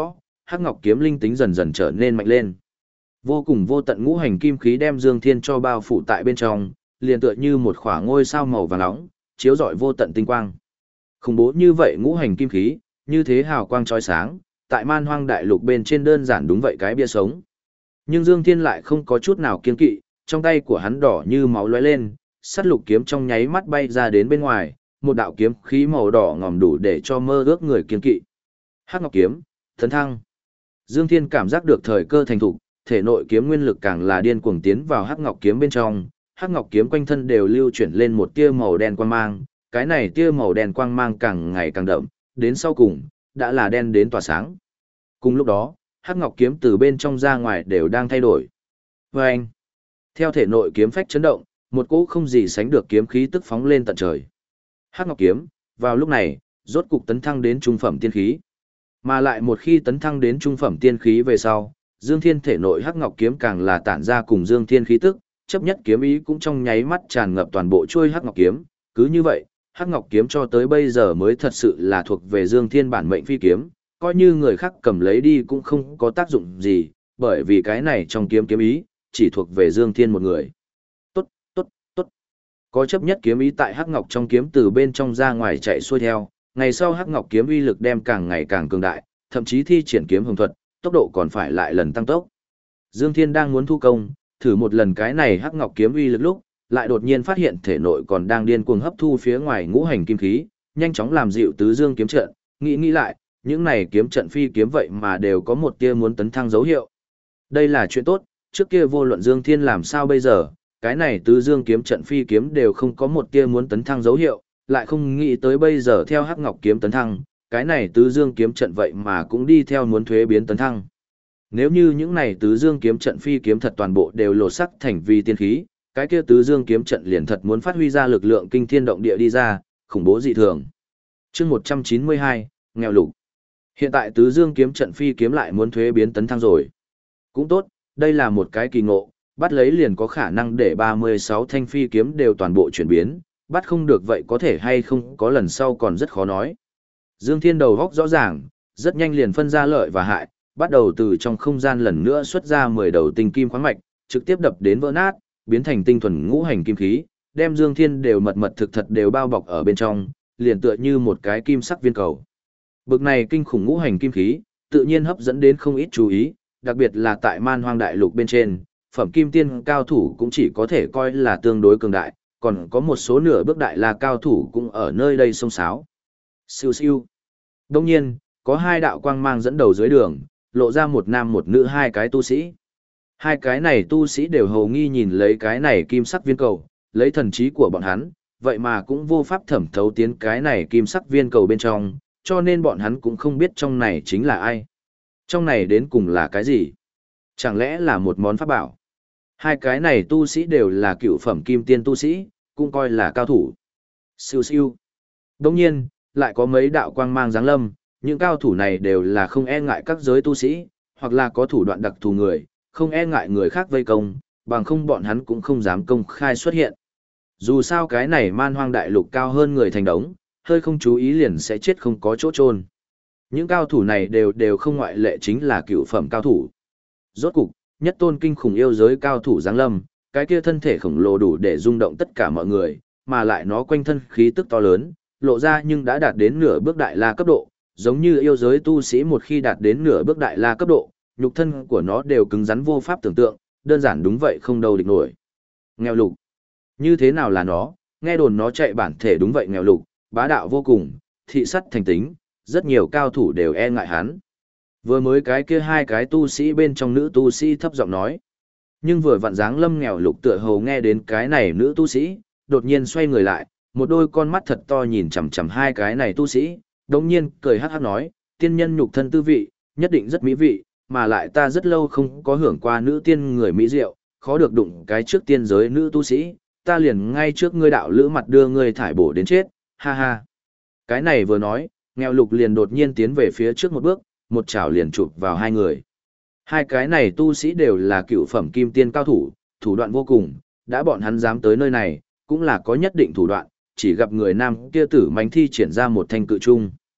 hắc ngọc kiếm linh tính dần dần trở nên mạnh lên. Vô cùng vô tận ngũ hành kim khí đem Dương Thiên cho bao phủ tại bên trong, liền tựa như một khỏa ngôi sao màu vàng nóng, chiếu rọi vô tận tinh quang. Khủng bố như vậy ngũ hành kim khí, như thế hào quang chói sáng, tại Man Hoang đại lục bên trên đơn giản đúng vậy cái bia sống. Nhưng Dương Thiên lại không có chút nào kiêng kỵ, trong tay của hắn đỏ như máu lóe lên, sắt lục kiếm trong nháy mắt bay ra đến bên ngoài, một đạo kiếm khí màu đỏ ngòm đủ để cho mơ ước người kiêng kỵ. Hắc Ngọc kiếm, tấn thăng. Dương Thiên cảm giác được thời cơ thành thục, thể nội kiếm nguyên lực càng là điên cuồng tiến vào Hắc Ngọc kiếm bên trong, Hắc Ngọc kiếm quanh thân đều lưu chuyển lên một tia màu đen quang mang, cái này tia màu đen quang mang càng ngày càng đậm, đến sau cùng đã là đen đến tỏa sáng. Cùng lúc đó, Hắc Ngọc kiếm từ bên trong ra ngoài đều đang thay đổi. Và anh, theo thể nội kiếm phách chấn động, một cỗ không gì sánh được kiếm khí tức phóng lên tận trời. Hắc Ngọc kiếm, vào lúc này, rốt cục tấn thăng đến trung phẩm tiên khí. Mà lại một khi tấn thăng đến trung phẩm tiên khí về sau, Dương Thiên thể nội Hắc Ngọc kiếm càng là tản ra cùng Dương Thiên khí tức, chấp nhất kiếm ý cũng trong nháy mắt tràn ngập toàn bộ chuôi Hắc Ngọc kiếm, cứ như vậy, Hắc Ngọc kiếm cho tới bây giờ mới thật sự là thuộc về Dương Thiên bản mệnh phi kiếm, coi như người khác cầm lấy đi cũng không có tác dụng gì, bởi vì cái này trong kiếm kiếm ý, chỉ thuộc về Dương Thiên một người. Tốt, tốt, tốt. Có chấp nhất kiếm ý tại Hắc Ngọc trong kiếm từ bên trong ra ngoài chạy xuôi theo, ngày sau Hắc Ngọc kiếm uy lực đem càng ngày càng cường đại, thậm chí thi triển kiếm hồng thuật, tốc độ còn phải lại lần tăng tốc. Dương Thiên đang muốn thu công, thử một lần cái này Hắc Ngọc kiếm uy lực lúc, lại đột nhiên phát hiện thể nội còn đang điên cuồng hấp thu phía ngoài ngũ hành kim khí, nhanh chóng làm dịu tứ dương kiếm trận, nghĩ lại, những này kiếm trận phi kiếm vậy mà đều có một tia muốn tấn thăng dấu hiệu. Đây là chuyện tốt, trước kia vô luận Dương Thiên làm sao bây giờ, cái này tứ dương kiếm trận phi kiếm đều không có một tia muốn tấn thăng dấu hiệu, lại không nghĩ tới bây giờ theo Hắc Ngọc kiếm tấn thăng, cái này tứ dương kiếm trận vậy mà cũng đi theo muốn thuế biến tấn thăng. Nếu như những này tứ dương kiếm trận phi kiếm thật toàn bộ đều lột sắc thành vi tiên khí, cái kia tứ dương kiếm trận liền thật muốn phát huy ra lực lượng kinh thiên động địa đi ra, khủng bố dị thường. Chương 192, nghèo lục. Hiện tại tứ dương kiếm trận phi kiếm lại muốn thuế biến tấn thăng rồi. Cũng tốt, đây là một cái kỳ ngộ, bắt lấy liền có khả năng để 36 thanh phi kiếm đều toàn bộ chuyển biến, bắt không được vậy có thể hay không có lần sau còn rất khó nói. Dương Thiên đầu góc rõ ràng, rất nhanh liền phân ra lợi và hại, bắt đầu từ trong không gian lần nữa xuất ra 10 đầu tinh kim khoáng mạch, trực tiếp đập đến vỡ nát, biến thành tinh thuần ngũ hành kim khí, đem Dương Thiên đều mật mật thực thật đều bao bọc ở bên trong, liền tựa như một cái kim sắc viên cầu. Bực này kinh khủng ngũ hành kim khí, tự nhiên hấp dẫn đến không ít chú ý, đặc biệt là tại Man Hoang đại lục bên trên, phẩm kim tiên cao thủ cũng chỉ có thể coi là tương đối cường đại, còn có một số nửa bước đại la cao thủ cũng ở nơi đây xông xáo. Siêu siêu. Đông nhiên, có hai đạo quang mang dẫn đầu dưới đường, lộ ra một nam một nữ hai cái tu sĩ. Hai cái này tu sĩ đều hầu nghi nhìn lấy cái này kim sắc viên cầu, lấy thần trí của bọn hắn, vậy mà cũng vô pháp thẩm thấu tiến cái này kim sắc viên cầu bên trong, cho nên bọn hắn cũng không biết trong này chính là ai. Trong này đến cùng là cái gì? Chẳng lẽ là một món pháp bảo? Hai cái này tu sĩ đều là cựu phẩm kim tiên tu sĩ, cũng coi là cao thủ. Siêu siêu. Đồng nhiên, lại có mấy đạo quang mang giáng lâm, những cao thủ này đều là không e ngại các giới tu sĩ, hoặc là có thủ đoạn đặc thù người, không e ngại người khác vây công, bằng không bọn hắn cũng không dám công khai xuất hiện. Dù sao cái này Man Hoang đại lục cao hơn người thành đống, hơi không chú ý liền sẽ chết không có chỗ chôn. Những cao thủ này đều không ngoại lệ chính là cựu phẩm cao thủ. Rốt cục, nhất tôn kinh khủng yêu giới cao thủ giáng lâm, cái kia thân thể khổng lồ đủ để rung động tất cả mọi người, mà lại nó quanh thân khí tức to lớn, lộ ra nhưng đã đạt đến nửa bước đại la cấp độ, giống như yêu giới tu sĩ một khi đạt đến nửa bước đại la cấp độ, nhục thân của nó đều cứng rắn vô pháp tưởng tượng, đơn giản đúng vậy không đâu địch nổi. Nghèo lục. Như thế nào là nó, nghe đồn nó chạy bản thể đúng vậy nghèo lục, bá đạo vô cùng, thị sắt thành tính, rất nhiều cao thủ đều e ngại hắn. Vừa mới cái kia hai cái tu sĩ bên trong nữ tu sĩ thấp giọng nói. Nhưng vừa vặn dáng lâm nghèo lục tựa hồ nghe đến cái này nữ tu sĩ, đột nhiên xoay người lại, một đôi con mắt thật to nhìn chằm chằm hai cái này tu sĩ, đống nhiên cười hắc hắc nói, tiên nhân nhục thân tư vị, nhất định rất mỹ vị, mà lại ta rất lâu không có hưởng qua nữ tiên người mỹ diệu, khó được đụng cái trước tiên giới nữ tu sĩ, ta liền ngay trước ngươi đạo lữ mặt đưa ngươi thải bổ đến chết, ha ha. Cái này vừa nói, nghèo lục liền đột nhiên tiến về phía trước một bước, một chảo liền chụp vào hai người. Hai cái này tu sĩ đều là cựu phẩm kim tiên cao thủ, thủ đoạn vô cùng, đã bọn hắn dám tới nơi này, cũng là có nhất định thủ đoạn, chỉ gặp người nam kia tử mánh thi triển ra một thanh cự trung.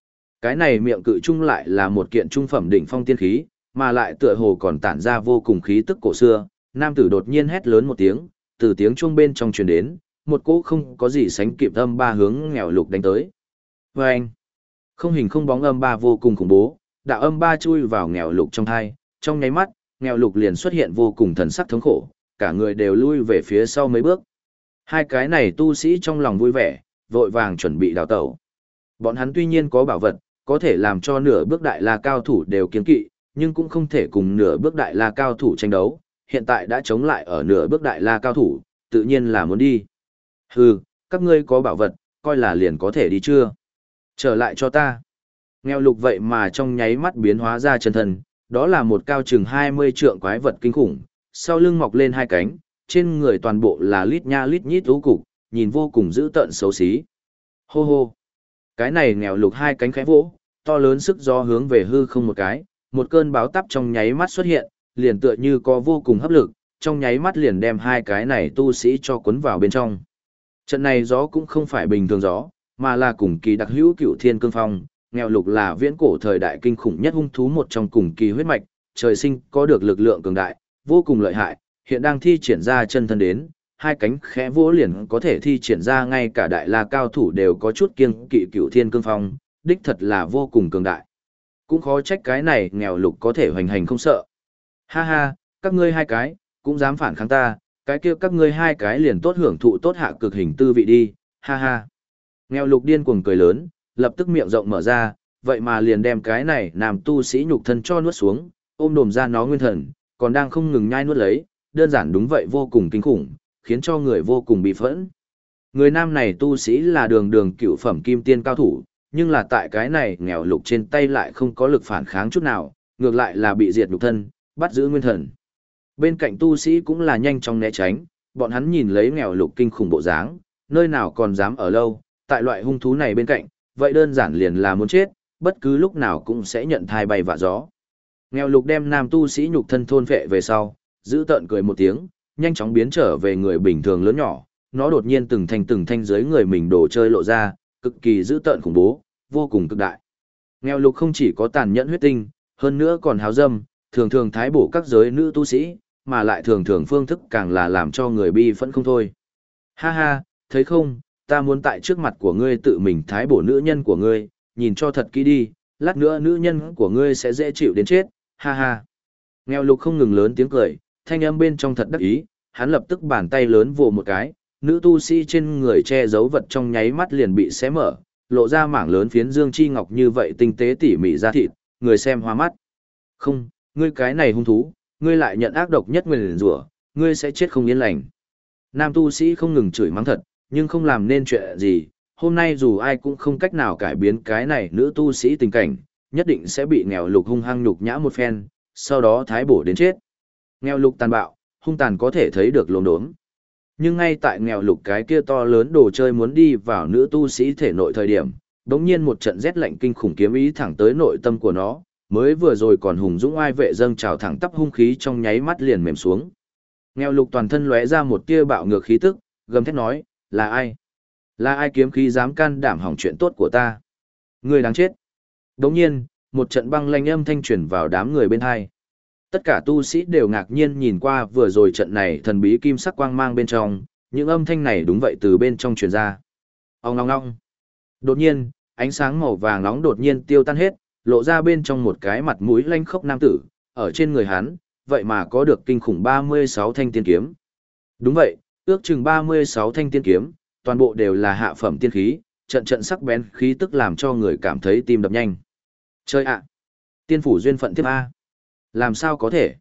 Cái này miệng cự trung lại là một kiện trung phẩm đỉnh phong tiên khí, mà lại tựa hồ còn tản ra vô cùng khí tức cổ xưa. Nam tử đột nhiên hét lớn một tiếng, từ tiếng chuông bên trong truyền đến, một cỗ không có gì sánh kịp âm ba hướng nghèo lục đánh tới. Và anh, không hình không bóng âm ba vô cùng khủng bố, đạo âm ba chui vào nghèo lục trong thai, trong nháy mắt, nghèo lục liền xuất hiện vô cùng thần sắc thống khổ, cả người đều lui về phía sau mấy bước. Hai cái này tu sĩ trong lòng vui vẻ, vội vàng chuẩn bị đào tẩu. Bọn hắn tuy nhiên có bảo vật, có thể làm cho nửa bước đại la cao thủ đều kiêng kỵ, nhưng cũng không thể cùng nửa bước đại la cao thủ tranh đấu, hiện tại đã chống lại ở nửa bước đại la cao thủ, tự nhiên là muốn đi. Hừ, các ngươi có bảo vật, coi là liền có thể đi chưa? Trở lại cho ta. Nghèo lục vậy mà trong nháy mắt biến hóa ra chân thân, đó là một cao chừng 20 trượng quái vật kinh khủng, sau lưng mọc lên hai cánh, trên người toàn bộ là lít nha lít nhít ú cục, nhìn vô cùng dữ tợn xấu xí. Hô hô. Cái này nghèo lục hai cánh khẽ vỗ, to lớn sức gió hướng về hư không một cái, một cơn báo táp trong nháy mắt xuất hiện, liền tựa như có vô cùng hấp lực, trong nháy mắt liền đem hai cái này tu sĩ cho cuốn vào bên trong. Trận này gió cũng không phải bình thường gió, mà là cùng kỳ đặc hữu cựu thiên cương phong, nghèo lục là viễn cổ thời đại kinh khủng nhất hung thú một trong cùng kỳ huyết mạch, trời sinh có được lực lượng cường đại, vô cùng lợi hại, hiện đang thi triển ra chân thân đến, hai cánh khẽ vỗ liền có thể thi triển ra ngay cả đại la cao thủ đều có chút kiêng kỵ cựu thiên cương phong, đích thật là vô cùng cường đại. Cũng khó trách cái này nghèo lục có thể hoành hành không sợ. Ha ha, các ngươi hai cái, cũng dám phản kháng ta, cái kia các ngươi hai cái liền tốt hưởng thụ tốt hạ cực hình tư vị đi, ha ha. Nghèo lục điên cuồng cười lớn, lập tức miệng rộng mở ra, vậy mà liền đem cái này nam tu sĩ nhục thân cho nuốt xuống, ôm đồm ra nó nguyên thần, còn đang không ngừng nhai nuốt lấy, đơn giản đúng vậy vô cùng kinh khủng, khiến cho người vô cùng bị phẫn. Người nam này tu sĩ là đường đường cựu phẩm kim tiên cao thủ, nhưng là tại cái này nghèo lục trên tay lại không có lực phản kháng chút nào, ngược lại là bị diệt nhục thân, bắt giữ nguyên thần. Bên cạnh tu sĩ cũng là nhanh chóng né tránh, bọn hắn nhìn lấy nghèo lục kinh khủng bộ dáng, nơi nào còn dám ở lâu, tại loại hung thú này bên cạnh, vậy đơn giản liền là muốn chết, bất cứ lúc nào cũng sẽ nhận thai bay vạ gió. Nghèo lục đem nam tu sĩ nhục thân thôn phệ về sau, giữ tợn cười một tiếng, nhanh chóng biến trở về người bình thường lớn nhỏ, nó đột nhiên từng thanh dưới người mình đồ chơi lộ ra, cực kỳ dữ tợn khủng bố, vô cùng cực đại. Nghèo lục không chỉ có tàn nhẫn huyết tinh, hơn nữa còn háo dâm, thường thường thái bổ các giới nữ tu sĩ, mà lại thường thường phương thức càng là làm cho người bi phẫn không thôi. Ha ha, thấy không, ta muốn tại trước mặt của ngươi tự mình thái bổ nữ nhân của ngươi, nhìn cho thật kỹ đi, lát nữa nữ nhân của ngươi sẽ dễ chịu đến chết, ha ha. Nghèo lục không ngừng lớn tiếng cười, thanh âm bên trong thật đắc ý, hắn lập tức bàn tay lớn vồ một cái, nữ tu sĩ trên người che giấu vật trong nháy mắt liền bị xé mở, lộ ra mảng lớn phiến dương chi ngọc như vậy tinh tế tỉ mỉ ra thịt, người xem hoa mắt. Không, ngươi cái này hung thú, ngươi lại nhận ác độc nhất nguyền rủa, ngươi sẽ chết không yên lành. Nam tu sĩ không ngừng chửi mắng thật, nhưng không làm nên chuyện gì, hôm nay dù ai cũng không cách nào cải biến cái này nữ tu sĩ tình cảnh, nhất định sẽ bị nghèo lục hung hăng nhục nhã một phen, sau đó thái bổ đến chết. Nghèo lục tàn bạo, hung tàn có thể thấy được lồn đốm. Nhưng ngay tại nghèo lục cái kia to lớn đồ chơi muốn đi vào nữ tu sĩ thể nội thời điểm, đống nhiên một trận rét lạnh kinh khủng kiếm ý thẳng tới nội tâm của nó, mới vừa rồi còn hùng dũng oai vệ dâng trào thẳng tắp hung khí trong nháy mắt liền mềm xuống. Nghèo lục toàn thân lóe ra một tia bạo ngược khí tức, gầm thét nói, là ai? Là ai kiếm khí dám can đảm hỏng chuyện tốt của ta? Người đáng chết. Đống nhiên, một trận băng lanh âm thanh truyền vào đám người bên hai. Tất cả tu sĩ đều ngạc nhiên nhìn qua vừa rồi trận này thần bí kim sắc quang mang bên trong, những âm thanh này đúng vậy từ bên trong truyền ra. Ong ong ong. Đột nhiên, ánh sáng màu vàng nóng đột nhiên tiêu tan hết, lộ ra bên trong một cái mặt mũi lanh khốc nam tử, ở trên người hắn, vậy mà có được kinh khủng 36 thanh tiên kiếm. Đúng vậy, ước chừng 36 thanh tiên kiếm, toàn bộ đều là hạ phẩm tiên khí, trận trận sắc bén khí tức làm cho người cảm thấy tim đập nhanh. Chơi ạ! Tiên phủ duyên phận tiếp A. Làm sao có thể?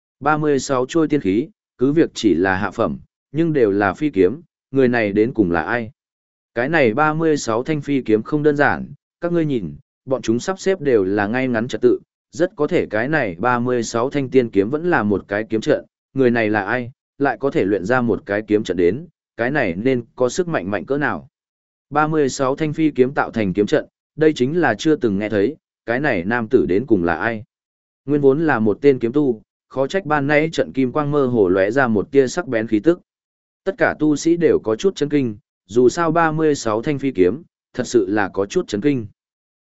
36 trôi tiên khí, cứ việc chỉ là hạ phẩm, nhưng đều là phi kiếm, người này đến cùng là ai? Cái này 36 thanh phi kiếm không đơn giản, các ngươi nhìn, bọn chúng sắp xếp đều là ngay ngắn trật tự, rất có thể cái này 36 thanh tiên kiếm vẫn là một cái kiếm trận, người này là ai, lại có thể luyện ra một cái kiếm trận đến, cái này nên có sức mạnh mạnh cỡ nào. 36 thanh phi kiếm tạo thành kiếm trận, đây chính là chưa từng nghe thấy, cái này nam tử đến cùng là ai. Nguyên vốn là một tên kiếm tu, khó trách ban nãy trận kim quang mơ hồ lóe ra một tia sắc bén khí tức. Tất cả tu sĩ đều có chút chấn kinh, dù sao 36 thanh phi kiếm, thật sự là có chút chấn kinh.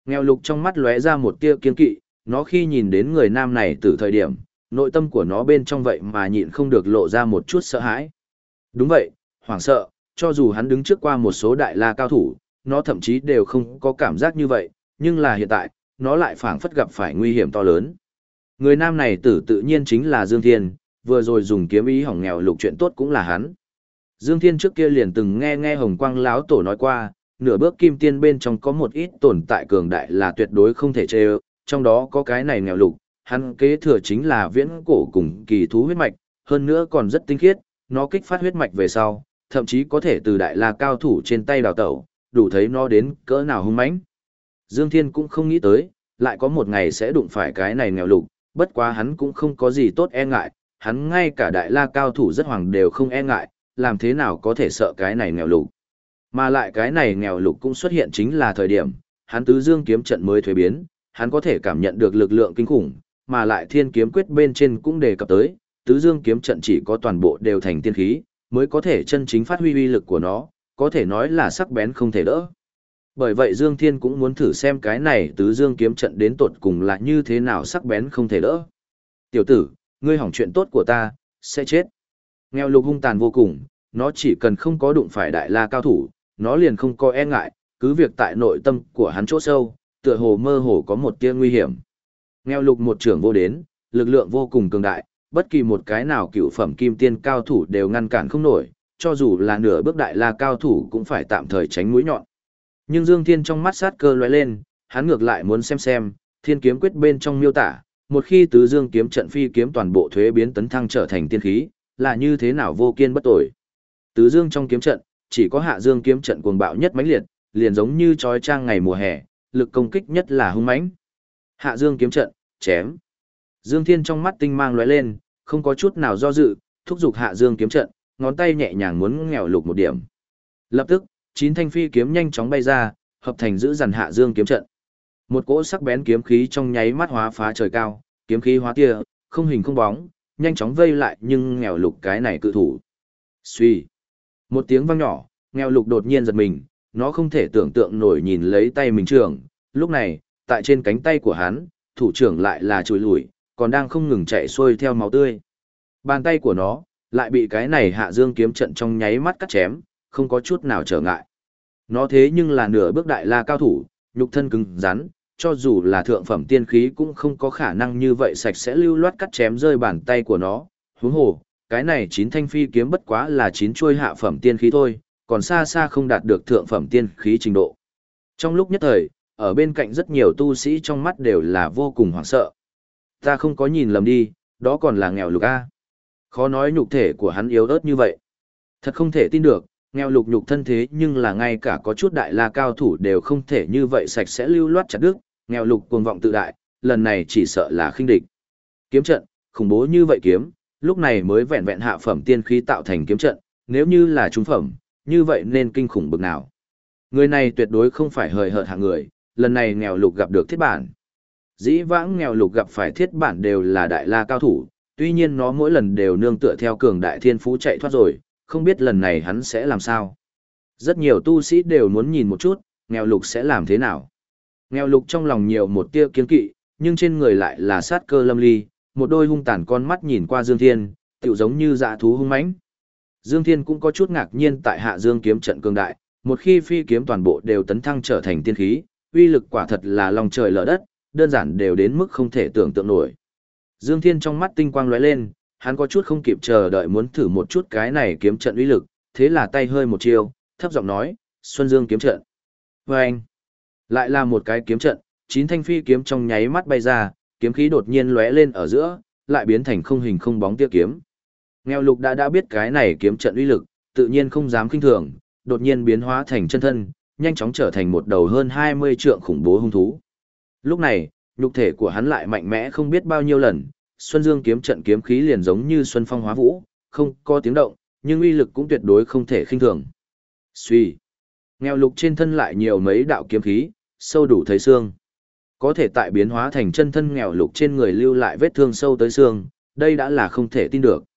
Nghèo lục trong mắt lóe ra một tia kiên kỵ, nó khi nhìn đến người nam này từ thời điểm, nội tâm của nó bên trong vậy mà nhịn không được lộ ra một chút sợ hãi. Đúng vậy, hoảng sợ, cho dù hắn đứng trước qua một số đại la cao thủ, nó thậm chí đều không có cảm giác như vậy, nhưng là hiện tại, nó lại phảng phất gặp phải nguy hiểm to lớn. Người nam này tự nhiên chính là Dương Thiên, vừa rồi dùng kiếm ý hỏng nghèo lục chuyện tốt cũng là hắn. Dương Thiên trước kia liền từng nghe Hồng Quang lão tổ nói qua, nửa bước kim tiên bên trong có một ít tồn tại cường đại là tuyệt đối không thể chê ơ, trong đó có cái này nghèo lục, hắn kế thừa chính là viễn cổ cùng kỳ thú huyết mạch, hơn nữa còn rất tinh khiết, nó kích phát huyết mạch về sau, thậm chí có thể từ đại la cao thủ trên tay đào tẩu, đủ thấy nó đến cỡ nào hung mãnh. Dương Thiên cũng không nghĩ tới, lại có một ngày sẽ đụng phải cái này nghèo lục, bất quá hắn cũng không có gì tốt e ngại, hắn ngay cả đại la cao thủ rất hoàng đều không e ngại, làm thế nào có thể sợ cái này nghèo lục. Mà lại cái này nghèo lục cũng xuất hiện chính là thời điểm, hắn tứ dương kiếm trận mới thuế biến, hắn có thể cảm nhận được lực lượng kinh khủng, mà lại thiên kiếm quyết bên trên cũng đề cập tới, tứ dương kiếm trận chỉ có toàn bộ đều thành tiên khí, mới có thể chân chính phát huy uy lực của nó, có thể nói là sắc bén không thể đỡ. Bởi vậy Dương Thiên cũng muốn thử xem cái này tứ dương kiếm trận đến tột cùng là như thế nào sắc bén không thể đỡ. Tiểu tử, ngươi hỏng chuyện tốt của ta, sẽ chết. Nghèo lục hung tàn vô cùng, nó chỉ cần không có đụng phải đại la cao thủ, nó liền không có e ngại, cứ việc tại nội tâm của hắn chỗ sâu, tựa hồ mơ hồ có một tia nguy hiểm. Nghèo lục một trưởng vô đến, lực lượng vô cùng cường đại, bất kỳ một cái nào cựu phẩm kim tiên cao thủ đều ngăn cản không nổi, cho dù là nửa bước đại la cao thủ cũng phải tạm thời tránh mũi nhọn. Nhưng Dương Thiên trong mắt sát cơ lóe lên, hắn ngược lại muốn xem, thiên kiếm quyết bên trong miêu tả, một khi tứ dương kiếm trận phi kiếm toàn bộ thuế biến tấn thăng trở thành tiên khí, là như thế nào vô kiên bất tồi. Tứ dương trong kiếm trận, chỉ có hạ dương kiếm trận cuồng bạo nhất mãnh liệt, liền giống như trói trang ngày mùa hè, lực công kích nhất là hung mãnh. Hạ dương kiếm trận, chém. Dương Thiên trong mắt tinh mang lóe lên, không có chút nào do dự, thúc giục hạ dương kiếm trận, ngón tay nhẹ nhàng muốn nghèo lục một điểm. Lập tức, 9 thanh phi kiếm nhanh chóng bay ra, hợp thành giữ dàn hạ dương kiếm trận. Một cỗ sắc bén kiếm khí trong nháy mắt hóa phá trời cao, kiếm khí hóa tia, không hình không bóng, nhanh chóng vây lại nhưng nghèo lục cái này cự thủ. Xuy. Một tiếng vang nhỏ, nghèo lục đột nhiên giật mình, nó không thể tưởng tượng nổi nhìn lấy tay mình trưởng, lúc này, tại trên cánh tay của hắn, thủ trưởng lại là chùi lùi, còn đang không ngừng chạy xuôi theo máu tươi. Bàn tay của nó, lại bị cái này hạ dương kiếm trận trong nháy mắt cắt chém, không có chút nào trở ngại. Nó thế nhưng là nửa bước đại la cao thủ, nhục thân cứng rắn, cho dù là thượng phẩm tiên khí cũng không có khả năng như vậy sạch sẽ lưu loát cắt chém rơi bàn tay của nó. Huống hồ, cái này 9 thanh phi kiếm bất quá là 9 chuôi hạ phẩm tiên khí thôi, còn xa xa không đạt được thượng phẩm tiên khí trình độ. Trong lúc nhất thời, ở bên cạnh rất nhiều tu sĩ trong mắt đều là vô cùng hoảng sợ. Ta không có nhìn lầm đi, đó còn là nghèo lục A. Khó nói nhục thể của hắn yếu ớt như vậy. Thật không thể tin được, nghèo lục nhục thân thế nhưng là ngay cả có chút đại la cao thủ đều không thể như vậy sạch sẽ lưu loát chặt đứt, nghèo lục cuồng vọng tự đại, lần này chỉ sợ là khinh địch. Kiếm trận, khủng bố như vậy kiếm, lúc này mới vẹn vẹn hạ phẩm tiên khí tạo thành kiếm trận, nếu như là trung phẩm, như vậy nên kinh khủng bực nào. Người này tuyệt đối không phải hời hợt hạng người, lần này nghèo lục gặp được thiết bản. Dĩ vãng nghèo lục gặp phải thiết bản đều là đại la cao thủ, tuy nhiên nó mỗi lần đều nương tựa theo cường đại thiên phú chạy thoát rồi, không biết lần này hắn sẽ làm sao. Rất nhiều tu sĩ đều muốn nhìn một chút, nghèo lục sẽ làm thế nào. Nghèo lục trong lòng nhiều một tia kiên kỵ, nhưng trên người lại là sát cơ lâm ly, một đôi hung tàn con mắt nhìn qua Dương Thiên, tựu giống như dã thú hung mãnh. Dương Thiên cũng có chút ngạc nhiên tại hạ dương kiếm trận cường đại, một khi phi kiếm toàn bộ đều tấn thăng trở thành tiên khí, uy lực quả thật là lòng trời lở đất, đơn giản đều đến mức không thể tưởng tượng nổi. Dương Thiên trong mắt tinh quang lóe lên, hắn có chút không kịp chờ đợi muốn thử một chút cái này kiếm trận uy lực, thế là tay hơi một chiêu, thấp giọng nói, Xuân Dương kiếm trận. Vâng! Lại là một cái kiếm trận, 9 thanh phi kiếm trong nháy mắt bay ra, kiếm khí đột nhiên lóe lên ở giữa, lại biến thành không hình không bóng tia kiếm. Nghèo lục đã biết cái này kiếm trận uy lực, tự nhiên không dám kinh thường, đột nhiên biến hóa thành chân thân, nhanh chóng trở thành một đầu hơn 20 trượng khủng bố hung thú. Lúc này, nhục thể của hắn lại mạnh mẽ không biết bao nhiêu lần, Xuân Dương kiếm trận kiếm khí liền giống như xuân phong hóa vũ, không có tiếng động, nhưng uy lực cũng tuyệt đối không thể khinh thường. Suy, nghèo lục trên thân lại nhiều mấy đạo kiếm khí, sâu đủ thấy xương. Có thể tại biến hóa thành chân thân nghèo lục trên người lưu lại vết thương sâu tới xương, đây đã là không thể tin được.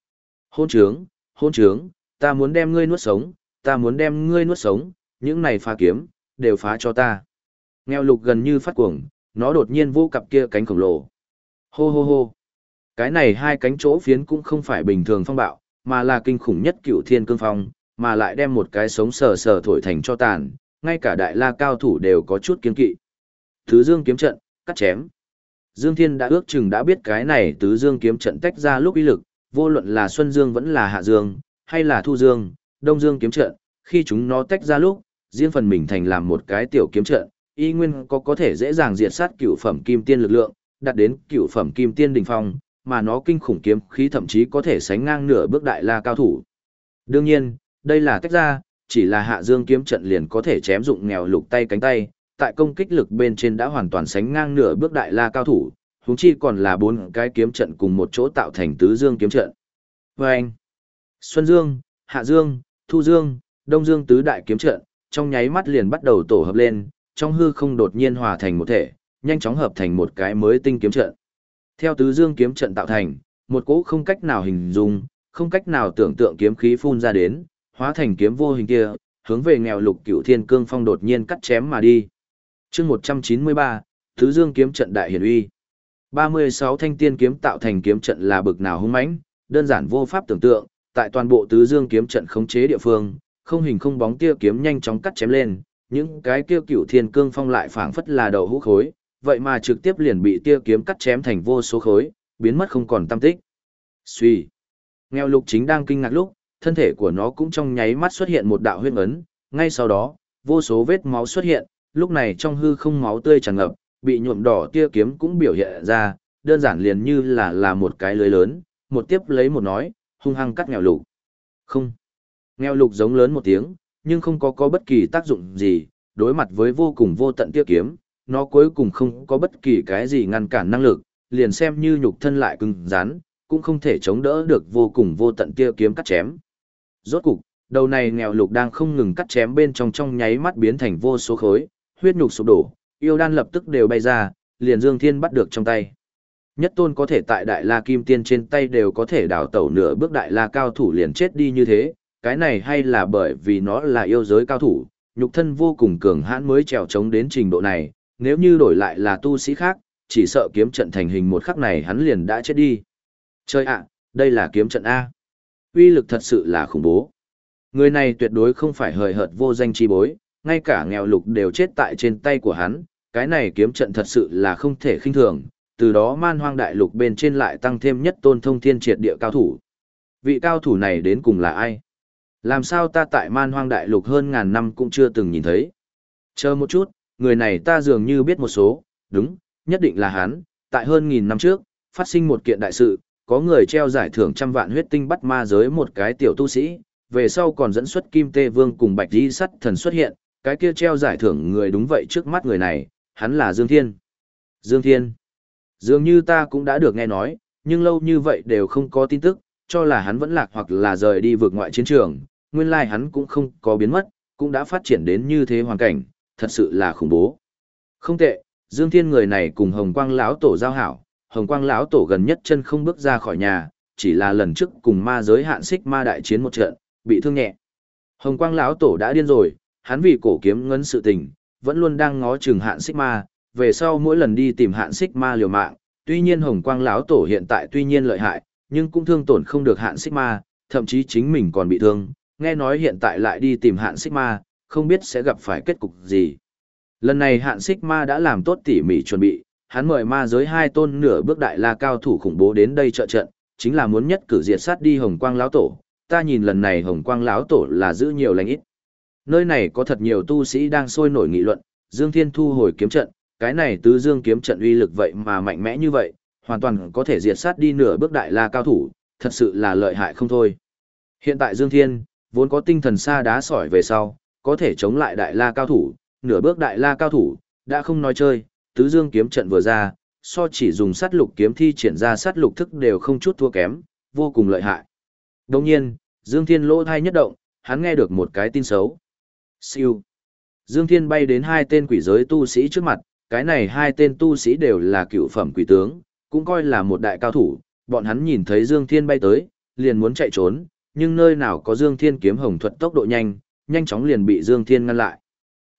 Hôn trướng, ta muốn đem ngươi nuốt sống, ta muốn đem ngươi nuốt sống, những này phá kiếm, đều phá cho ta. Nghèo lục gần như phát cuồng, nó đột nhiên vô cặp kia cánh khổng lồ. Hô hô hô. Cái này hai cánh chỗ phiến cũng không phải bình thường phong bạo, mà là kinh khủng nhất cựu thiên cương phong, mà lại đem một cái sống sờ sờ thổi thành cho tàn, ngay cả đại la cao thủ đều có chút kiên kỵ. Tứ dương kiếm trận, cắt chém. Dương Thiên đã ước chừng đã biết cái này tứ dương kiếm trận tách ra lúc uy lực, vô luận là Xuân Dương vẫn là Hạ Dương, hay là Thu Dương, Đông Dương kiếm trận, khi chúng nó tách ra lúc, riêng phần mình thành làm một cái tiểu kiếm trận, y nguyên có thể dễ dàng diệt sát cửu phẩm kim tiên lực lượng, đạt đến cửu phẩm kim tiên đỉnh phong, mà nó kinh khủng kiếm khí thậm chí có thể sánh ngang nửa bước đại la cao thủ. Đương nhiên, đây là tách ra, chỉ là Hạ Dương kiếm trận liền có thể chém dụng nghèo lục tay cánh tay, tại công kích lực bên trên đã hoàn toàn sánh ngang nửa bước đại la cao thủ, huống chi còn là bốn cái kiếm trận cùng một chỗ tạo thành tứ dương kiếm trận. Vâng! Xuân Dương, Hạ Dương, Thu Dương, Đông Dương tứ đại kiếm trận, trong nháy mắt liền bắt đầu tổ hợp lên, trong hư không đột nhiên hòa thành một thể, nhanh chóng hợp thành một cái mới tinh kiếm trận. Theo tứ dương kiếm trận tạo thành, một cỗ không cách nào hình dung, không cách nào tưởng tượng kiếm khí phun ra đến, hóa thành kiếm vô hình kia, hướng về nghèo lục cửu thiên cương phong đột nhiên cắt chém mà đi. Chương 193, tứ dương kiếm trận đại hiển uy. 36 thanh tiên kiếm tạo thành kiếm trận là bực nào hung mãnh, đơn giản vô pháp tưởng tượng, tại toàn bộ tứ dương kiếm trận khống chế địa phương, không hình không bóng tia kiếm nhanh chóng cắt chém lên, những cái kia cửu thiên cương phong lại phảng phất là đậu hũ khối, vậy mà trực tiếp liền bị tia kiếm cắt chém thành vô số khối, biến mất không còn tăm tích. Suy. Nghèo lục chính đang kinh ngạc lúc, thân thể của nó cũng trong nháy mắt xuất hiện một đạo huyết ấn, ngay sau đó, vô số vết máu xuất hiện, lúc này trong hư không máu tươi tràn ngập, bị nhuộm đỏ tia kiếm cũng biểu hiện ra, đơn giản liền như là một cái lưới lớn, một tiếp lấy một nói, hung hăng cắt nghèo lục. Không. Nghèo lục giống lớn một tiếng, nhưng không có bất kỳ tác dụng gì, đối mặt với vô cùng vô tận tia kiếm, nó cuối cùng không có bất kỳ cái gì ngăn cản năng lực, liền xem như nhục thân lại cứng rắn, cũng không thể chống đỡ được vô cùng vô tận tia kiếm cắt chém. Rốt cục, đầu này nghèo lục đang không ngừng cắt chém bên trong nháy mắt biến thành vô số khối, huyết nhục sụp đổ, yêu đan lập tức đều bay ra, liền Dương Thiên bắt được trong tay. Nhất tôn có thể tại đại la kim tiên trên tay đều có thể đào tẩu nửa bước đại la cao thủ liền chết đi như thế, cái này hay là bởi vì nó là yêu giới cao thủ, nhục thân vô cùng cường hãn mới trèo chống đến trình độ này, nếu như đổi lại là tu sĩ khác, chỉ sợ kiếm trận thành hình một khắc này hắn liền đã chết đi. Chơi ạ, đây là kiếm trận A. Uy lực thật sự là khủng bố. Người này tuyệt đối không phải hời hợt vô danh chi bối, ngay cả nghèo lục đều chết tại trên tay của hắn, cái này kiếm trận thật sự là không thể khinh thường, từ đó man hoang đại lục bên trên lại tăng thêm nhất tôn thông thiên triệt địa cao thủ. Vị cao thủ này đến cùng là ai? Làm sao ta tại man hoang đại lục hơn ngàn năm cũng chưa từng nhìn thấy? Chờ một chút, người này ta dường như biết một số, đúng, nhất định là hắn, tại hơn nghìn năm trước, phát sinh một kiện đại sự, có người treo giải thưởng 100 vạn huyết tinh bắt ma giới một cái tiểu tu sĩ, về sau còn dẫn xuất Kim Tê Vương cùng Bạch Di Sắt Thần xuất hiện, cái kia treo giải thưởng người đúng vậy trước mắt người này, hắn là Dương Thiên. Dương Thiên. Dường như ta cũng đã được nghe nói, nhưng lâu như vậy đều không có tin tức, cho là hắn vẫn lạc hoặc là rời đi vượt ngoại chiến trường, nguyên lai hắn cũng không có biến mất, cũng đã phát triển đến như thế hoàn cảnh, thật sự là khủng bố. Không tệ, Dương Thiên người này cùng Hồng Quang lão tổ giao hảo, Hồng Quang lão tổ gần nhất chân không bước ra khỏi nhà, chỉ là lần trước cùng ma giới hạn xích ma đại chiến một trận, bị thương nhẹ. Hồng Quang lão tổ đã điên rồi, hắn vì cổ kiếm ngân sự tình, vẫn luôn đang ngó chừng hạn xích ma, về sau mỗi lần đi tìm hạn xích ma liều mạng, tuy nhiên Hồng Quang lão tổ hiện tại tuy nhiên lợi hại, nhưng cũng thương tổn không được hạn xích ma, thậm chí chính mình còn bị thương, nghe nói hiện tại lại đi tìm hạn xích ma, không biết sẽ gặp phải kết cục gì. Lần này hạn xích ma đã làm tốt tỉ mỉ chuẩn bị, hắn mời ma giới hai tôn nửa bước đại la cao thủ khủng bố đến đây trợ trận, chính là muốn nhất cử diệt sát đi Hồng Quang lão tổ. Ta nhìn lần này Hồng Quang lão tổ là giữ nhiều lành ít. Nơi này có thật nhiều tu sĩ đang sôi nổi nghị luận, Dương Thiên thu hồi kiếm trận, cái này tứ dương kiếm trận uy lực vậy mà mạnh mẽ như vậy, hoàn toàn có thể diệt sát đi nửa bước đại la cao thủ, thật sự là lợi hại không thôi. Hiện tại Dương Thiên, vốn có tinh thần sa đá sỏi về sau, có thể chống lại đại la cao thủ, nửa bước đại la cao thủ, đã không nói chơi, tứ dương kiếm trận vừa ra, so chỉ dùng sát lục kiếm thi triển ra sát lục thức đều không chút thua kém, vô cùng lợi hại. Đồng nhiên, Dương Thiên lỗ thai nhất động, hắn nghe được một cái tin xấu. Siêu. Dương Thiên bay đến hai tên quỷ giới tu sĩ trước mặt, cái này hai tên tu sĩ đều là cựu phẩm quỷ tướng, cũng coi là một đại cao thủ, bọn hắn nhìn thấy Dương Thiên bay tới, liền muốn chạy trốn, nhưng nơi nào có Dương Thiên kiếm hồng thuật tốc độ nhanh, nhanh chóng liền bị Dương Thiên ngăn lại.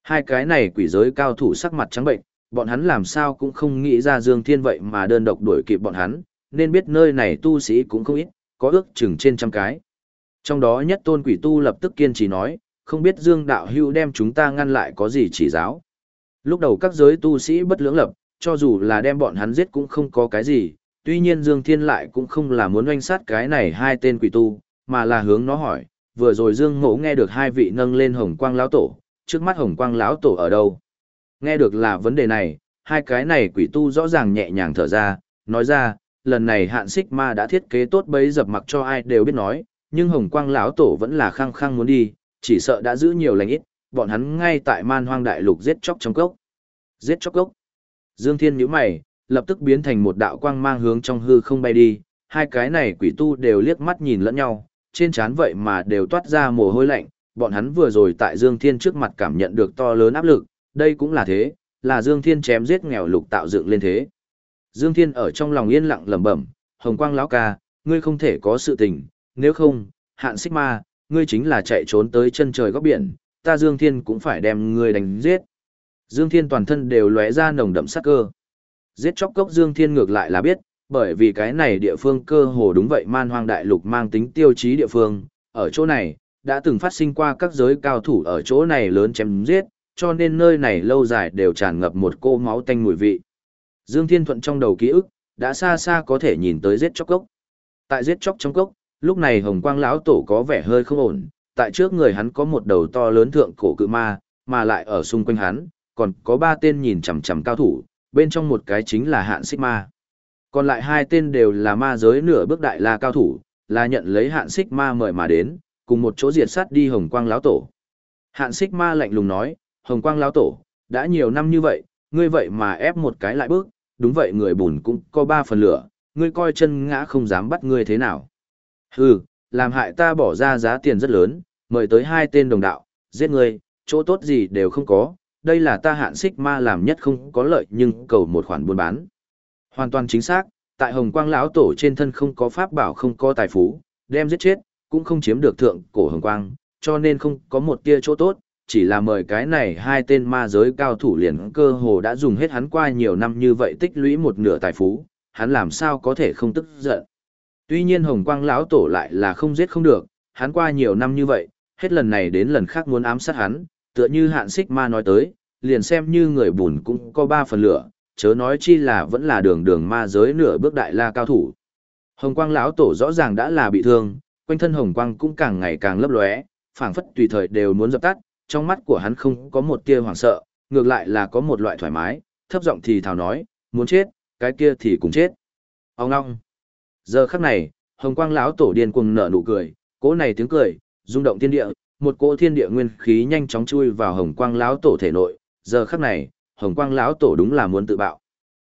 Hai cái này quỷ giới cao thủ sắc mặt trắng bệnh, bọn hắn làm sao cũng không nghĩ ra Dương Thiên vậy mà đơn độc đuổi kịp bọn hắn, nên biết nơi này tu sĩ cũng không ít, có ước chừng trên trăm cái. Trong đó nhất tôn quỷ tu lập tức kiên trì nói, không biết Dương đạo hữu đem chúng ta ngăn lại có gì chỉ giáo. Lúc đầu các giới tu sĩ bất lưỡng lập, cho dù là đem bọn hắn giết cũng không có cái gì, tuy nhiên Dương Thiên lại cũng không là muốn oanh sát cái này hai tên quỷ tu, mà là hướng nó hỏi, vừa rồi Dương Ngộ nghe được hai vị nâng lên Hồng Quang lão tổ, trước mắt Hồng Quang lão tổ ở đâu? Nghe được là vấn đề này, hai cái này quỷ tu rõ ràng nhẹ nhàng thở ra, nói ra, lần này Hạn Xích Ma đã thiết kế tốt bấy dập mặc cho ai đều biết nói, nhưng Hồng Quang lão tổ vẫn là khăng khăng muốn đi, chỉ sợ đã giữ nhiều lành ít, bọn hắn ngay tại Man Hoang đại lục giết chóc trong cốc. Giết chóc cốc. Dương Thiên nhíu mày, lập tức biến thành một đạo quang mang hướng trong hư không bay đi, hai cái này quỷ tu đều liếc mắt nhìn lẫn nhau, trên trán vậy mà đều toát ra mồ hôi lạnh, bọn hắn vừa rồi tại Dương Thiên trước mặt cảm nhận được to lớn áp lực, đây cũng là thế, là Dương Thiên chém giết nghèo lục tạo dựng lên thế. Dương Thiên ở trong lòng yên lặng lẩm bẩm, Hồng Quang lão ca, ngươi không thể có sự tình, nếu không, Hạn Xích Ma, ngươi chính là chạy trốn tới chân trời góc biển, ta Dương Thiên cũng phải đem ngươi đánh giết. Dương Thiên toàn thân đều lóe ra nồng đậm sát cơ. Giết chóc cốc Dương Thiên ngược lại là biết, bởi vì cái này địa phương cơ hồ đúng vậy Man Hoang đại lục mang tính tiêu chí địa phương, ở chỗ này, đã từng phát sinh qua các giới cao thủ ở chỗ này lớn chém giết, cho nên nơi này lâu dài đều tràn ngập một cô máu tanh mùi vị. Dương Thiên Thuận trong đầu ký ức, đã xa xa có thể nhìn tới giết chóc cốc. Tại giết chóc trong cốc, lúc này Hồng Quang lão tổ có vẻ hơi không ổn, tại trước người hắn có một đầu to lớn thượng cổ cự ma, mà lại ở xung quanh hắn, còn có ba tên nhìn chằm chằm cao thủ, bên trong một cái chính là Hạn Xích Ma. Còn lại hai tên đều là ma giới nửa bước đại la cao thủ, là nhận lấy Hạn Xích Ma mời mà đến, cùng một chỗ diệt sát đi Hồng Quang lão tổ. Hạn Xích Ma lạnh lùng nói, Hồng Quang lão tổ, đã nhiều năm như vậy, ngươi vậy mà ép một cái lại bước, đúng vậy người bùn cũng có ba phần lửa, ngươi coi chân ngã không dám bắt ngươi thế nào. Hừ, làm hại ta bỏ ra giá tiền rất lớn, mời tới hai tên đồng đạo, giết ngươi, chỗ tốt gì đều không có, đây là ta Hạn Xích Ma làm nhất không có lợi nhưng cầu một khoản buôn bán. Hoàn toàn chính xác, tại Hồng Quang lão tổ trên thân không có pháp bảo không có tài phú, đem giết chết, cũng không chiếm được thượng cổ Hồng Quang, cho nên không có một tia chỗ tốt, chỉ là mời cái này hai tên ma giới cao thủ liền cơ hồ đã dùng hết hắn qua nhiều năm như vậy tích lũy một nửa tài phú, hắn làm sao có thể không tức giận. Tuy nhiên Hồng Quang lão tổ lại là không giết không được, hắn qua nhiều năm như vậy, hết lần này đến lần khác muốn ám sát hắn, tựa như Hạn Xích Ma nói tới, liền xem như người bùn cũng có ba phần lửa, chớ nói chi là vẫn là đường đường ma giới nửa bước đại la cao thủ. Hồng Quang lão tổ rõ ràng đã là bị thương, quanh thân Hồng Quang cũng càng ngày càng lấp lóe, phảng phất tùy thời đều muốn dập tắt, trong mắt của hắn không có một tia hoảng sợ, ngược lại là có một loại thoải mái, thấp giọng thì thào nói, muốn chết, cái kia thì cùng chết. Ông ngong. Giờ khắc này, Hồng Quang lão tổ điên cuồng nở nụ cười, cỗ này tiếng cười, rung động thiên địa, một cỗ thiên địa nguyên khí nhanh chóng chui vào Hồng Quang lão tổ thể nội, giờ khắc này, Hồng Quang lão tổ đúng là muốn tự bạo.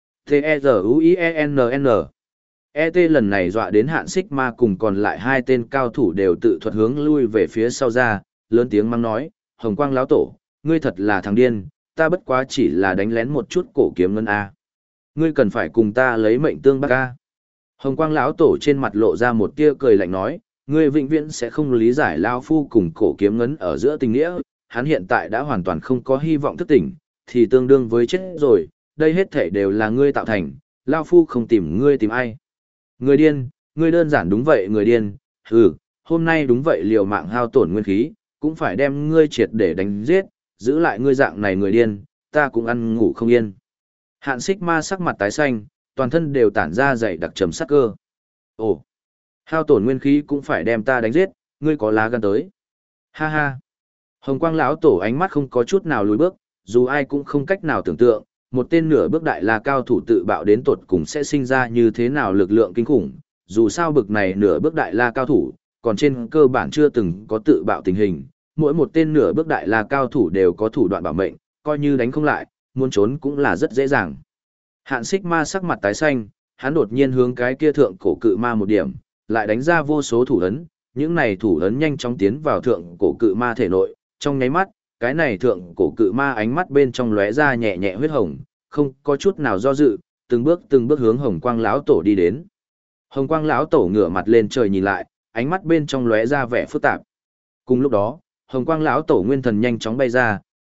T-E-Z-U-I-E-N-N ET lần này dọa đến Hạn Xích Ma cùng còn lại hai tên cao thủ đều tự thuật hướng lui về phía sau ra, lớn tiếng mắng nói, Hồng Quang lão tổ, ngươi thật là thằng điên, ta bất quá chỉ là đánh lén một chút cổ kiếm ngân A. Ngươi cần phải cùng ta lấy mệnh tương bác A. Hồng Quang lão tổ trên mặt lộ ra một tia cười lạnh nói, ngươi vĩnh viễn sẽ không lý giải Lao Phu cùng cổ kiếm ngấn ở giữa tình nghĩa, hắn hiện tại đã hoàn toàn không có hy vọng thức tỉnh, thì tương đương với chết rồi, đây hết thể đều là ngươi tạo thành, Lao Phu không tìm ngươi tìm ai. Người điên, ngươi đơn giản đúng vậy người điên, hừ, hôm nay đúng vậy liều mạng hao tổn nguyên khí, cũng phải đem ngươi triệt để đánh giết, giữ lại ngươi dạng này người điên, ta cũng ăn ngủ không yên. Hạn Xích Ma sắc mặt tái xanh, toàn thân đều tản ra dày đặc trầm sắc cơ. Ồ, hao tổn nguyên khí cũng phải đem ta đánh giết, ngươi có lá gan tới. Ha ha. Hồng Quang lão tổ ánh mắt không có chút nào lùi bước, dù ai cũng không cách nào tưởng tượng, một tên nửa bước đại la cao thủ tự bạo đến tột cùng sẽ sinh ra như thế nào lực lượng kinh khủng, dù sao bực này nửa bước đại la cao thủ, còn trên cơ bản chưa từng có tự bạo tình hình, mỗi một tên nửa bước đại la cao thủ đều có thủ đoạn bảo mệnh, coi như đánh không lại, muốn trốn cũng là rất dễ dàng. Hạn Xích Ma sắc mặt tái xanh, hắn đột nhiên hướng cái kia thượng cổ cự ma một điểm, lại đánh ra vô số thủ ấn, những này thủ ấn nhanh chóng tiến vào thượng cổ cự ma thể nội, trong nháy mắt, cái này thượng cổ cự ma ánh mắt bên trong lóe ra nhẹ nhẹ huyết hồng, không có chút nào do dự, từng bước hướng Hồng Quang lão tổ đi đến. Hồng Quang lão tổ ngửa mặt lên trời nhìn lại, ánh mắt bên trong lóe ra vẻ phức tạp. Cùng lúc đó, Hồng Quang lão tổ nguyên thần nhanh chóng bay ra,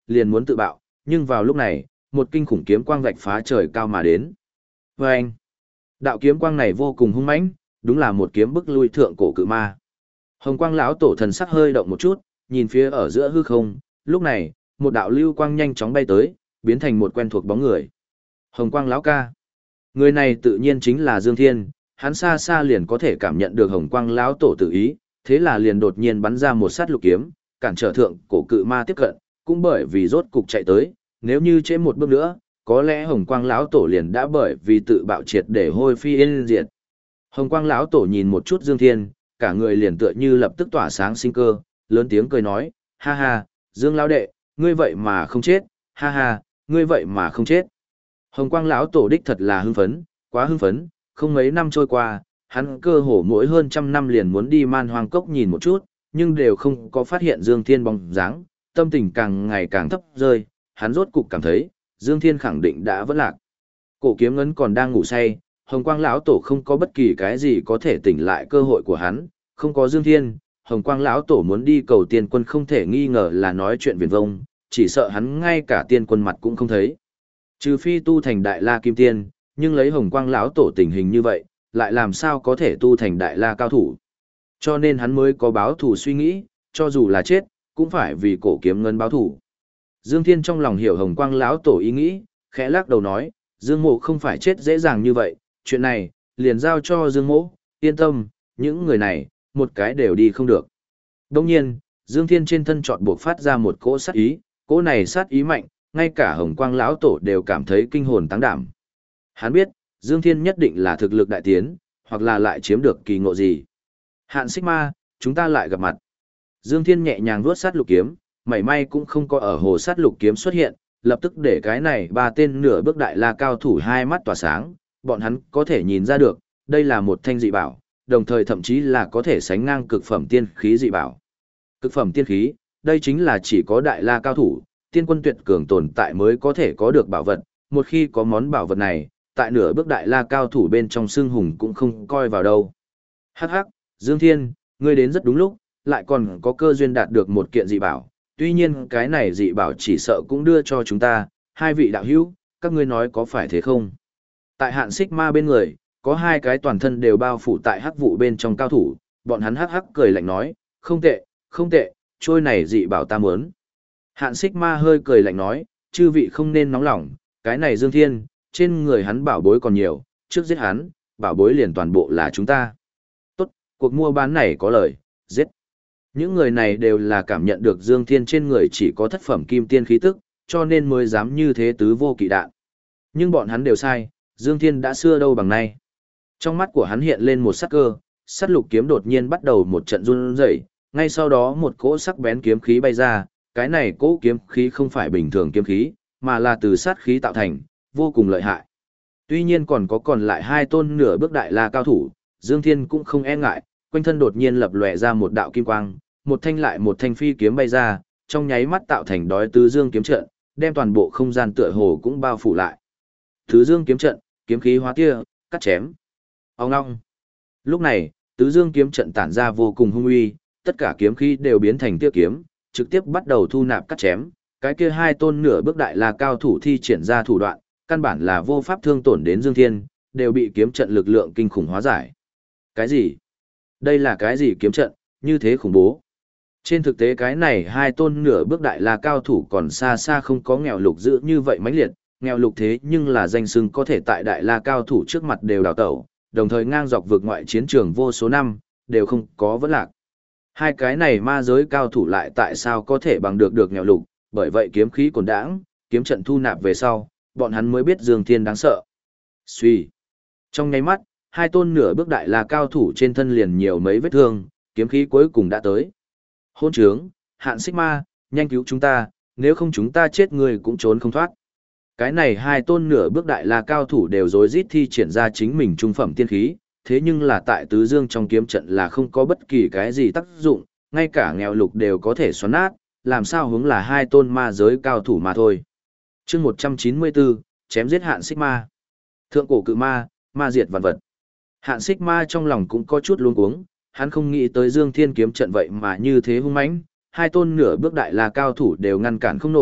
liền muốn tự bạo, nhưng vào lúc này, một kinh khủng kiếm quang vạch phá trời cao mà đến. Vâng! Đạo kiếm quang này vô cùng hung mãnh, đúng là một kiếm bức lui thượng cổ cự ma. Hồng quang lão tổ thần sắc hơi động một chút, nhìn phía ở giữa hư không, lúc này, một đạo lưu quang nhanh chóng bay tới, biến thành một quen thuộc bóng người. Hồng quang lão ca. Người này tự nhiên chính là Dương Thiên, hắn xa xa liền có thể cảm nhận được hồng quang lão tổ tự ý, thế là liền đột nhiên bắn ra một sát lục kiếm, cản trở thượng cổ cự ma tiếp cận, cũng bởi vì rốt cục chạy tới, nếu như trễ một bước nữa, có lẽ hồng quang lão tổ liền đã bởi vì tự bạo triệt để hôi phi yên diệt. Hồng quang lão tổ nhìn một chút Dương Thiên, cả người liền tựa như lập tức tỏa sáng sinh cơ, lớn tiếng cười nói, ha ha, Dương lão đệ, ngươi vậy mà không chết, ha ha, ngươi vậy mà không chết. Hồng quang lão tổ đích thật là hưng phấn, quá hưng phấn, không mấy năm trôi qua, hắn cơ hồ mỗi hơn 100 năm liền muốn đi man hoang cốc nhìn một chút, nhưng đều không có phát hiện Dương Thiên bóng dáng, tâm tình càng ngày càng thấp rơi, hắn rốt cục cảm thấy, Dương Thiên khẳng định đã vỡ lạc. Cổ kiếm ngấn còn đang ngủ say, Hồng quang lão tổ không có bất kỳ cái gì có thể tỉnh lại cơ hội của hắn, không có Dương Thiên, Hồng quang lão tổ muốn đi cầu tiên quân không thể nghi ngờ là nói chuyện viển vông, chỉ sợ hắn ngay cả tiên quân mặt cũng không thấy. Trừ phi tu thành đại la kim tiên, nhưng lấy hồng quang lão tổ tình hình như vậy, lại làm sao có thể tu thành đại la cao thủ. Cho nên hắn mới có báo thủ suy nghĩ, cho dù là chết, cũng phải vì cổ kiếm ngân báo thủ. Dương Thiên trong lòng hiểu hồng quang lão tổ ý nghĩ, khẽ lắc đầu nói, Dương Mộ không phải chết dễ dàng như vậy, chuyện này, liền giao cho Dương Mộ, yên tâm, những người này, một cái đều đi không được. Đồng nhiên, Dương Thiên trên thân trọt buộc phát ra một cỗ sát ý, cỗ này sát ý mạnh, ngay cả hồng quang lão tổ đều cảm thấy kinh hồn táng đảm. Hắn biết, Dương Thiên nhất định là thực lực đại tiến, hoặc là lại chiếm được kỳ ngộ gì. Hạn Xích Ma, chúng ta lại gặp mặt. Dương Thiên nhẹ nhàng vuốt sát lục kiếm, mảy may cũng không có ở hồ sát lục kiếm xuất hiện, lập tức để cái này ba tên nửa bước đại la cao thủ hai mắt tỏa sáng, bọn hắn có thể nhìn ra được, đây là một thanh dị bảo, đồng thời thậm chí là có thể sánh ngang cực phẩm tiên khí dị bảo. Cực phẩm tiên khí, đây chính là chỉ có đại la cao thủ, tiên quân tuyệt cường tồn tại mới có thể có được bảo vật, một khi có món bảo vật này, tại nửa bước đại la cao thủ bên trong xương hùng cũng không coi vào đâu. Hắc hắc, Dương Thiên, ngươi đến rất đúng lúc, lại còn có cơ duyên đạt được một kiện dị bảo, tuy nhiên cái này dị bảo chỉ sợ cũng đưa cho chúng ta, hai vị đạo hữu, các ngươi nói có phải thế không? Tại Hạn Xích Ma bên người, có hai cái toàn thân đều bao phủ tại hắc vụ bên trong cao thủ, bọn hắn hắc hắc cười lạnh nói, không tệ, không tệ, trôi này dị bảo ta muốn. Hạn Xích Ma hơi cười lạnh nói, chư vị không nên nóng lòng, cái này Dương Thiên, trên người hắn bảo bối còn nhiều, trước giết hắn, bảo bối liền toàn bộ là chúng ta. Tốt, cuộc mua bán này có lời, giết. Những người này đều là cảm nhận được Dương Thiên trên người chỉ có thất phẩm kim tiên khí tức, cho nên mới dám như thế tứ vô kỵ đạn. Nhưng bọn hắn đều sai, Dương Thiên đã xưa đâu bằng nay. Trong mắt của hắn hiện lên một sắc cơ, sát lục kiếm đột nhiên bắt đầu một trận run rẩy, ngay sau đó một cỗ sắc bén kiếm khí bay ra, cái này cỗ kiếm khí không phải bình thường kiếm khí, mà là từ sát khí tạo thành, vô cùng lợi hại. Tuy nhiên còn lại hai tôn nửa bước đại la cao thủ, Dương Thiên cũng không e ngại, quanh thân đột nhiên lập lòe ra một đạo kim quang, một thanh lại một thanh phi kiếm bay ra, trong nháy mắt tạo thành đói tứ dương kiếm trận, đem toàn bộ không gian tựa hồ cũng bao phủ lại. Tứ dương kiếm trận, kiếm khí hóa tia, cắt chém. Ong ong. Lúc này, tứ dương kiếm trận tản ra vô cùng hung uy, tất cả kiếm khí đều biến thành tia kiếm, trực tiếp bắt đầu thu nạp cắt chém. Cái kia hai tôn nửa bước đại la cao thủ thi triển ra thủ đoạn, căn bản là vô pháp thương tổn đến Dương Thiên, đều bị kiếm trận lực lượng kinh khủng hóa giải. Cái gì? Đây là cái gì kiếm trận, như thế khủng bố? Trên thực tế cái này hai tôn nửa bước đại la cao thủ còn xa xa không có nghèo lục giữ như vậy mãnh liệt, nghèo lục thế nhưng là danh xưng có thể tại đại la cao thủ trước mặt đều đào tẩu, đồng thời ngang dọc vượt ngoại chiến trường vô số năm, đều không có vấn lạc. Hai cái này ma giới cao thủ lại tại sao có thể bằng được nghèo lục, bởi vậy kiếm khí cồn đãng, kiếm trận thu nạp về sau, bọn hắn mới biết Dương Thiên đáng sợ. Suy. Trong nháy mắt, hai tôn nửa bước đại la cao thủ trên thân liền nhiều mấy vết thương, kiếm khí cuối cùng đã tới. Hôn trướng, Hạn Xích Ma, nhanh cứu chúng ta, nếu không chúng ta chết người cũng trốn không thoát. Cái này hai tôn nửa bước đại la cao thủ đều rối rít thi triển ra chính mình trung phẩm tiên khí, thế nhưng là tại tứ dương trong kiếm trận là không có bất kỳ cái gì tác dụng, ngay cả nghèo lục đều có thể xoắn nát, làm sao hướng là hai tôn ma giới cao thủ mà thôi. Chương 194, chém giết Hạn Xích Ma. Thượng cổ cự ma, ma diệt vạn vật. Hạn Xích Ma trong lòng cũng có chút luống cuống, hắn không nghĩ tới Dương Thiên kiếm trận vậy mà như thế hung mãnh, hai tôn nửa bước đại la cao thủ đều ngăn cản không nổi,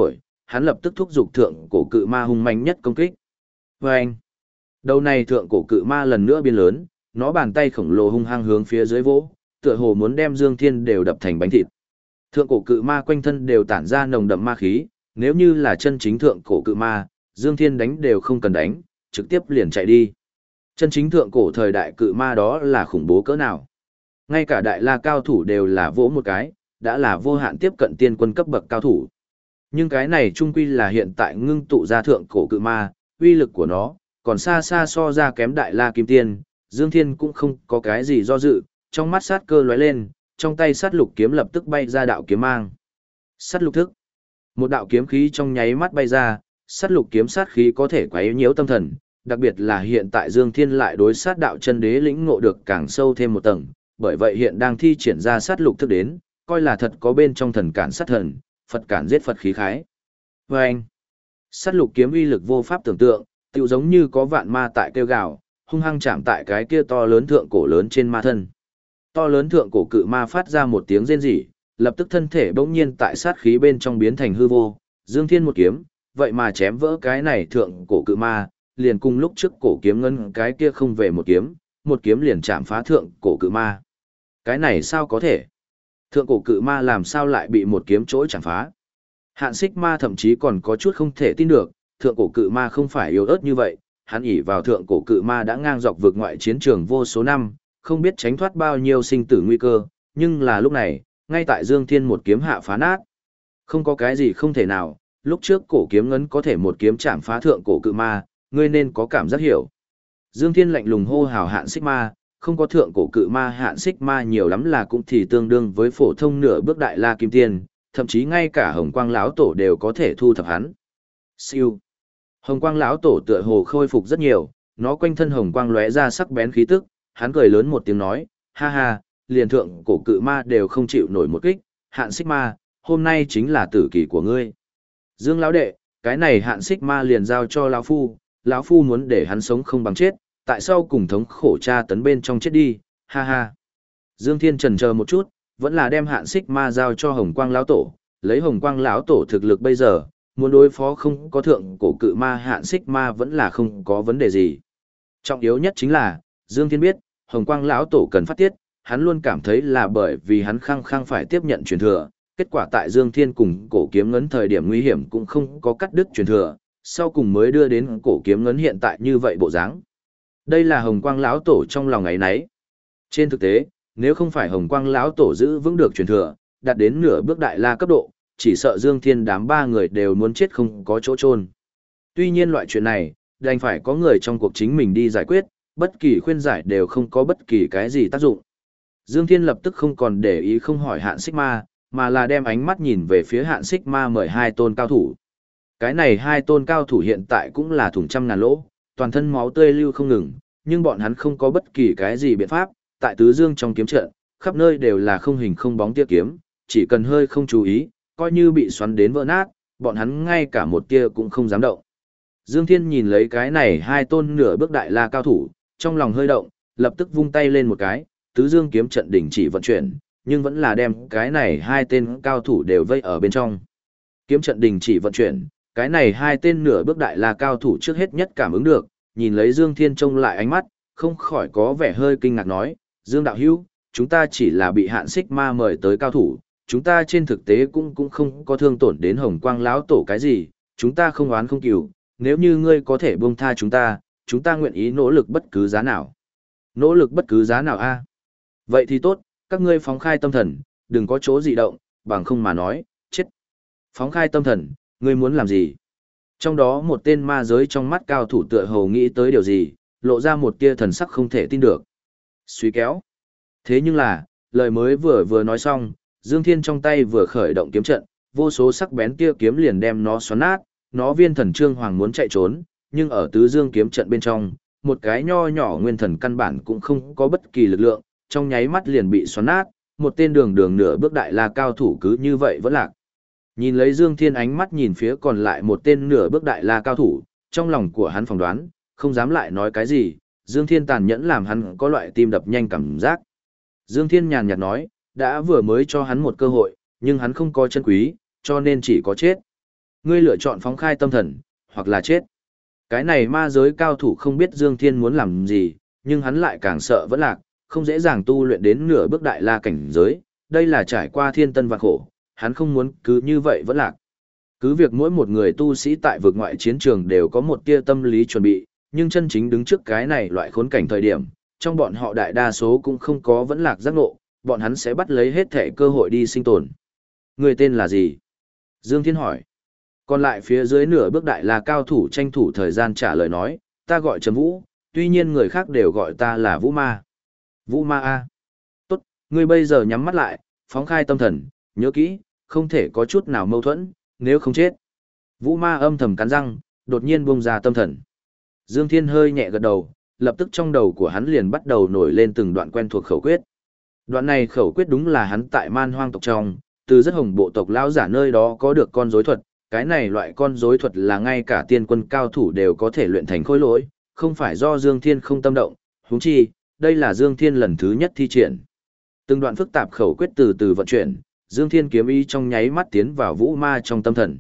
hắn lập tức thúc giục thượng cổ cự ma hung manh nhất công kích. Và anh, đầu này thượng cổ cự ma lần nữa biến lớn, nó bàn tay khổng lồ hung hăng hướng phía dưới vỗ, tựa hồ muốn đem Dương Thiên đều đập thành bánh thịt. Thượng cổ cự ma quanh thân đều tản ra nồng đậm ma khí, nếu như là chân chính thượng cổ cự ma, Dương Thiên đánh đều không cần đánh, trực tiếp liền chạy đi. Chân chính thượng cổ thời đại cự ma đó là khủng bố cỡ nào. Ngay cả đại la cao thủ đều là vỗ một cái, đã là vô hạn tiếp cận tiên quân cấp bậc cao thủ. Nhưng cái này trung quy là hiện tại ngưng tụ ra thượng cổ cự ma, uy lực của nó, còn xa xa so ra kém đại la kim tiên, Dương Thiên cũng không có cái gì do dự, trong mắt sát cơ lóe lên, trong tay sát lục kiếm lập tức bay ra đạo kiếm mang. Sát lục thức. Một đạo kiếm khí trong nháy mắt bay ra, sát lục kiếm sát khí có thể quấy nhiễu tâm thần, đặc biệt là hiện tại Dương Thiên lại đối sát đạo chân đế lĩnh ngộ được càng sâu thêm một tầng, bởi vậy hiện đang thi triển ra sát lục thức đến, coi là thật có bên trong thần cản sát thần, Phật cản giết Phật khí khái. Và anh, sát lục kiếm uy lực vô pháp tưởng tượng, tựu giống như có vạn ma tại kêu gào, hung hăng chạm tại cái kia to lớn thượng cổ lớn trên ma thân. To lớn thượng cổ cự ma phát ra một tiếng rên rỉ, lập tức thân thể bỗng nhiên tại sát khí bên trong biến thành hư vô, Dương Thiên một kiếm, vậy mà chém vỡ cái này thượng cổ cự ma, liền cùng lúc trước cổ kiếm ngân cái kia không về một kiếm liền chạm phá thượng cổ cự ma. Cái này sao có thể? Thượng cổ cự ma làm sao lại bị một kiếm chỗ chạm phá? Hạn Xích Ma thậm chí còn có chút không thể tin được, thượng cổ cự ma không phải yếu ớt như vậy, hắn ỷ vào thượng cổ cự ma đã ngang dọc vượt ngoại chiến trường vô số năm, không biết tránh thoát bao nhiêu sinh tử nguy cơ, nhưng là lúc này, ngay tại Dương Thiên một kiếm hạ phá nát. Không có cái gì không thể nào, lúc trước cổ kiếm ngấn có thể một kiếm chạm phá thượng cổ cự ma, ngươi nên có cảm giác hiểu. Dương Thiên lạnh lùng hô hào Hạn Xích Ma, không có thượng cổ cự ma Hạn Xích Ma nhiều lắm là cũng thì tương đương với phổ thông nửa bước đại la kim tiên, thậm chí ngay cả Hồng Quang lão tổ đều có thể thu thập hắn. Siêu. Hồng Quang lão tổ tựa hồ khôi phục rất nhiều, nó quanh thân hồng quang lóe ra sắc bén khí tức, hắn cười lớn một tiếng nói, ha ha, liền thượng cổ cự ma đều không chịu nổi một kích, Hạn Xích Ma, hôm nay chính là tử kỳ của ngươi. Dương lão đệ, cái này Hạn Xích Ma liền giao cho lão phu muốn để hắn sống không bằng chết, tại sao cùng thống khổ tra tấn bên trong chết đi, ha ha. Dương Thiên chần chờ một chút, vẫn là đem Hạn Xích Ma giao cho Hồng Quang lão tổ, lấy Hồng Quang lão tổ thực lực bây giờ, muốn đối phó không có thượng cổ cự ma Hạn Xích Ma vẫn là không có vấn đề gì. Trọng yếu nhất chính là, Dương Thiên biết, Hồng Quang lão tổ cần phát tiết, hắn luôn cảm thấy là bởi vì hắn khăng khăng phải tiếp nhận truyền thừa, kết quả tại Dương Thiên cùng cổ kiếm ngấn thời điểm nguy hiểm cũng không có cắt đứt truyền thừa, sau cùng mới đưa đến cổ kiếm ngấn hiện tại như vậy bộ dáng. Đây là Hồng Quang lão tổ trong lòng ấy nấy. Trên thực tế, nếu không phải Hồng Quang lão tổ giữ vững được truyền thừa, đạt đến nửa bước đại la cấp độ, chỉ sợ Dương Thiên đám ba người đều muốn chết không có chỗ chôn. Tuy nhiên loại chuyện này, đành phải có người trong cuộc chính mình đi giải quyết, bất kỳ khuyên giải đều không có bất kỳ cái gì tác dụng. Dương Thiên lập tức không còn để ý không hỏi Hạn Xích Ma, mà là đem ánh mắt nhìn về phía Hạn Xích Ma mời hai tôn cao thủ. Cái này hai tôn cao thủ hiện tại cũng là thủng trăm ngàn lỗ, toàn thân máu tươi lưu không ngừng, nhưng bọn hắn không có bất kỳ cái gì biện pháp, tại tứ dương trong kiếm trận, khắp nơi đều là không hình không bóng tia kiếm, chỉ cần hơi không chú ý, coi như bị xoắn đến vỡ nát, bọn hắn ngay cả một tia cũng không dám động. Dương Thiên nhìn lấy cái này hai tôn nửa bước đại la cao thủ, trong lòng hơi động, lập tức vung tay lên một cái, tứ dương kiếm trận đình chỉ vận chuyển, nhưng vẫn là đem cái này hai tên cao thủ đều vây ở bên trong. Kiếm trận đình chỉ vận chuyển, cái này hai tên nửa bước đại la cao thủ trước hết nhất cảm ứng được, nhìn lấy Dương Thiên trông lại ánh mắt, không khỏi có vẻ hơi kinh ngạc nói, Dương đạo hữu, chúng ta chỉ là bị Hạn Xích Ma mời tới cao thủ, chúng ta trên thực tế cũng không có thương tổn đến Hồng Quang lão tổ cái gì, chúng ta không oán không cừu, nếu như ngươi có thể buông tha chúng ta nguyện ý nỗ lực bất cứ giá nào. Nỗ lực bất cứ giá nào a? Vậy thì tốt, các ngươi phóng khai tâm thần, đừng có chỗ dị động, bằng không mà nói, chết. Phóng khai tâm thần, ngươi muốn làm gì? Trong đó một tên ma giới trong mắt cao thủ tựa hồ nghĩ tới điều gì, lộ ra một tia thần sắc không thể tin được. Suy kéo. Thế nhưng là, lời mới vừa nói xong, Dương Thiên trong tay vừa khởi động kiếm trận, vô số sắc bén tia kiếm liền đem nó xoắn nát, nó viên thần trương hoàng muốn chạy trốn, nhưng ở tứ dương kiếm trận bên trong, một cái nho nhỏ nguyên thần căn bản cũng không có bất kỳ lực lượng, trong nháy mắt liền bị xoắn nát, một tên đường nửa bước đại la cao thủ cứ như vậy vẫn lạc. Nhìn lấy Dương Thiên ánh mắt nhìn phía còn lại một tên nửa bước đại la cao thủ, trong lòng của hắn phỏng đoán, không dám lại nói cái gì, Dương Thiên tàn nhẫn làm hắn có loại tim đập nhanh cảm giác. Dương Thiên nhàn nhạt nói, đã vừa mới cho hắn một cơ hội, nhưng hắn không có chân quý, cho nên chỉ có chết. Ngươi lựa chọn phóng khai tâm thần, hoặc là chết. Cái này ma giới cao thủ không biết Dương Thiên muốn làm gì, nhưng hắn lại càng sợ vẫn lạc, không dễ dàng tu luyện đến nửa bước đại la cảnh giới, đây là trải qua thiên tân vạn khổ, hắn không muốn cứ như vậy vẫn lạc. Cứ việc mỗi một người tu sĩ tại vực ngoại chiến trường đều có một tia tâm lý chuẩn bị, nhưng chân chính đứng trước cái này loại khốn cảnh thời điểm, trong bọn họ đại đa số cũng không có vẫn lạc giác ngộ, bọn hắn sẽ bắt lấy hết thể cơ hội đi sinh tồn. Người tên là gì? Dương Thiên hỏi. Còn lại phía dưới nửa bước đại là cao thủ tranh thủ thời gian trả lời nói, ta gọi Trầm Vũ, tuy nhiên người khác đều gọi ta là Vũ Ma. Vũ Ma A. Tốt, ngươi bây giờ nhắm mắt lại, phóng khai tâm thần, nhớ kỹ, không thể có chút nào mâu thuẫn, nếu không chết. Vũ Ma âm thầm cắn răng, đột nhiên buông ra tâm thần. Dương Thiên hơi nhẹ gật đầu, lập tức trong đầu của hắn liền bắt đầu nổi lên từng đoạn quen thuộc khẩu quyết. Đoạn này khẩu quyết đúng là hắn tại Man Hoang tộc trong, từ rất hồng bộ tộc lão giả nơi đó có được con rối thuật, cái này loại con rối thuật là ngay cả tiên quân cao thủ đều có thể luyện thành khối lỗi, không phải do Dương Thiên không tâm động, huống chi, đây là Dương Thiên lần thứ nhất thi triển. Từng đoạn phức tạp khẩu quyết từ từ vận chuyển, Dương Thiên kiếm ý trong nháy mắt tiến vào Vũ Ma trong tâm thần.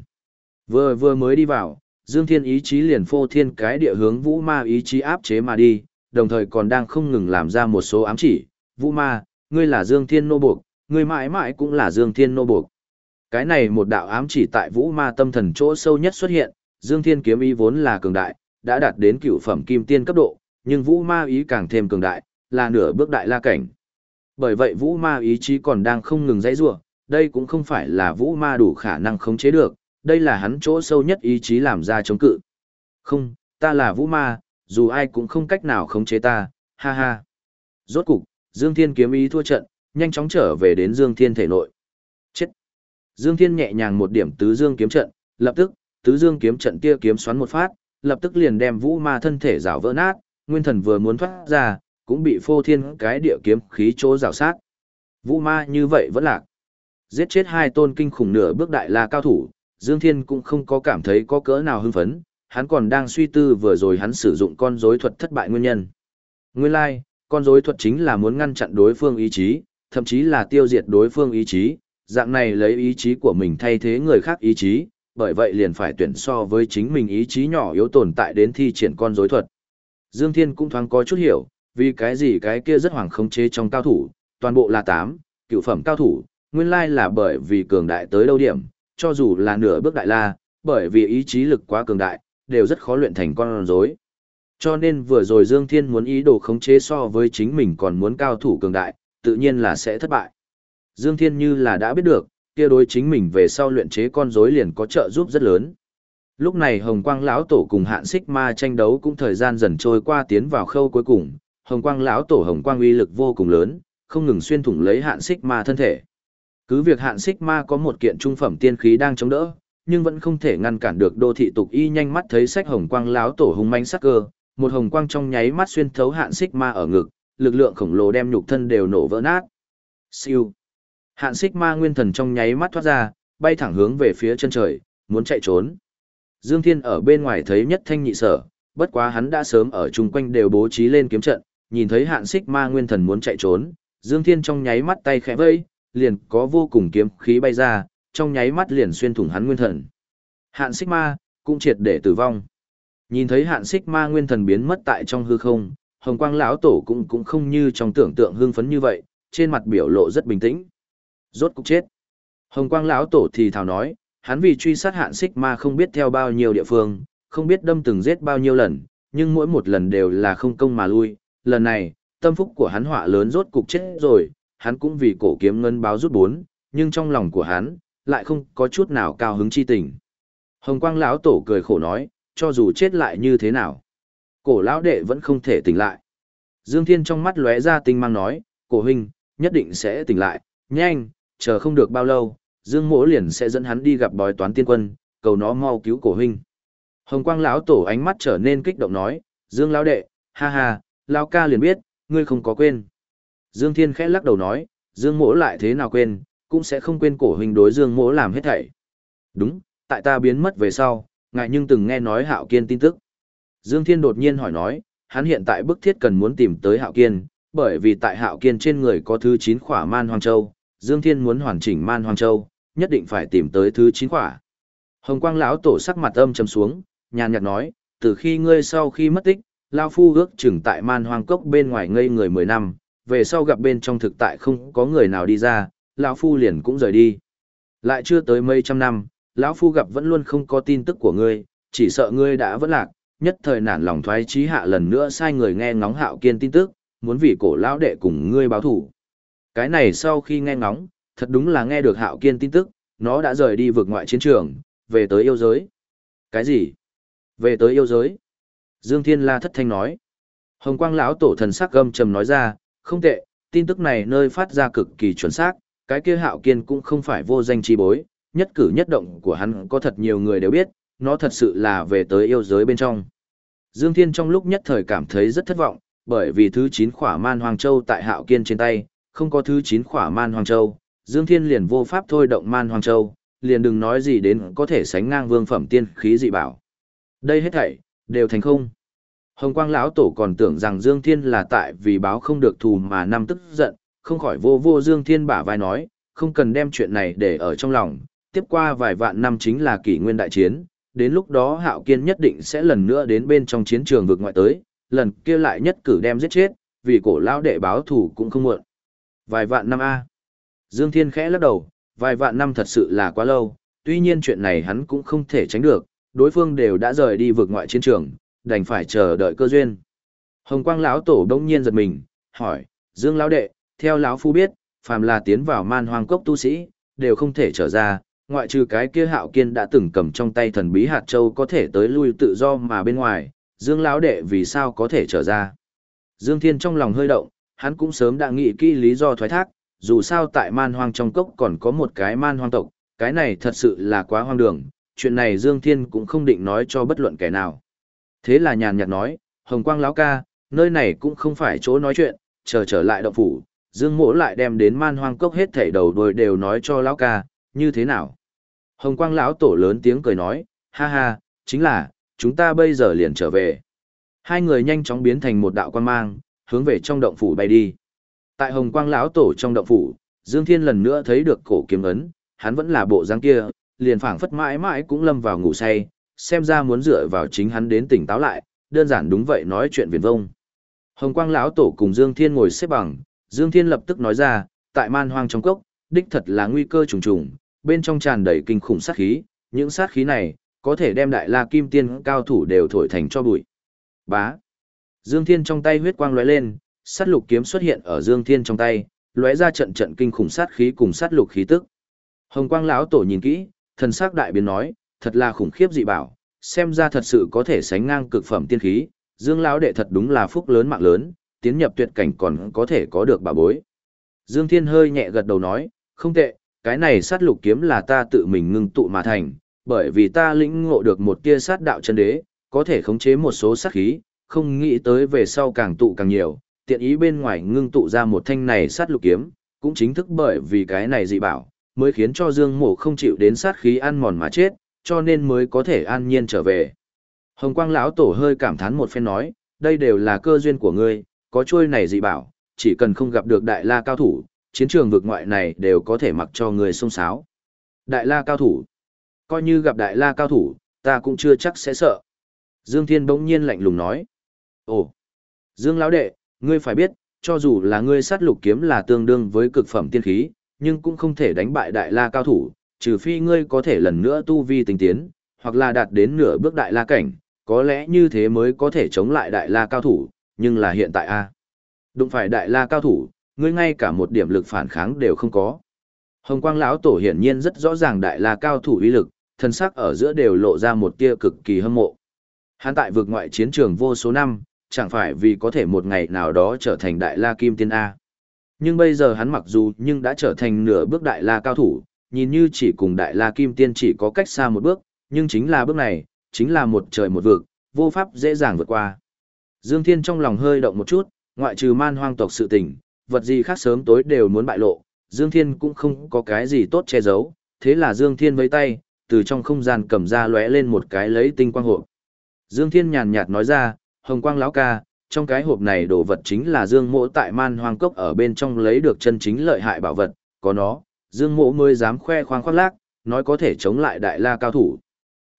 Vừa mới đi vào, Dương Thiên ý chí liền phô thiên cái địa hướng Vũ Ma ý chí áp chế mà đi, đồng thời còn đang không ngừng làm ra một số ám chỉ, Vũ Ma, ngươi là Dương Thiên nô buộc, ngươi mãi mãi cũng là Dương Thiên nô buộc. Cái này một đạo ám chỉ tại Vũ Ma tâm thần chỗ sâu nhất xuất hiện, Dương Thiên kiếm ý vốn là cường đại, đã đạt đến cựu phẩm kim tiên cấp độ, nhưng Vũ Ma ý càng thêm cường đại, là nửa bước đại la cảnh. Bởi vậy Vũ Ma ý chí còn đang không ngừng giãy giụa, đây cũng không phải là Vũ Ma đủ khả năng khống chế được, đây là hắn chỗ sâu nhất ý chí làm ra chống cự. Không, ta là Vũ Ma, dù ai cũng không cách nào khống chế ta, ha ha. Rốt cục, Dương Thiên kiếm ý thua trận, nhanh chóng trở về đến Dương Thiên thể nội. Chết. Dương Thiên nhẹ nhàng một điểm tứ dương kiếm trận, lập tức, tứ dương kiếm trận kia kiếm xoắn một phát, lập tức liền đem Vũ Ma thân thể rào vỡ nát, nguyên thần vừa muốn thoát ra, cũng bị phô thiên cái địa kiếm khí chỗ rào sát. Vũ Ma như vậy vẫn lạc. Giết chết hai tôn kinh khủng nửa bước đại la cao thủ, Dương Thiên cũng không có cảm thấy có cỡ nào hưng phấn, hắn còn đang suy tư vừa rồi hắn sử dụng con rối thuật thất bại nguyên nhân. Nguyên lai, con rối thuật chính là muốn ngăn chặn đối phương ý chí, thậm chí là tiêu diệt đối phương ý chí, dạng này lấy ý chí của mình thay thế người khác ý chí, bởi vậy liền phải tuyển so với chính mình ý chí nhỏ yếu tồn tại đến thi triển con rối thuật. Dương Thiên cũng thoáng có chút hiểu, vì cái gì cái kia rất hoàng khống chế trong cao thủ, toàn bộ là 8, cựu phẩm cao thủ, nguyên lai là bởi vì cường đại tới đâu điểm, cho dù là nửa bước đại la, bởi vì ý chí lực quá cường đại, đều rất khó luyện thành con rối. Cho nên vừa rồi Dương Thiên muốn ý đồ khống chế so với chính mình còn muốn cao thủ cường đại, tự nhiên là sẽ thất bại. Dương Thiên như là đã biết được, kia đối chính mình về sau luyện chế con rối liền có trợ giúp rất lớn. Lúc này Hồng Quang lão tổ cùng Hạn Xích Ma tranh đấu cũng thời gian dần trôi qua tiến vào khâu cuối cùng, Hồng Quang lão tổ Hồng Quang uy lực vô cùng lớn, không ngừng xuyên thủng lấy Hạn Xích Ma thân thể. Cứ việc Hạn Xích Ma có một kiện trung phẩm tiên khí đang chống đỡ, nhưng vẫn không thể ngăn cản được Đô thị tục y nhanh mắt thấy sách Hồng Quang lão tổ hung manh sắc cơ, một hồng quang trong nháy mắt xuyên thấu Hạn Xích Ma ở ngực, lực lượng khổng lồ đem nhục thân đều nổ vỡ nát. Siêu. Hạn Xích Ma nguyên thần trong nháy mắt thoát ra, bay thẳng hướng về phía chân trời, muốn chạy trốn. Dương Thiên ở bên ngoài thấy nhất thanh nhị sở, bất quá hắn đã sớm ở chung quanh đều bố trí lên kiếm trận, nhìn thấy Hạn Xích Ma nguyên thần muốn chạy trốn, Dương Thiên trong nháy mắt tay khẽ vẫy, liền có vô cùng kiếm khí bay ra, trong nháy mắt liền xuyên thủng hắn nguyên thần. Hạn Xích Ma cũng triệt để tử vong. Nhìn thấy Hạn Xích Ma nguyên thần biến mất tại trong hư không, Hồng Quang lão tổ cũng không như trong tưởng tượng hưng phấn như vậy, trên mặt biểu lộ rất bình tĩnh. Rốt cục chết. Hồng Quang lão tổ thì thào nói, hắn vì truy sát Hạn Xích Ma không biết theo bao nhiêu địa phương, không biết đâm từng giết bao nhiêu lần, nhưng mỗi một lần đều là không công mà lui, lần này, tâm phúc của hắn họa lớn rốt cục chết rồi, hắn cũng vì cổ kiếm ngân báo rút 4, nhưng trong lòng của hắn lại không có chút nào cao hứng chi tình. Hồng Quang lão tổ cười khổ nói, cho dù chết lại như thế nào, cổ lão đệ vẫn không thể tỉnh lại. Dương Thiên trong mắt lóe ra tinh mang nói, cổ huynh nhất định sẽ tỉnh lại, nhanh, chờ không được bao lâu, Dương Mỗ liền sẽ dẫn hắn đi gặp bói toán tiên quân, cầu nó mau cứu cổ huynh. Hồng Quang lão tổ ánh mắt trở nên kích động nói, Dương lão đệ, ha ha, lão ca liền biết, ngươi không có quên. Dương Thiên khẽ lắc đầu nói, Dương Mỗ lại thế nào quên, cũng sẽ không quên cổ huynh đối Dương Mỗ làm hết thảy. Đúng, tại ta biến mất về sau, ngài nhưng từng nghe nói Hạo Kiên tin tức. Dương Thiên đột nhiên hỏi nói, hắn hiện tại bức thiết cần muốn tìm tới Hạo Kiên, bởi vì tại Hạo Kiên trên người có thứ 9 khỏa Man Hoang Châu, Dương Thiên muốn hoàn chỉnh Man Hoang Châu, nhất định phải tìm tới thứ 9 khỏa. Hồng Quang lão tổ sắc mặt âm trầm xuống, nhàn nhạt nói, từ khi ngươi sau khi mất tích, lão phu ước chừng tại Man Hoang Cốc bên ngoài ngây người 10 năm, về sau gặp bên trong thực tại không có người nào đi ra, lão phu liền cũng rời đi. Lại chưa tới mấy trăm năm, lão phu gặp vẫn luôn không có tin tức của ngươi, chỉ sợ ngươi đã vẫn lạc, nhất thời nản lòng thoái chí hạ lần nữa sai người nghe ngóng Hạo Kiên tin tức, muốn vì cổ lão đệ cùng ngươi báo thù. Cái này sau khi nghe ngóng, thật đúng là nghe được Hạo Kiên tin tức, nó đã rời đi vượt ngoại chiến trường, về tới yêu giới. Cái gì? Về tới yêu giới? Dương Thiên La thất thanh nói. Hồng Quang lão tổ thần sắc gầm trầm nói ra, không tệ, tin tức này nơi phát ra cực kỳ chuẩn xác, cái kia Hạo Kiên cũng không phải vô danh chi bối, nhất cử nhất động của hắn có thật nhiều người đều biết, nó thật sự là về tới yêu giới bên trong. Dương Thiên trong lúc nhất thời cảm thấy rất thất vọng, bởi vì thứ 9 khỏa Man Hoang Châu tại Hạo Kiên trên tay, không có thứ 9 khỏa Man Hoang Châu, Dương Thiên liền vô pháp thôi động Man Hoang Châu, liền đừng nói gì đến có thể sánh ngang vương phẩm tiên khí dị bảo. Đây hết thảy đều thành không. Hồng Quang lão tổ còn tưởng rằng Dương Thiên là tại vì báo không được thù mà năm tức giận, không khỏi vô Dương Thiên bả vai nói, không cần đem chuyện này để ở trong lòng, tiếp qua vài vạn năm chính là kỷ nguyên đại chiến, đến lúc đó Hạo Kiên nhất định sẽ lần nữa đến bên trong chiến trường vực ngoại tới, lần kia lại nhất cử đem giết chết, vì cổ lão đệ báo thù cũng không muộn. Vài vạn năm a. Dương Thiên khẽ lắc đầu, vài vạn năm thật sự là quá lâu, tuy nhiên chuyện này hắn cũng không thể tránh được, đối phương đều đã rời đi vực ngoại chiến trường, đành phải chờ đợi cơ duyên. Hồng Quang lão tổ đông nhiên giật mình, hỏi, Dương lão đệ, theo lão phu biết, phàm là tiến vào Man Hoang Cốc tu sĩ, đều không thể trở ra, ngoại trừ cái kia Hạo Kiên đã từng cầm trong tay thần bí hạt châu có thể tới lui tự do mà bên ngoài, Dương lão đệ vì sao có thể trở ra. Dương Thiên trong lòng hơi động, hắn cũng sớm đã nghĩ kỹ lý do thoái thác, dù sao tại Man Hoang trong cốc còn có một cái Man Hoang tộc, cái này thật sự là quá hoang đường, chuyện này Dương Thiên cũng không định nói cho bất luận kẻ nào. Thế là nhàn nhạt nói, Hồng Quang lão ca, nơi này cũng không phải chỗ nói chuyện, chờ trở lại động phủ, Dương Mỗ lại đem đến Man Hoang cốc hết thảy đầu đuôi đều nói cho lão ca, như thế nào? Hồng Quang lão tổ lớn tiếng cười nói, ha ha, chính là, chúng ta bây giờ liền trở về. Hai người nhanh chóng biến thành một đạo quan mang, hướng về trong động phủ bay đi. Tại Hồng Quang lão tổ trong động phủ, Dương Thiên lần nữa thấy được cổ kiếm ấn, hắn vẫn là bộ dáng kia, liền phảng phất mãi mãi cũng lâm vào ngủ say, xem ra muốn dựa vào chính hắn đến tỉnh táo lại, đơn giản đúng vậy nói chuyện viển vông. Hồng Quang lão tổ cùng Dương Thiên ngồi xếp bằng, Dương Thiên lập tức nói ra, tại Man Hoang trong cốc, đích thật là nguy cơ trùng trùng, bên trong tràn đầy kinh khủng sát khí, những sát khí này có thể đem Đại La Kim Tiên cao thủ đều thổi thành cho bụi. Bá. Dương Thiên trong tay huyết quang lóe lên, sát lục kiếm xuất hiện ở Dương Thiên trong tay, lóe ra trận trận kinh khủng sát khí cùng sát lục khí tức. Hồng Quang lão tổ nhìn kỹ, thần sắc đại biến nói, thật là khủng khiếp dị bảo, xem ra thật sự có thể sánh ngang cực phẩm tiên khí, Dương lão đệ thật đúng là phúc lớn mạng lớn, tiến nhập tuyệt cảnh còn có thể có được bảo bối. Dương Thiên hơi nhẹ gật đầu nói, không tệ, cái này sát lục kiếm là ta tự mình ngưng tụ mà thành, bởi vì ta lĩnh ngộ được một tia sát đạo chân đế, có thể khống chế một số sát khí, không nghĩ tới về sau càng tụ càng nhiều, tiện ý bên ngoài ngưng tụ ra một thanh này sát lục kiếm, cũng chính thức bởi vì cái này dị bảo, mới khiến cho Dương Mộ không chịu đến sát khí ăn mòn mà chết, cho nên mới có thể an nhiên trở về. Hồng Quang lão tổ hơi cảm thán một phen nói, đây đều là cơ duyên của ngươi, có trôi này dị bảo, chỉ cần không gặp được Đại La cao thủ, chiến trường vực ngoại này đều có thể mặc cho người xông xáo. Đại La cao thủ, coi như gặp Đại La cao thủ, ta cũng chưa chắc sẽ sợ. Dương Thiên bỗng nhiên lạnh lùng nói, ồ, Dương lão đệ, ngươi phải biết, cho dù là ngươi sát lục kiếm là tương đương với cực phẩm tiên khí, nhưng cũng không thể đánh bại Đại La cao thủ, trừ phi ngươi có thể lần nữa tu vi tinh tiến, hoặc là đạt đến nửa bước Đại La cảnh, có lẽ như thế mới có thể chống lại Đại La cao thủ, nhưng là hiện tại a, đụng phải Đại La cao thủ, ngươi ngay cả một điểm lực phản kháng đều không có. Hồng Quang lão tổ hiển nhiên rất rõ ràng Đại La cao thủ uy lực, thân sắc ở giữa đều lộ ra một tia cực kỳ hâm mộ. Hắn tại vực ngoại chiến trường vô số năm, chẳng phải vì có thể một ngày nào đó trở thành Đại La Kim Tiên A. Nhưng bây giờ hắn mặc dù nhưng đã trở thành nửa bước Đại La cao thủ, nhìn như chỉ cùng Đại La Kim Tiên chỉ có cách xa một bước, nhưng chính là bước này, chính là một trời một vực, vô pháp dễ dàng vượt qua. Dương Thiên trong lòng hơi động một chút, ngoại trừ Man Hoang tộc sự tình, vật gì khác sớm tối đều muốn bại lộ, Dương Thiên cũng không có cái gì tốt che giấu, thế là Dương Thiên với tay, từ trong không gian cầm ra lóe lên một cái lấy tinh quang hộp. Dương Thiên nhàn nhạt nói ra, Hồng Quang lão ca, trong cái hộp này đồ vật chính là Dương Mỗ tại Man Hoang cốc ở bên trong lấy được chân chính lợi hại bảo vật, có nó, Dương Mỗ mới dám khoe khoang khoác lác, nói có thể chống lại Đại La cao thủ.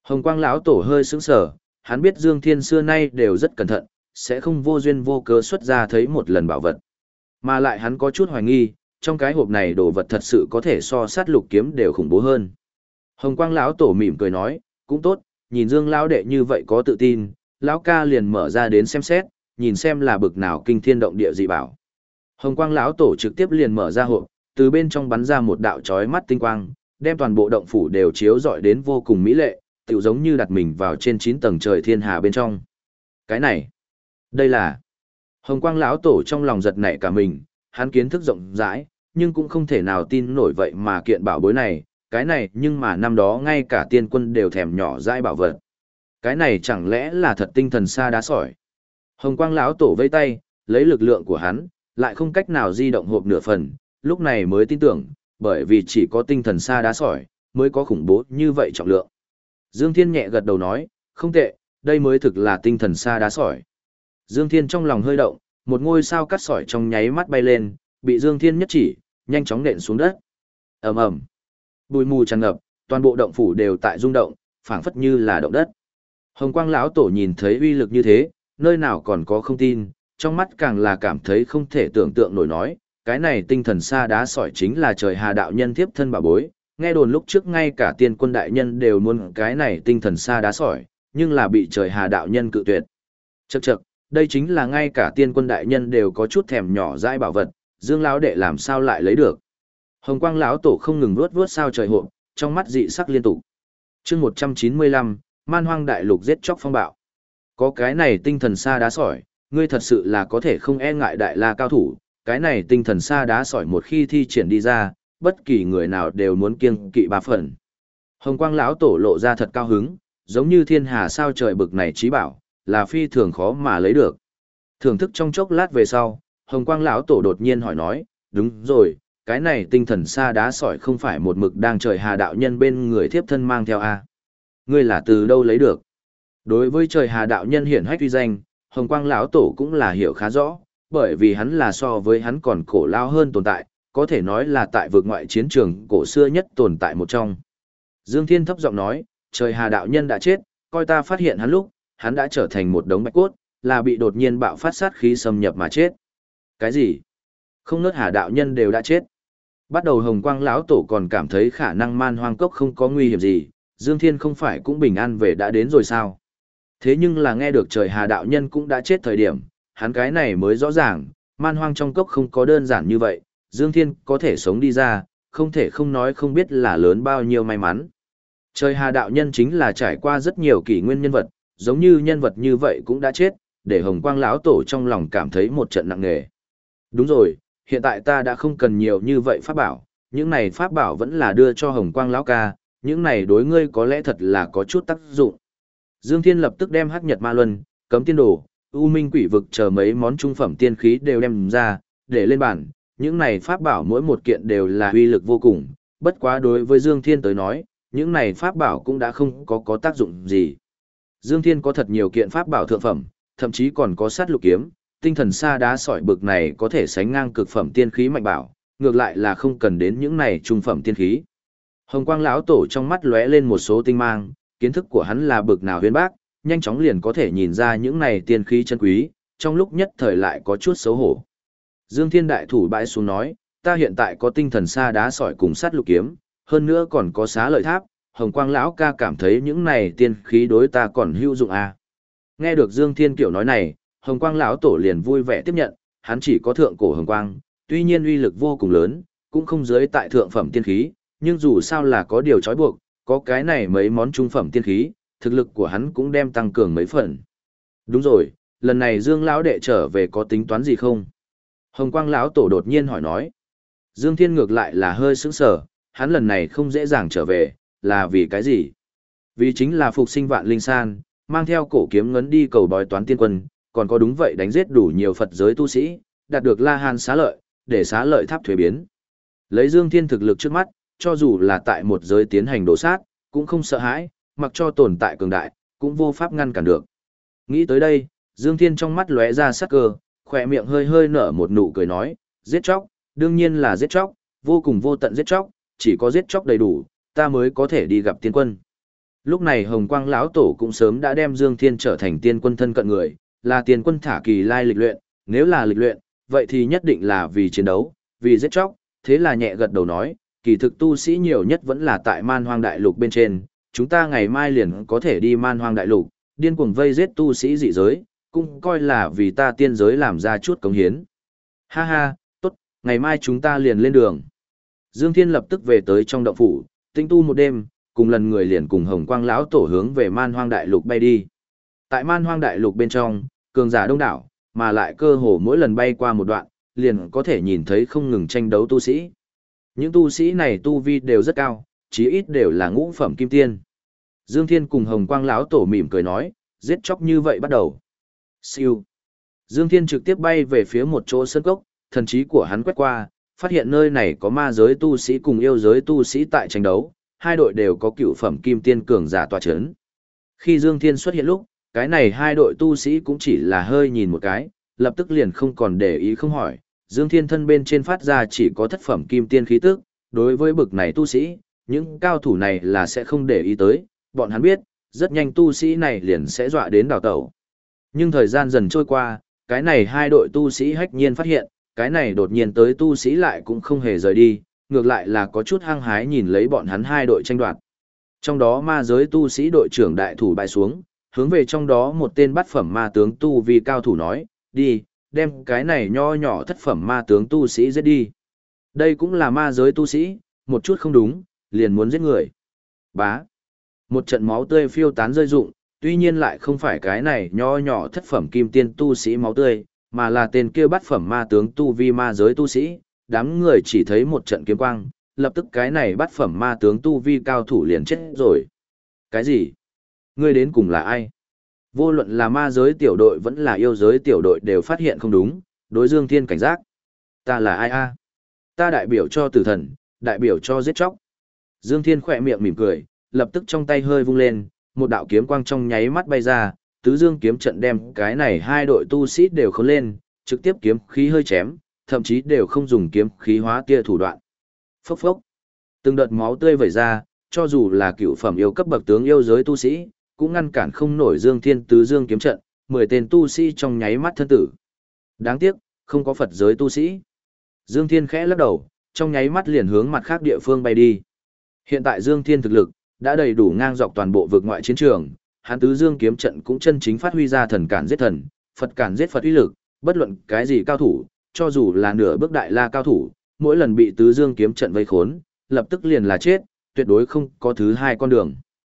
Hồng Quang lão tổ hơi sững sờ, hắn biết Dương Thiên xưa nay đều rất cẩn thận, sẽ không vô duyên vô cớ xuất ra thấy một lần bảo vật. Mà lại hắn có chút hoài nghi, trong cái hộp này đồ vật thật sự có thể so sát lục kiếm đều khủng bố hơn. Hồng Quang lão tổ mỉm cười nói, cũng tốt, nhìn Dương lão đệ như vậy có tự tin, lão ca liền mở ra đến xem xét, nhìn xem là bực nào kinh thiên động địa dị bảo. Hồng Quang lão tổ trực tiếp liền mở ra hộp, từ bên trong bắn ra một đạo chói mắt tinh quang, đem toàn bộ động phủ đều chiếu rọi đến vô cùng mỹ lệ, tựu giống như đặt mình vào trên 9 tầng trời thiên hà bên trong. Cái này, đây là... Hồng Quang lão tổ trong lòng giật nảy cả mình, hắn kiến thức rộng rãi, nhưng cũng không thể nào tin nổi vậy mà kiện bảo bối này, cái này nhưng mà năm đó ngay cả tiên quân đều thèm nhỏ dãi bảo vật. Cái này chẳng lẽ là thật tinh thần sa đá sỏi. Hồng Quang lão tổ vây tay, lấy lực lượng của hắn, lại không cách nào di động hộp nửa phần, lúc này mới tin tưởng, bởi vì chỉ có tinh thần sa đá sỏi, mới có khủng bố như vậy trọng lượng. Dương Thiên nhẹ gật đầu nói, không tệ, đây mới thực là tinh thần sa đá sỏi. Dương Thiên trong lòng hơi động, một ngôi sao cắt sỏi trong nháy mắt bay lên, bị Dương Thiên nhất chỉ, nhanh chóng nện xuống đất. Ầm ầm. Bụi mù tràn ngập, toàn bộ động phủ đều tại rung động, phảng phất như là động đất. Hồng Quang lão tổ nhìn thấy uy lực như thế, nơi nào còn có không tin, trong mắt càng là cảm thấy không thể tưởng tượng nổi nói, cái này tinh thần sa đá sỏi chính là trời hà đạo nhân tiếp thân bảo bối, nghe đồn lúc trước ngay cả tiên quân đại nhân đều muốn cái này tinh thần sa đá sỏi, nhưng là bị trời hà đạo nhân cự tuyệt. Chậc chậc, đây chính là ngay cả tiên quân đại nhân đều có chút thèm nhỏ dãi bảo vật, Dương lão đệ làm sao lại lấy được. Hồng Quang lão tổ không ngừng vuốt vuốt sao trời hộp, trong mắt dị sắc liên tục. Chương 195, Man Hoang đại lục giết chóc phong bạo. Có cái này tinh thần sa đá sỏi, ngươi thật sự là có thể không e ngại đại la cao thủ, cái này tinh thần sa đá sỏi một khi thi triển đi ra, bất kỳ người nào đều muốn kiêng kỵ ba phần. Hồng Quang lão tổ lộ ra thật cao hứng, giống như thiên hà sao trời bực này trí bảo, là phi thường khó mà lấy được. Thưởng thức trong chốc lát về sau, Hồng Quang lão tổ đột nhiên hỏi nói, đúng rồi, cái này tinh thần sa đá sỏi không phải một mực đang trời hà đạo nhân bên người thiếp thân mang theo à? Ngươi là từ đâu lấy được? Đối với trời hà đạo nhân hiển hách uy danh, Hồng Quang lão tổ cũng là hiểu khá rõ, bởi vì hắn là so với hắn còn cổ lao hơn tồn tại, có thể nói là tại vực ngoại chiến trường cổ xưa nhất tồn tại một trong. Dương Thiên thấp giọng nói, trời hà đạo nhân đã chết, coi ta phát hiện hắn lúc, hắn đã trở thành một đống bạch cốt, là bị đột nhiên bạo phát sát khí xâm nhập mà chết. Cái gì? Không nớt hà đạo nhân đều đã chết. Bắt đầu Hồng Quang lão tổ còn cảm thấy khả năng Man Hoang cốc không có nguy hiểm gì, Dương Thiên không phải cũng bình an về đã đến rồi sao? Thế nhưng là nghe được trời hà đạo nhân cũng đã chết thời điểm, hắn cái này mới rõ ràng, Man Hoang trong cốc không có đơn giản như vậy, Dương Thiên có thể sống đi ra, không thể không nói không biết là lớn bao nhiêu may mắn. Trời hà đạo nhân chính là trải qua rất nhiều kỷ nguyên nhân vật, giống như nhân vật như vậy cũng đã chết, để Hồng Quang lão tổ trong lòng cảm thấy một trận nặng nề. Đúng rồi, hiện tại ta đã không cần nhiều như vậy pháp bảo, những này pháp bảo vẫn là đưa cho Hồng Quang lão ca, những này đối ngươi có lẽ thật là có chút tác dụng. Dương Thiên lập tức đem Hắc Nhật Ma Luân, Cấm Tiên Đồ, U Minh Quỷ Vực chờ mấy món trung phẩm tiên khí đều đem ra, để lên bàn, những này pháp bảo mỗi một kiện đều là uy lực vô cùng, bất quá đối với Dương Thiên tới nói, những này pháp bảo cũng đã không có tác dụng gì. Dương Thiên có thật nhiều kiện pháp bảo thượng phẩm, thậm chí còn có sát lục kiếm, tinh thần sa đá sỏi bực này có thể sánh ngang cực phẩm tiên khí mạnh bảo, ngược lại là không cần đến những này trung phẩm tiên khí. Hồng Quang lão tổ trong mắt lóe lên một số tinh mang, kiến thức của hắn là bực nào huyền bác, nhanh chóng liền có thể nhìn ra những này tiên khí chân quý, trong lúc nhất thời lại có chút xấu hổ. Dương Thiên đại thủ bãi xuống nói, ta hiện tại có tinh thần sa đá sỏi cùng sát lục kiếm, hơn nữa còn có xá lợi tháp, Hồng Quang lão ca cảm thấy những này tiên khí đối ta còn hữu dụng à. Nghe được Dương Thiên kiểu nói này, Hồng Quang lão tổ liền vui vẻ tiếp nhận, hắn chỉ có thượng cổ hồng quang, tuy nhiên uy lực vô cùng lớn, cũng không dưới tại thượng phẩm tiên khí, nhưng dù sao là có điều trói buộc, có cái này mấy món trung phẩm tiên khí, thực lực của hắn cũng đem tăng cường mấy phần. Đúng rồi, lần này Dương lão đệ trở về có tính toán gì không? Hồng Quang lão tổ đột nhiên hỏi nói. Dương Thiên ngược lại là hơi sững sờ, hắn lần này không dễ dàng trở về, là vì cái gì? Vì chính là phục sinh vạn linh san, mang theo cổ kiếm ngấn đi cầu bói toán tiên quân, còn có đúng vậy đánh giết đủ nhiều Phật giới tu sĩ, đạt được La Hán xá lợi, để xá lợi tháp thuế biến. Lấy Dương Thiên thực lực trước mắt, cho dù là tại một giới tiến hành đổ sát, cũng không sợ hãi, mặc cho tồn tại cường đại, cũng vô pháp ngăn cản được. Nghĩ tới đây, Dương Thiên trong mắt lóe ra sắc cơ, khỏe miệng hơi hơi nở một nụ cười nói, giết chóc, đương nhiên là giết chóc, vô cùng vô tận giết chóc, chỉ có giết chóc đầy đủ, ta mới có thể đi gặp tiên quân. Lúc này Hồng Quang lão tổ cũng sớm đã đem Dương Thiên trở thành tiên quân thân cận người, là tiên quân thả kỳ lai lịch luyện, nếu là lịch luyện, vậy thì nhất định là vì chiến đấu, vì giết chóc, thế là nhẹ gật đầu nói, kỳ thực tu sĩ nhiều nhất vẫn là tại Man Hoang Đại Lục bên trên, chúng ta ngày mai liền có thể đi Man Hoang Đại Lục, điên cuồng vây giết tu sĩ dị giới, cũng coi là vì ta tiên giới làm ra chút cống hiến. Ha ha, tốt, ngày mai chúng ta liền lên đường. Dương Thiên lập tức về tới trong động phủ, tinh tu một đêm, cùng lần người liền cùng Hồng Quang lão tổ hướng về Man Hoang Đại Lục bay đi. Tại Man Hoang Đại Lục bên trong, cường giả đông đảo, mà lại cơ hồ mỗi lần bay qua một đoạn, liền có thể nhìn thấy không ngừng tranh đấu tu sĩ. Những tu sĩ này tu vi đều rất cao, chí ít đều là ngũ phẩm kim tiên. Dương Thiên cùng Hồng Quang lão tổ mỉm cười nói, giết chóc như vậy bắt đầu. Siêu. Dương Thiên trực tiếp bay về phía một chỗ sơn cốc, thần trí của hắn quét qua, phát hiện nơi này có ma giới tu sĩ cùng yêu giới tu sĩ tại tranh đấu, hai đội đều có cựu phẩm kim tiên cường giả tọa chấn. Khi Dương Thiên xuất hiện lúc, cái này hai đội tu sĩ cũng chỉ là hơi nhìn một cái, lập tức liền không còn để ý không hỏi. Dương Thiên thân bên trên phát ra chỉ có thất phẩm kim tiên khí tức, đối với bực này tu sĩ, những cao thủ này là sẽ không để ý tới, bọn hắn biết, rất nhanh tu sĩ này liền sẽ dọa đến đào tẩu. Nhưng thời gian dần trôi qua, cái này hai đội tu sĩ hách nhiên phát hiện, cái này đột nhiên tới tu sĩ lại cũng không hề rời đi, ngược lại là có chút hăng hái nhìn lấy bọn hắn hai đội tranh đoạt. Trong đó ma giới tu sĩ đội trưởng đại thủ bại xuống, hướng về trong đó một tên bát phẩm ma tướng tu vi cao thủ nói, đi, đem cái này nho nhỏ thất phẩm ma tướng tu sĩ giết đi. Đây cũng là ma giới tu sĩ, một chút không đúng, liền muốn giết người. Bá. Một trận máu tươi phiêu tán rơi rụng, tuy nhiên lại không phải cái này nho nhỏ thất phẩm kim tiên tu sĩ máu tươi, mà là tên kia bát phẩm ma tướng tu vi ma giới tu sĩ, đám người chỉ thấy một trận kiếm quang, lập tức cái này bát phẩm ma tướng tu vi cao thủ liền chết rồi. Cái gì? Ngươi đến cùng là ai? Vô luận là ma giới tiểu đội vẫn là yêu giới tiểu đội đều phát hiện không đúng, đối Dương Thiên cảnh giác. Ta là ai a? Ta đại biểu cho tử thần, đại biểu cho giết chóc. Dương Thiên khỏe miệng mỉm cười, lập tức trong tay hơi vung lên, một đạo kiếm quang trong nháy mắt bay ra, tứ dương kiếm trận đem cái này hai đội tu sĩ đều khốn lên, trực tiếp kiếm khí hơi chém, thậm chí đều không dùng kiếm khí hóa tia thủ đoạn. Phốc phốc. Từng đợt máu tươi vẩy ra, cho dù là cựu phẩm yêu cấp bậc tướng yêu giới tu sĩ, cũng ngăn cản không nổi Dương Thiên tứ dương kiếm trận, 10 tên tu sĩ trong nháy mắt thân tử. Đáng tiếc, không có Phật giới tu sĩ. Dương Thiên khẽ lắc đầu, trong nháy mắt liền hướng mặt khác địa phương bay đi. Hiện tại Dương Thiên thực lực đã đầy đủ ngang dọc toàn bộ vực ngoại chiến trường, hắn tứ dương kiếm trận cũng chân chính phát huy ra thần cản giết thần, Phật cản giết Phật uy lực, bất luận cái gì cao thủ, cho dù là nửa bước đại la cao thủ, mỗi lần bị tứ dương kiếm trận vây khốn, lập tức liền là chết, tuyệt đối không có thứ hai con đường.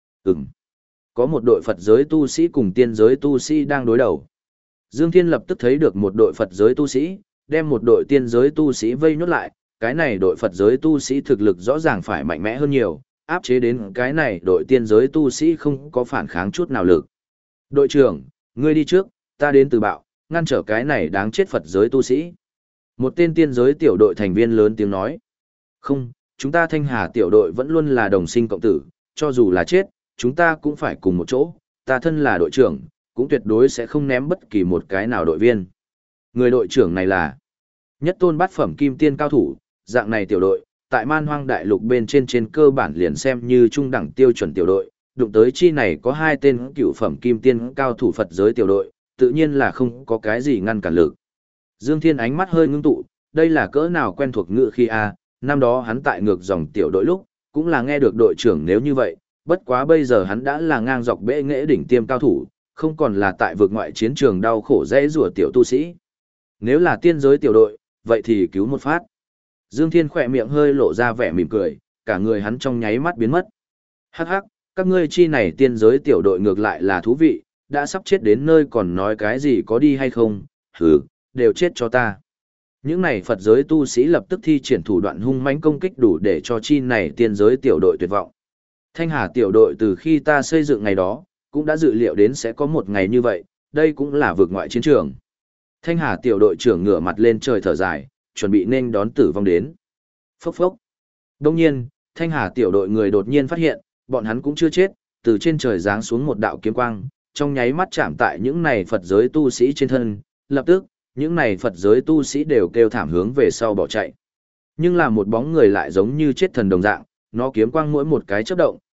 Có một đội Phật giới tu sĩ cùng tiên giới tu sĩ đang đối đầu. Dương Thiên lập tức thấy được một đội Phật giới tu sĩ, đem một đội tiên giới tu sĩ vây nhốt lại, cái này đội Phật giới tu sĩ thực lực rõ ràng phải mạnh mẽ hơn nhiều, áp chế đến cái này đội tiên giới tu sĩ không có phản kháng chút nào lực. Đội trưởng, ngươi đi trước, ta đến từ bạo, ngăn trở cái này đáng chết Phật giới tu sĩ. Một tên tiên giới tiểu đội thành viên lớn tiếng nói. Không, chúng ta Thanh Hà tiểu đội vẫn luôn là đồng sinh cộng tử, cho dù là chết, chúng ta cũng phải cùng một chỗ, ta thân là đội trưởng, cũng tuyệt đối sẽ không ném bất kỳ một cái nào đội viên. Người đội trưởng này là nhất tôn bát phẩm kim tiên cao thủ, dạng này tiểu đội, tại Man Hoang Đại Lục bên trên cơ bản liền xem như trung đẳng tiêu chuẩn tiểu đội, đụng tới chi này có hai tên cựu phẩm kim tiên cao thủ Phật giới tiểu đội, tự nhiên là không có cái gì ngăn cản lực. Dương Thiên ánh mắt hơi ngưng tụ, đây là cỡ nào quen thuộc ngữ khi a, năm đó hắn tại ngược dòng tiểu đội lúc, cũng là nghe được đội trưởng nếu như vậy, bất quá bây giờ hắn đã là ngang dọc bệ nghệ đỉnh tiêm cao thủ, không còn là tại vực ngoại chiến trường đau khổ dễ rủa tiểu tu sĩ. Nếu là tiên giới tiểu đội, vậy thì cứu một phát. Dương Thiên khỏe miệng hơi lộ ra vẻ mỉm cười, cả người hắn trong nháy mắt biến mất. Hắc hắc, các ngươi chi này tiên giới tiểu đội ngược lại là thú vị, đã sắp chết đến nơi còn nói cái gì có đi hay không, hừ, đều chết cho ta. Những này Phật giới tu sĩ lập tức thi triển thủ đoạn hung mãnh công kích đủ để cho chi này tiên giới tiểu đội tuyệt vọng. Thanh Hà tiểu đội từ khi ta xây dựng ngày đó, cũng đã dự liệu đến sẽ có một ngày như vậy, đây cũng là vực ngoại chiến trường. Thanh Hà tiểu đội trưởng ngửa mặt lên trời thở dài, chuẩn bị nên đón tử vong đến. Phốc phốc. Đông nhiên, Thanh Hà tiểu đội người đột nhiên phát hiện, bọn hắn cũng chưa chết, từ trên trời giáng xuống một đạo kiếm quang, trong nháy mắt chạm tại những này Phật giới tu sĩ trên thân, lập tức, những này Phật giới tu sĩ đều kêu thảm hướng về sau bỏ chạy. Nhưng là một bóng người lại giống như chết thần đồng dạng, nó kiếm quang mỗi một cái chớp động,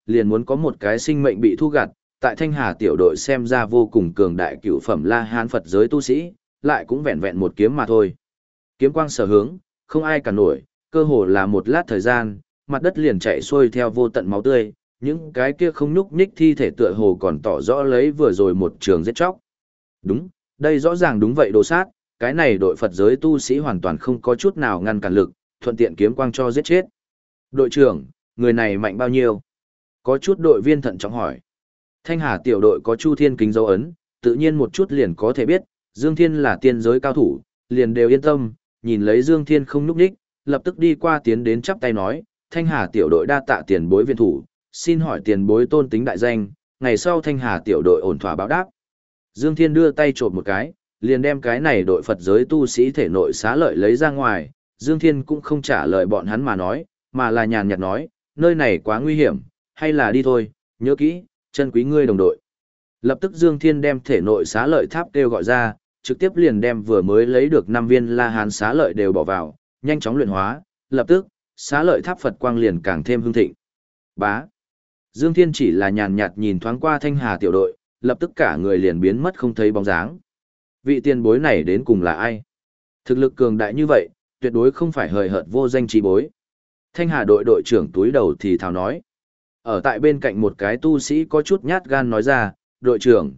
liền muốn có một cái sinh mệnh bị thu gặt, tại Thanh Hà tiểu đội xem ra vô cùng cường đại cửu phẩm La Hán Phật giới tu sĩ, lại cũng vẹn vẹn một kiếm mà thôi. Kiếm quang sở hướng, không ai cản nổi, cơ hồ là một lát thời gian, mặt đất liền chạy xuôi theo vô tận máu tươi, những cái kia không nhúc nhích thi thể tựa hồ còn tỏ rõ lấy vừa rồi một trường giết chóc. Đúng, đây rõ ràng đúng vậy đồ sát, cái này đội Phật giới tu sĩ hoàn toàn không có chút nào ngăn cản lực, thuận tiện kiếm quang cho giết chết. Đội trưởng, người này mạnh bao nhiêu? Có chút đội viên thận trọng hỏi. Thanh Hà tiểu đội có Chu Thiên kính dấu ấn, tự nhiên một chút liền có thể biết, Dương Thiên là tiên giới cao thủ, liền đều yên tâm, nhìn lấy Dương Thiên không nhúc nhích, lập tức đi qua tiến đến chắp tay nói, Thanh Hà tiểu đội đa tạ tiền bối viện thủ, xin hỏi tiền bối tôn tính đại danh, ngày sau Thanh Hà tiểu đội ổn thỏa báo đáp. Dương Thiên đưa tay trộm một cái, liền đem cái này đội Phật giới tu sĩ thể nội xá lợi lấy ra ngoài, Dương Thiên cũng không trả lời bọn hắn mà nói, mà là nhàn nhạt nói, nơi này quá nguy hiểm, hay là đi thôi, nhớ kỹ, chân quý ngươi đồng đội. Lập tức Dương Thiên đem thể nội xá lợi tháp kêu gọi ra, trực tiếp liền đem vừa mới lấy được 5 viên La Hán xá lợi đều bỏ vào, nhanh chóng luyện hóa, lập tức, xá lợi tháp Phật quang liền càng thêm hưng thịnh. Bá. Dương Thiên chỉ là nhàn nhạt nhìn thoáng qua Thanh Hà tiểu đội, lập tức cả người liền biến mất không thấy bóng dáng. Vị tiền bối này đến cùng là ai? Thực lực cường đại như vậy, tuyệt đối không phải hời hợt vô danh trí bối. Thanh Hà đội đội trưởng túi đầu thì thào nói. Ở tại bên cạnh một cái tu sĩ có chút nhát gan nói ra, đội trưởng,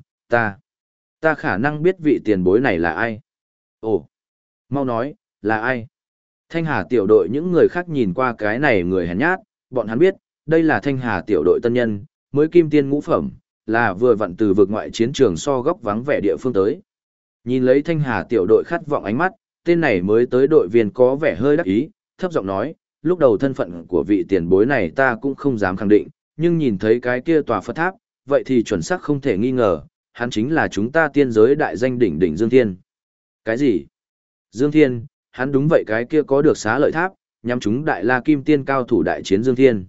ta khả năng biết vị tiền bối này là ai. Ồ, mau nói, là ai? Thanh Hà tiểu đội những người khác nhìn qua cái này người hèn nhát, bọn hắn biết, đây là Thanh Hà tiểu đội tân nhân, mới kim tiên ngũ phẩm, là vừa vặn từ vực ngoại chiến trường so góc vắng vẻ địa phương tới. Nhìn lấy Thanh Hà tiểu đội khát vọng ánh mắt, tên này mới tới đội viên có vẻ hơi đắc ý, thấp giọng nói, lúc đầu thân phận của vị tiền bối này ta cũng không dám khẳng định, nhưng nhìn thấy cái kia tòa Phật tháp, vậy thì chuẩn xác không thể nghi ngờ, hắn chính là chúng ta tiên giới đại danh đỉnh đỉnh Dương Thiên. Cái gì? Dương Thiên, hắn đúng vậy cái kia có được xá lợi tháp, nhằm chúng đại la kim tiên cao thủ đại chiến Dương Thiên.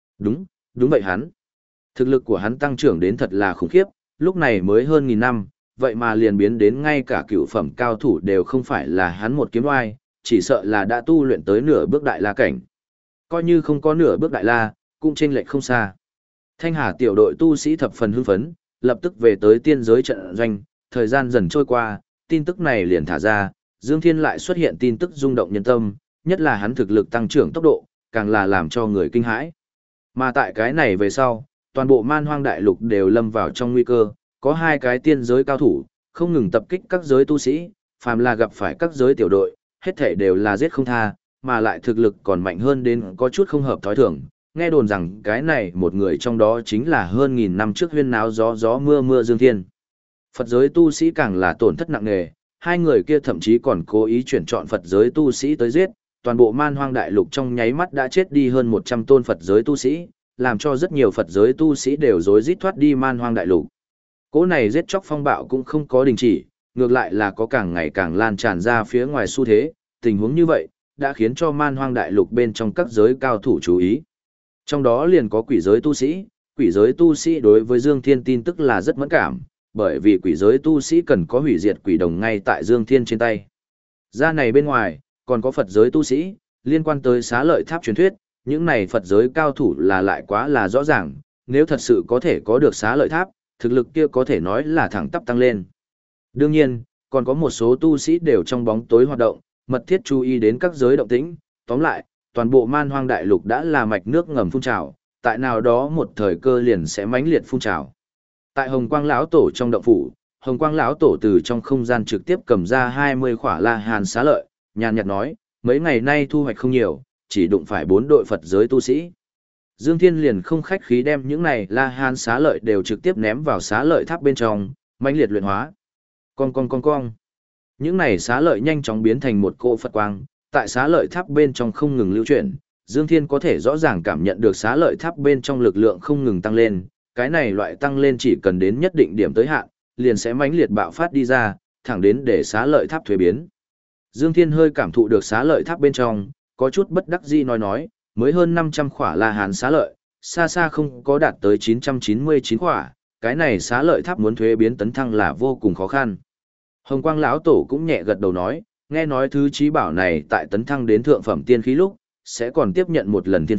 Đúng vậy hắn. Thực lực của hắn tăng trưởng đến thật là khủng khiếp, lúc này mới hơn 1000 năm, vậy mà liền biến đến ngay cả cựu phẩm cao thủ đều không phải là hắn một kiếm oai, chỉ sợ là đã tu luyện tới nửa bước đại la cảnh. Coi như không có nửa bước đại la, cũng chênh lệch không xa. Thanh Hà tiểu đội tu sĩ thập phần hưng phấn, lập tức về tới tiên giới trận doanh, thời gian dần trôi qua, tin tức này liền thả ra, Dương Thiên lại xuất hiện tin tức rung động nhân tâm, nhất là hắn thực lực tăng trưởng tốc độ, càng là làm cho người kinh hãi. Mà tại cái này về sau, toàn bộ man hoang đại lục đều lâm vào trong nguy cơ, có 2 cái tiên giới cao thủ, không ngừng tập kích các giới tu sĩ, phàm là gặp phải các giới tiểu đội, hết thể đều là giết không tha, mà lại thực lực còn mạnh hơn đến có chút không hợp thói thường. Nghe đồn rằng cái này một người trong đó chính là hơn 1000 năm trước huyên náo gió mưa Dương Thiên. Phật giới tu sĩ càng là tổn thất nặng nề, 2 người kia thậm chí còn cố ý chuyển chọn Phật giới tu sĩ tới giết, toàn bộ man hoang đại lục trong nháy mắt đã chết đi hơn 100 tôn Phật giới tu sĩ, làm cho rất nhiều Phật giới tu sĩ đều rối rít thoát đi man hoang đại lục. Cỗ này giết chóc phong bạo cũng không có đình chỉ, ngược lại là có càng ngày càng lan tràn ra phía ngoài xu thế, tình huống như vậy, đã khiến cho man hoang đại lục bên trong các giới cao thủ chú ý. Trong đó liền có quỷ giới tu sĩ đối với Dương Thiên tin tức là rất mẫn cảm, bởi vì quỷ giới tu sĩ cần có hủy diệt quỷ đồng ngay tại Dương Thiên trên tay. Ra này bên ngoài, còn có Phật giới tu sĩ, liên quan tới xá lợi tháp truyền thuyết, những này Phật giới cao thủ là lại quá là rõ ràng, nếu thật sự có thể có được xá lợi tháp, thực lực kia có thể nói là thẳng tắp tăng lên. Đương nhiên, còn có một số tu sĩ đều trong bóng tối hoạt động, mật thiết chú ý đến các giới động tĩnh, tóm lại, toàn bộ man hoang đại lục đã là mạch nước ngầm phun trào, tại nào đó một thời cơ liền sẽ mãnh liệt phun trào. Tại Hồng Quang lão tổ trong động phủ, Hồng Quang lão tổ từ trong không gian trực tiếp cầm ra 20 khỏa La Hán xá lợi, nhàn nhạt nói, mấy ngày nay thu hoạch không nhiều, chỉ đụng phải 4 đội Phật giới tu sĩ. Dương Thiên liền không khách khí đem những này La Hán xá lợi đều trực tiếp ném vào xá lợi tháp bên trong, mãnh liệt luyện hóa. Con. Những này xá lợi nhanh chóng biến thành một cỗ Phật quang, tại xá lợi tháp bên trong không ngừng lưu chuyển, Dương Thiên có thể rõ ràng cảm nhận được xá lợi tháp bên trong lực lượng không ngừng tăng lên, cái này loại tăng lên chỉ cần đến nhất định điểm tới hạn, liền sẽ mãnh liệt bạo phát đi ra, thẳng đến để xá lợi tháp thuế biến. Dương Thiên hơi cảm thụ được xá lợi tháp bên trong, có chút bất đắc dĩ nói, mới hơn 500 khỏa La Hán xá lợi, xa xa không có đạt tới 999 khỏa, cái này xá lợi tháp muốn thuế biến tấn thăng là vô cùng khó khăn. Hồng Quang lão tổ cũng nhẹ gật đầu nói, nghe nói thứ trí bảo này tại tấn thăng đến thượng phẩm tiên khí lúc, sẽ còn tiếp nhận một lần thiên phạt,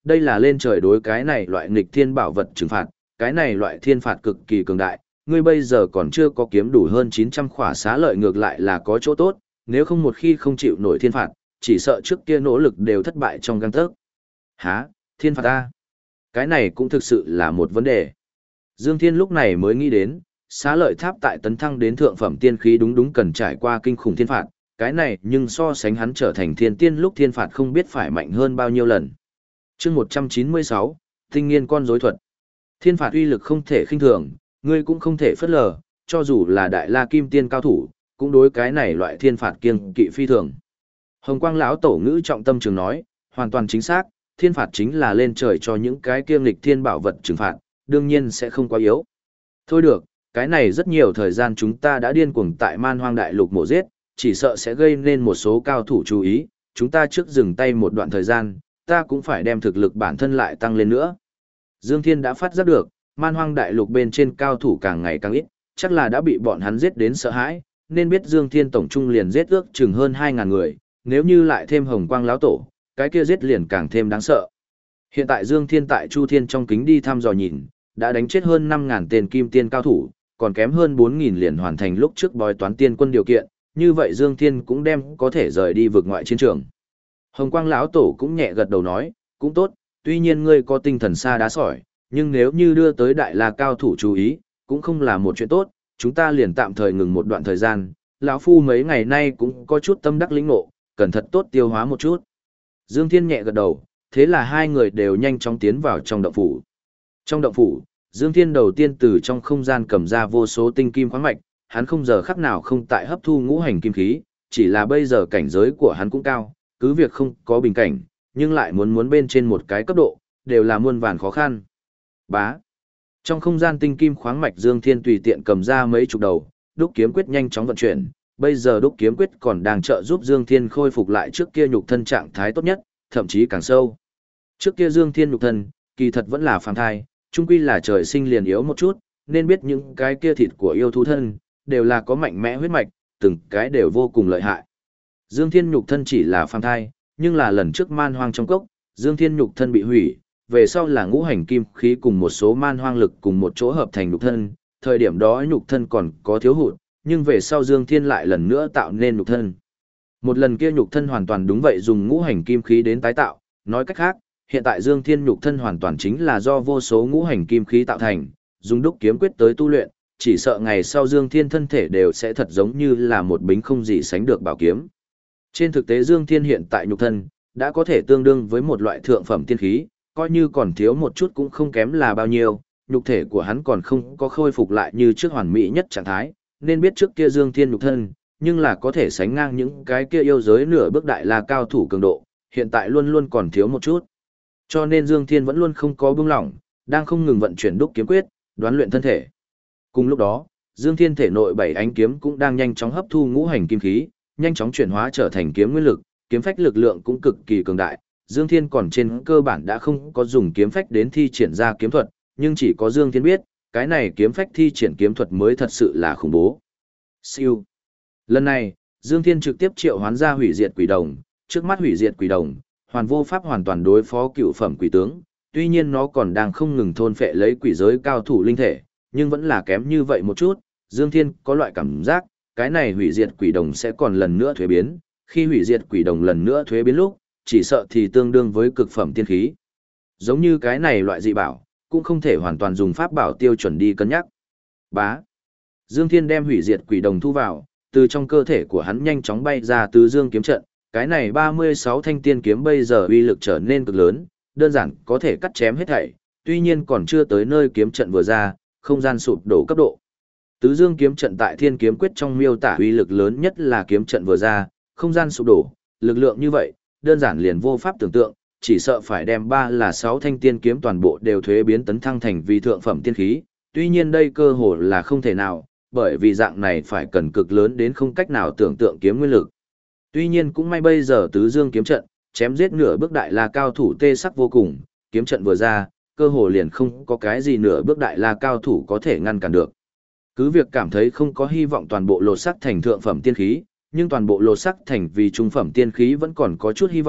đây là lên trời đối cái này loại nghịch thiên bảo vật trừng phạt, cái này loại thiên phạt cực kỳ cường đại, ngươi bây giờ còn chưa có kiếm đủ hơn 900 khỏa xá lợi ngược lại là có chỗ tốt, nếu không một khi không chịu nổi thiên phạt, chỉ sợ trước kia nỗ lực đều thất bại trong gang tấc. Hả, thiên phạt ta? Cái này cũng thực sự là một vấn đề. Dương Thiên lúc này mới nghĩ đến, xá lợi tháp tại tấn thăng đến thượng phẩm tiên khí đúng cần trải qua kinh khủng thiên phạt, cái này nhưng so sánh hắn trở thành thiên tiên lúc thiên phạt không biết phải mạnh hơn bao nhiêu lần. Chương 196, Tinh nghiên con rối thuật. Thiên phạt uy lực không thể khinh thường, ngươi cũng không thể phất lờ, cho dù là đại la kim tiên cao thủ, cũng đối cái này loại thiên phạt kiêng kỵ phi thường. Hồng Quang lão tổ ngữ trọng tâm trường nói, hoàn toàn chính xác, thiên phạt chính là lên trời cho những cái kiêng nghịch thiên bảo vật trừng phạt, đương nhiên sẽ không quá yếu. Thôi được, cái này rất nhiều thời gian chúng ta đã điên cuồng tại Man Hoang đại lục mổ giết, chỉ sợ sẽ gây nên một số cao thủ chú ý, chúng ta trước dừng tay một đoạn thời gian, ta cũng phải đem thực lực bản thân lại tăng lên nữa. Dương Thiên đã phát giác được, Man Hoang đại lục bên trên cao thủ càng ngày càng ít, chắc là đã bị bọn hắn giết đến sợ hãi, nên biết Dương Thiên tổng trung liền giết ước chừng hơn 2.000 người, nếu như lại thêm Hồng Quang lão tổ, cái kia giết liền càng thêm đáng sợ. Hiện tại Dương Thiên tại Chu Thiên trong kính đi thăm dò nhìn, đã đánh chết hơn 5.000 tên kim tiên cao thủ, còn kém hơn 4.000 liền hoàn thành lúc trước bói toán tiên quân điều kiện, như vậy Dương Thiên cũng đem có thể rời đi vực ngoại chiến trường. Hồng Quang lão tổ cũng nhẹ gật đầu nói, cũng tốt, tuy nhiên ngươi có tinh thần xa đá sỏi, nhưng nếu như đưa tới đại la cao thủ chú ý, cũng không là một chuyện tốt, chúng ta liền tạm thời ngừng một đoạn thời gian, lão phu mấy ngày nay cũng có chút tâm đắc lĩnh ngộ, cần thật tốt tiêu hóa một chút. Dương Thiên nhẹ gật đầu, thế là hai người đều nhanh chóng tiến vào trong động phủ. Trong động phủ, Dương Thiên đầu tiên từ trong không gian cầm ra vô số tinh kim khoáng mạch, hắn không giờ khắc nào không tại hấp thu ngũ hành kim khí, chỉ là bây giờ cảnh giới của hắn cũng cao, cứ việc không có bình cảnh, nhưng lại muốn bên trên một cái cấp độ, đều là muôn vàn khó khăn. Bá. Trong không gian tinh kim khoáng mạch Dương Thiên tùy tiện cầm ra mấy chục đầu, đúc kiếm quyết nhanh chóng vận chuyển, bây giờ đúc kiếm quyết còn đang trợ giúp Dương Thiên khôi phục lại trước kia nhục thân trạng thái tốt nhất, thậm chí càng sâu. Trước kia Dương Thiên nhục thân, kỳ thật vẫn là phàm thai, chung quy là trời sinh liền yếu một chút, nên biết những cái kia thịt của yêu thú thân, đều là có mạnh mẽ huyết mạch, từng cái đều vô cùng lợi hại. Dương Thiên nhục thân chỉ là phàm thai, nhưng là lần trước man hoang trong cốc, Dương Thiên nhục thân bị hủy, về sau là ngũ hành kim khí cùng một số man hoang lực cùng một chỗ hợp thành nhục thân, thời điểm đó nhục thân còn có thiếu hụt, nhưng về sau Dương Thiên lại lần nữa tạo nên nhục thân. Một lần kia nhục thân hoàn toàn đúng vậy dùng ngũ hành kim khí đến tái tạo, nói cách khác, hiện tại Dương Thiên nhục thân hoàn toàn chính là do vô số ngũ hành kim khí tạo thành, dùng đúc kiếm quyết tới tu luyện, chỉ sợ ngày sau Dương Thiên thân thể đều sẽ thật giống như là một bính không gì sánh được bảo kiếm. Trên thực tế Dương Thiên hiện tại nhục thân đã có thể tương đương với một loại thượng phẩm tiên khí, coi như còn thiếu một chút cũng không kém là bao nhiêu, nhục thể của hắn còn không có khôi phục lại như trước hoàn mỹ nhất trạng thái, nên biết trước kia Dương Thiên nhục thân, nhưng là có thể sánh ngang những cái kia yêu giới nửa bước đại la cao thủ cường độ, hiện tại luôn luôn còn thiếu một chút. Cho nên Dương Thiên vẫn luôn không có buông lỏng, đang không ngừng vận chuyển đúc kiếm quyết, đoán luyện thân thể. Cùng lúc đó, Dương Thiên thể nội bảy ánh kiếm cũng đang nhanh chóng hấp thu ngũ hành kim khí, nhanh chóng chuyển hóa trở thành kiếm nguyên lực, kiếm phách lực lượng cũng cực kỳ cường đại. Dương Thiên còn trên cơ bản đã không có dùng kiếm phách đến thi triển ra kiếm thuật, nhưng chỉ có Dương Thiên biết, cái này kiếm phách thi triển kiếm thuật mới thật sự là khủng bố. Siêu. Lần này, Dương Thiên trực tiếp triệu hoán ra hủy diệt quỷ đồng, trước mắt hủy diệt quỷ đồng, hoàn vô pháp hoàn toàn đối phó cựu phẩm quỷ tướng, tuy nhiên nó còn đang không ngừng thôn phệ lấy quỷ giới cao thủ linh thể, nhưng vẫn là kém như vậy một chút. Dương Thiên có loại cảm giác, cái này hủy diệt quỷ đồng sẽ còn lần nữa thuế biến, khi hủy diệt quỷ đồng lần nữa thuế biến lúc, chỉ sợ thì tương đương với cực phẩm tiên khí. Giống như cái này loại dị bảo, cũng không thể hoàn toàn dùng pháp bảo tiêu chuẩn đi cân nhắc. Bá. Dương Thiên đem hủy diệt quỷ đồng thu vào, từ trong cơ thể của hắn nhanh chóng bay ra tứ dương kiếm trận, cái này 36 thanh tiên kiếm bây giờ uy lực trở nên cực lớn, đơn giản có thể cắt chém hết thảy, tuy nhiên còn chưa tới nơi kiếm trận vừa ra, không gian sụp đổ cấp độ. Tứ dương kiếm trận tại Thiên Kiếm Quyết trong miêu tả uy lực lớn nhất là kiếm trận vừa ra, không gian sụp đổ, lực lượng như vậy, đơn giản liền vô pháp tưởng tượng, chỉ sợ phải đem 36 thanh tiên kiếm toàn bộ đều thuế biến tấn thăng thành vi thượng phẩm tiên khí, tuy nhiên đây cơ hồ là không thể nào, bởi vì dạng này phải cần cực lớn đến không cách nào tưởng tượng kiếm nguyên lực. Tuy nhiên cũng may bây giờ tứ dương kiếm trận, chém giết nửa bước đại la cao thủ tê sắc vô cùng, kiếm trận vừa ra, cơ hồ liền không có cái gì nửa bước đại la cao thủ có thể ngăn cản được. Cứ việc cảm thấy không có hy vọng toàn bộ lột sắc thành thượng phẩm tiên khí, nhưng toàn bộ lột sắc thành vì trung phẩm tiên khí vẫn còn có chút hy vọng,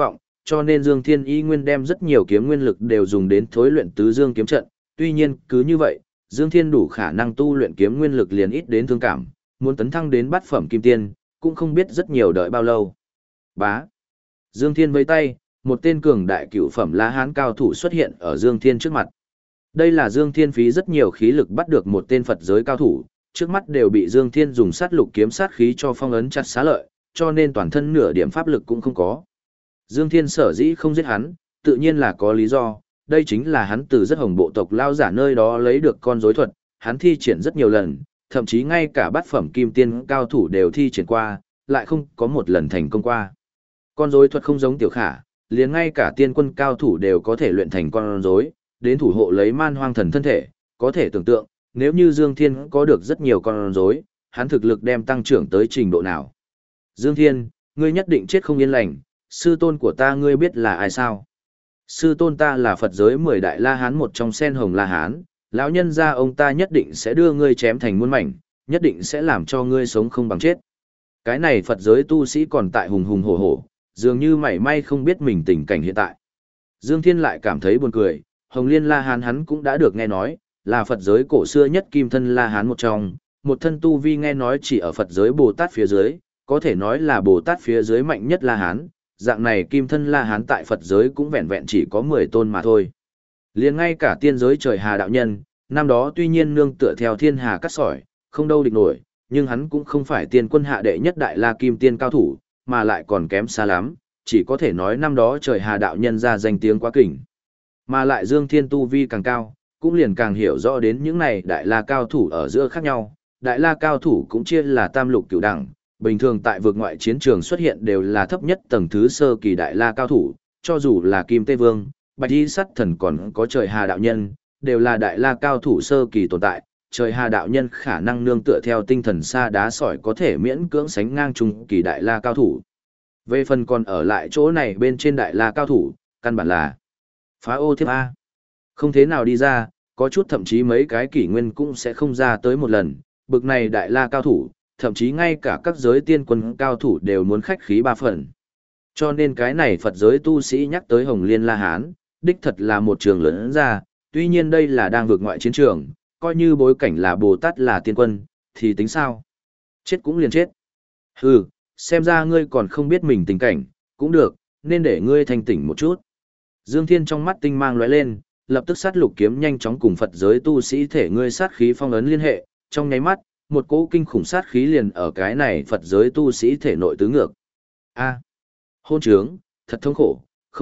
cho nên Dương Thiên y nguyên đem rất nhiều kiếm nguyên lực đều dùng đến thối luyện tứ dương kiếm trận, tuy nhiên cứ như vậy, Dương Thiên đủ khả năng tu luyện kiếm nguyên lực liền ít đến thương cảm, muốn tấn thăng đến bát phẩm kim tiên, cũng không biết rất nhiều đợi bao lâu. Bá. Dương Thiên vẫy tay, một tên cường đại cửu phẩm La Hán cao thủ xuất hiện ở Dương Thiên trước mặt. Đây là Dương Thiên phí rất nhiều khí lực bắt được một tên Phật giới cao thủ, trước mắt đều bị Dương Thiên dùng sát lục kiếm sát khí cho phong ấn chặt xá lợi, cho nên toàn thân nửa điểm pháp lực cũng không có. Dương Thiên sở dĩ không giết hắn, tự nhiên là có lý do, đây chính là hắn từ rất hồng bộ tộc lao giả nơi đó lấy được con rối thuật, hắn thi triển rất nhiều lần, thậm chí ngay cả bát phẩm kim tiên cao thủ đều thi triển qua, lại không có một lần thành công qua. Con rối thuật không giống tiểu khả, liền ngay cả tiên quân cao thủ đều có thể luyện thành con rối, đến thủ hộ lấy man hoang thần thân thể, có thể tưởng tượng, nếu như Dương Thiên có được rất nhiều con rối, hắn thực lực đem tăng trưởng tới trình độ nào. Dương Thiên, ngươi nhất định chết không yên lành, sư tôn của ta ngươi biết là ai sao? Sư tôn ta là Phật giới 10 đại La Hán một trong sen hồng La Hán, lão nhân gia ông ta nhất định sẽ đưa ngươi chém thành muôn mảnh, nhất định sẽ làm cho ngươi sống không bằng chết. Cái này Phật giới tu sĩ còn tại hùng hùng hổ hổ, dường như mảy may không biết mình tình cảnh hiện tại. Dương Thiên lại cảm thấy buồn cười, Hồng Liên La Hán hắn cũng đã được nghe nói, là Phật giới cổ xưa nhất kim thân La Hán một trong, một thân tu vi nghe nói chỉ ở Phật giới Bồ Tát phía dưới, có thể nói là Bồ Tát phía dưới mạnh nhất La Hán, dạng này kim thân La Hán tại Phật giới cũng vẹn vẹn chỉ có 10 tôn mà thôi. Liền ngay cả tiên giới trời Hà đạo nhân, năm đó tuy nhiên nương tựa theo thiên hà cắt sỏi, không đâu địch nổi, nhưng hắn cũng không phải tiên quân hạ đệ nhất đại La Kim tiên cao thủ, mà lại còn kém xa lắm, chỉ có thể nói năm đó trời Hà đạo nhân ra danh tiếng quá kỉnh. Mà lại Dương Thiên tu vi càng cao, cũng liền càng hiểu rõ đến những này đại la cao thủ ở giữa khác nhau. Đại la cao thủ cũng chia là tam lục cửu đẳng, bình thường tại vực ngoại chiến trường xuất hiện đều là thấp nhất tầng thứ sơ kỳ đại la cao thủ, cho dù là Kim Tê Vương, Bạch Y Sắt Thần còn có trời Hà đạo nhân, đều là đại la cao thủ sơ kỳ tồn tại. Trời Hà đạo nhân khả năng nương tựa theo tinh thần sa đá sỏi có thể miễn cưỡng sánh ngang trung kỳ đại la cao thủ. Về phần còn ở lại chỗ này bên trên đại la cao thủ, căn bản là phá ô thiếp A. Không thế nào đi ra, có chút thậm chí mấy cái kỷ nguyên cũng sẽ không ra tới một lần, bực này đại la cao thủ, thậm chí ngay cả các giới tiên quân cao thủ đều muốn khách khí 3 phần. Cho nên cái này Phật giới tu sĩ nhắc tới Hồng Liên La Hán, đích thật là một trường lớn ra, tuy nhiên đây là đang vượt ngoại chiến trường, coi như bối cảnh là Bồ Tát là tiên quân, thì tính sao? Chết cũng liền chết. Hừ, xem ra ngươi còn không biết mình tình cảnh, cũng được, nên để ngươi thanh tỉnh một chút. Dương Thiên trong mắt tinh mang lóe lên, lập tức sát lục kiếm nhanh chóng cùng Phật giới tu sĩ thể ngươi sát khí phong ấn liên hệ, trong nháy mắt, một cỗ kinh khủng sát khí liền ở cái này Phật giới tu sĩ thể nội tứ ngược. A, hôn trướng, thật thống khổ,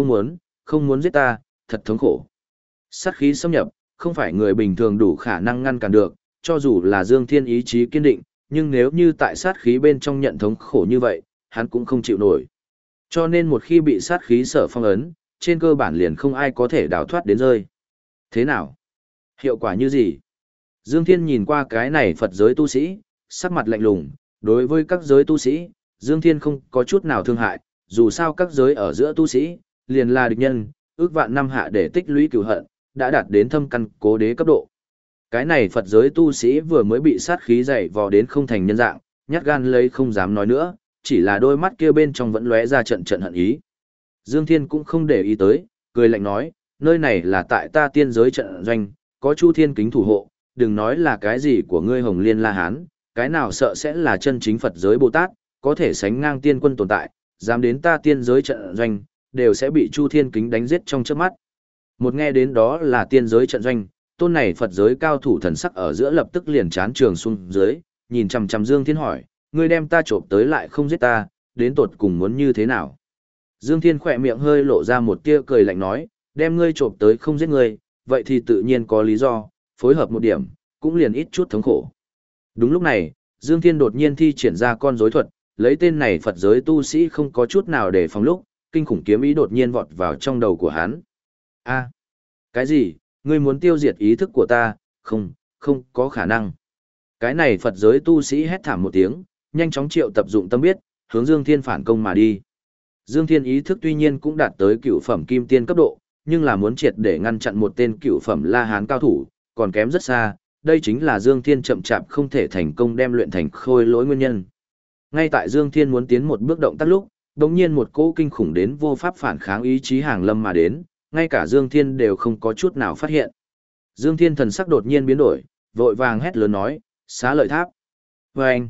không muốn giết ta, thật thống khổ. Sát khí xâm nhập, không phải người bình thường đủ khả năng ngăn cản được, cho dù là Dương Thiên ý chí kiên định, nhưng nếu như tại sát khí bên trong nhận thống khổ như vậy, hắn cũng không chịu nổi. Cho nên một khi bị sát khí sở phong ấn, trên cơ bản liền không ai có thể đào thoát đến rơi. Thế nào? Hiệu quả như gì? Dương Thiên nhìn qua cái này Phật giới tu sĩ, sắc mặt lạnh lùng, đối với các giới tu sĩ, Dương Thiên không có chút nào thương hại, dù sao các giới ở giữa tu sĩ, liền là địch nhân, ước vạn năm hạ để tích lũy cửu hận, đã đạt đến thâm căn cố đế cấp độ. Cái này Phật giới tu sĩ vừa mới bị sát khí dày vò đến không thành nhân dạng, nhát gan lấy không dám nói nữa, chỉ là đôi mắt kia bên trong vẫn lóe ra trận trận hận ý. Dương Thiên cũng không để ý tới, cười lạnh nói, nơi này là tại ta tiên giới trận doanh, có Chu Thiên kính thủ hộ, đừng nói là cái gì của ngươi Hồng Liên La Hán, cái nào sợ sẽ là chân chính Phật giới Bồ Tát, có thể sánh ngang tiên quân tồn tại, dám đến ta tiên giới trận doanh, đều sẽ bị Chu Thiên kính đánh giết trong chớp mắt. Một nghe đến đó là tiên giới trận doanh, tôn này Phật giới cao thủ thần sắc ở giữa lập tức liền chán trường xuống dưới, nhìn chằm chằm Dương Thiên hỏi, ngươi đem ta trộm tới lại không giết ta, đến tột cùng muốn như thế nào? Dương Thiên khỏe miệng hơi lộ ra một tia cười lạnh nói, đem ngươi trộm tới không giết ngươi, vậy thì tự nhiên có lý do, phối hợp một điểm, cũng liền ít chút thống khổ. Đúng lúc này, Dương Thiên đột nhiên thi triển ra con rối thuật, lấy tên này Phật giới tu sĩ không có chút nào để phòng lúc, kinh khủng kiếm ý đột nhiên vọt vào trong đầu của hắn. A, cái gì? Ngươi muốn tiêu diệt ý thức của ta? Không có khả năng. Cái này Phật giới tu sĩ hét thảm một tiếng, nhanh chóng triệu tập dụng tâm biết, hướng Dương Thiên phản công mà đi. Dương Thiên ý thức tuy nhiên cũng đạt tới cựu phẩm kim tiên cấp độ, nhưng là muốn triệt để ngăn chặn một tên cựu phẩm La Hán cao thủ, còn kém rất xa, đây chính là Dương Thiên chậm chạp không thể thành công đem luyện thành khôi lỗi nguyên nhân. Ngay tại Dương Thiên muốn tiến một bước động tác lúc, đống nhiên một cỗ kinh khủng đến vô pháp phản kháng ý chí hàng lâm mà đến, ngay cả Dương Thiên đều không có chút nào phát hiện. Dương Thiên thần sắc đột nhiên biến đổi, vội vàng hét lớn nói, Xá Lợi Tháp. Và anh,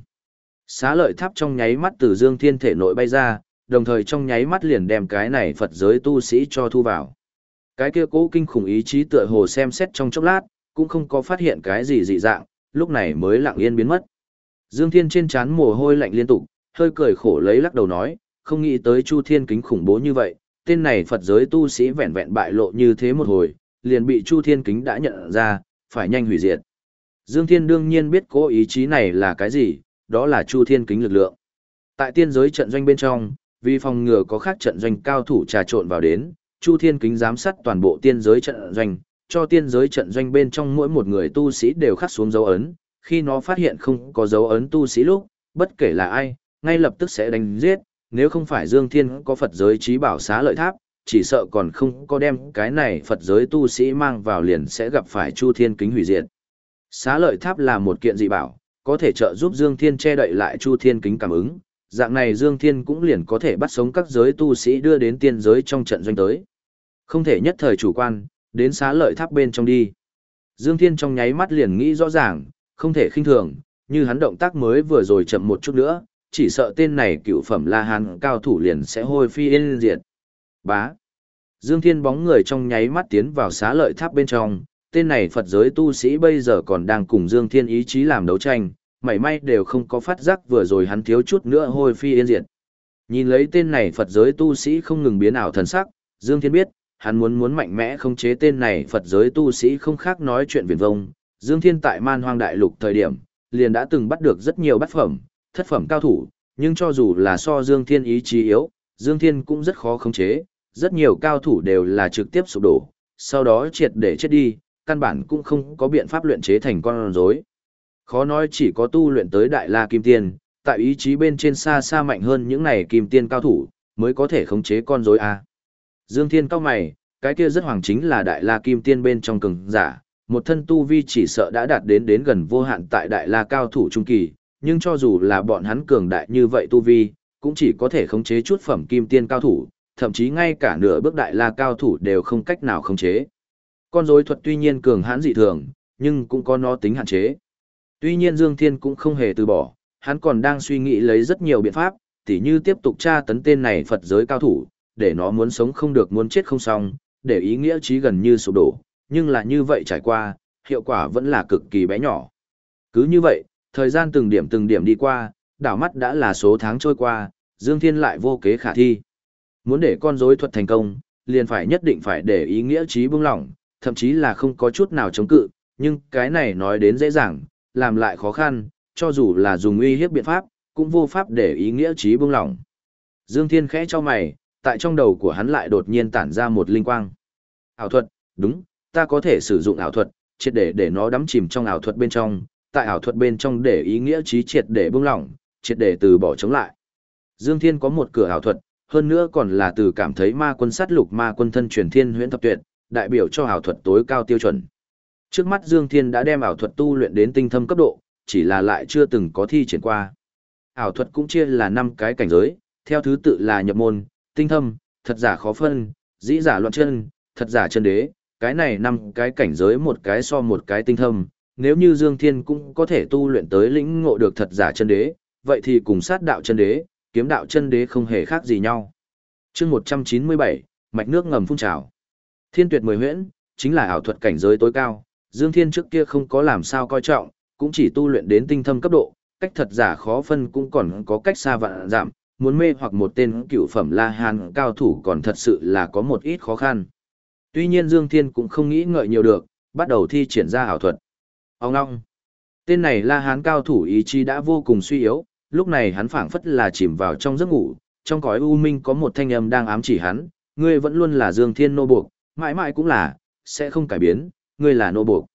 Xá Lợi Tháp trong nháy mắt từ Dương Thiên thể nội bay ra, đồng thời trong nháy mắt liền đem cái này Phật giới tu sĩ cho thu vào. Cái kia cố kinh khủng ý chí tựa hồ xem xét trong chốc lát, cũng không có phát hiện cái gì dị dạng, lúc này mới lặng yên biến mất. Dương Thiên trên trán mồ hôi lạnh liên tục, hơi cười khổ lấy lắc đầu nói, không nghĩ tới Chu Thiên Kính khủng bố như vậy, tên này Phật giới tu sĩ vẹn vẹn bại lộ như thế một hồi, liền bị Chu Thiên Kính đã nhận ra, phải nhanh hủy diệt. Dương Thiên đương nhiên biết cố ý chí này là cái gì, đó là Chu Thiên Kính lực lượng. Tại tiên giới trận doanh bên trong, vì phòng ngừa có khác trận doanh cao thủ trà trộn vào đến, Chu Thiên Kính giám sát toàn bộ tiên giới trận doanh, cho tiên giới trận doanh bên trong mỗi một người tu sĩ đều khắc xuống dấu ấn, khi nó phát hiện không có dấu ấn tu sĩ lúc, bất kể là ai, ngay lập tức sẽ đánh giết, nếu không phải Dương Thiên có Phật giới trí bảo Xá Lợi Tháp, chỉ sợ còn không có đem cái này Phật giới tu sĩ mang vào liền sẽ gặp phải Chu Thiên Kính hủy diệt. Xá Lợi Tháp là một kiện dị bảo, có thể trợ giúp Dương Thiên che đậy lại Chu Thiên Kính cảm ứng, dạng này Dương Thiên cũng liền có thể bắt sống các giới tu sĩ đưa đến tiên giới trong trận doanh tới. Không thể nhất thời chủ quan, đến Xá Lợi Tháp bên trong đi. Dương Thiên trong nháy mắt liền nghĩ rõ ràng, không thể khinh thường, như hắn động tác mới vừa rồi chậm một chút nữa, chỉ sợ tên này cựu phẩm La Hán cao thủ liền sẽ hôi phi yên diệt. Bá. Dương Thiên bóng người trong nháy mắt tiến vào Xá Lợi Tháp bên trong, tên này Phật giới tu sĩ bây giờ còn đang cùng Dương Thiên ý chí làm đấu tranh, mảy may đều không có phát giác vừa rồi hắn thiếu chút nữa hôi phi yên diệt. Nhìn lấy tên này Phật giới tu sĩ không ngừng biến ảo thần sắc, Dương Thiên biết, hắn muốn mạnh mẽ khống chế tên này Phật giới tu sĩ không khác nói chuyện viển vông. Dương Thiên tại Man Hoang Đại Lục thời điểm, liền đã từng bắt được rất nhiều bát phẩm, thất phẩm cao thủ, nhưng cho dù là so Dương Thiên ý chí yếu, Dương Thiên cũng rất khó khống chế, rất nhiều cao thủ đều là trực tiếp sụp đổ, sau đó triệt để chết đi, căn bản cũng không có biện pháp luyện chế thành con rối. Khó nói chỉ có tu luyện tới Đại La Kim Tiên, tại ý chí bên trên xa xa mạnh hơn những này Kim Tiên cao thủ, mới có thể khống chế con rối a. Dương Thiên cao mày, cái kia rất hoàng chính là Đại La Kim Tiên bên trong cường giả, một thân tu vi chỉ sợ đã đạt đến gần vô hạn tại Đại La cao thủ trung kỳ, nhưng cho dù là bọn hắn cường đại như vậy tu vi, cũng chỉ có thể khống chế chút phẩm Kim Tiên cao thủ, thậm chí ngay cả nửa bước Đại La cao thủ đều không cách nào khống chế. Con rối thuật tuy nhiên cường hãn dị thường, nhưng cũng có nó tính hạn chế. Tuy nhiên Dương Thiên cũng không hề từ bỏ, hắn còn đang suy nghĩ lấy rất nhiều biện pháp, tỉ như tiếp tục tra tấn tên này Phật giới cao thủ, để nó muốn sống không được muốn chết không xong, để ý nghĩa chí gần như sụp đổ, nhưng là như vậy trải qua, hiệu quả vẫn là cực kỳ bé nhỏ. Cứ như vậy, thời gian từng điểm đi qua, đảo mắt đã là số tháng trôi qua, Dương Thiên lại vô kế khả thi. Muốn để con rối thuật thành công, liền phải nhất định phải để ý nghĩa chí buông lỏng, thậm chí là không có chút nào chống cự, nhưng cái này nói đến dễ dàng, làm lại khó khăn, cho dù là dùng uy hiếp biện pháp, cũng vô pháp để ý nghĩa chí buông lỏng. Dương Thiên khẽ cho mày, tại trong đầu của hắn lại đột nhiên tản ra một linh quang. Ảo thuật, đúng, ta có thể sử dụng ảo thuật, triệt để nó đắm chìm trong ảo thuật bên trong, tại ảo thuật bên trong để ý nghĩa chí triệt để buông lỏng, triệt để từ bỏ chống lại. Dương Thiên có một cửa ảo thuật, hơn nữa còn là từ cảm thấy ma quân sát lục ma quân thân truyền thiên huyễn thập tuyệt, đại biểu cho ảo thuật tối cao tiêu chuẩn. Trước mắt Dương Thiên đã đem ảo thuật tu luyện đến tinh thâm cấp độ, chỉ là lại chưa từng có thi triển qua. Ảo thuật cũng chia là 5 cái cảnh giới, theo thứ tự là nhập môn, tinh thâm, thật giả khó phân, dĩ giả loạn chân, thật giả chân đế, cái này 5 cái cảnh giới một cái so một cái tinh thâm, nếu như Dương Thiên cũng có thể tu luyện tới lĩnh ngộ được thật giả chân đế, vậy thì cùng sát đạo chân đế, kiếm đạo chân đế không hề khác gì nhau. Chương 197, mạch nước ngầm phun trào. Thiên tuyệt 10 huyễn, chính là ảo thuật cảnh giới tối cao, Dương Thiên trước kia không có làm sao coi trọng, cũng chỉ tu luyện đến tinh thâm cấp độ, cách thật giả khó phân cũng còn có cách xa vạn giảm, muốn mê hoặc một tên cựu phẩm La Hán cao thủ còn thật sự là có một ít khó khăn. Tuy nhiên Dương Thiên cũng không nghĩ ngợi nhiều được, bắt đầu thi triển ra ảo thuật. Ông ngong. Tên này La Hán cao thủ ý chí đã vô cùng suy yếu, lúc này hắn phảng phất là chìm vào trong giấc ngủ, trong cõi u minh có một thanh âm đang ám chỉ hắn, ngươi vẫn luôn là Dương Thiên nô buộc, mãi mãi cũng là, sẽ không cải biến, ngươi là nô buộc.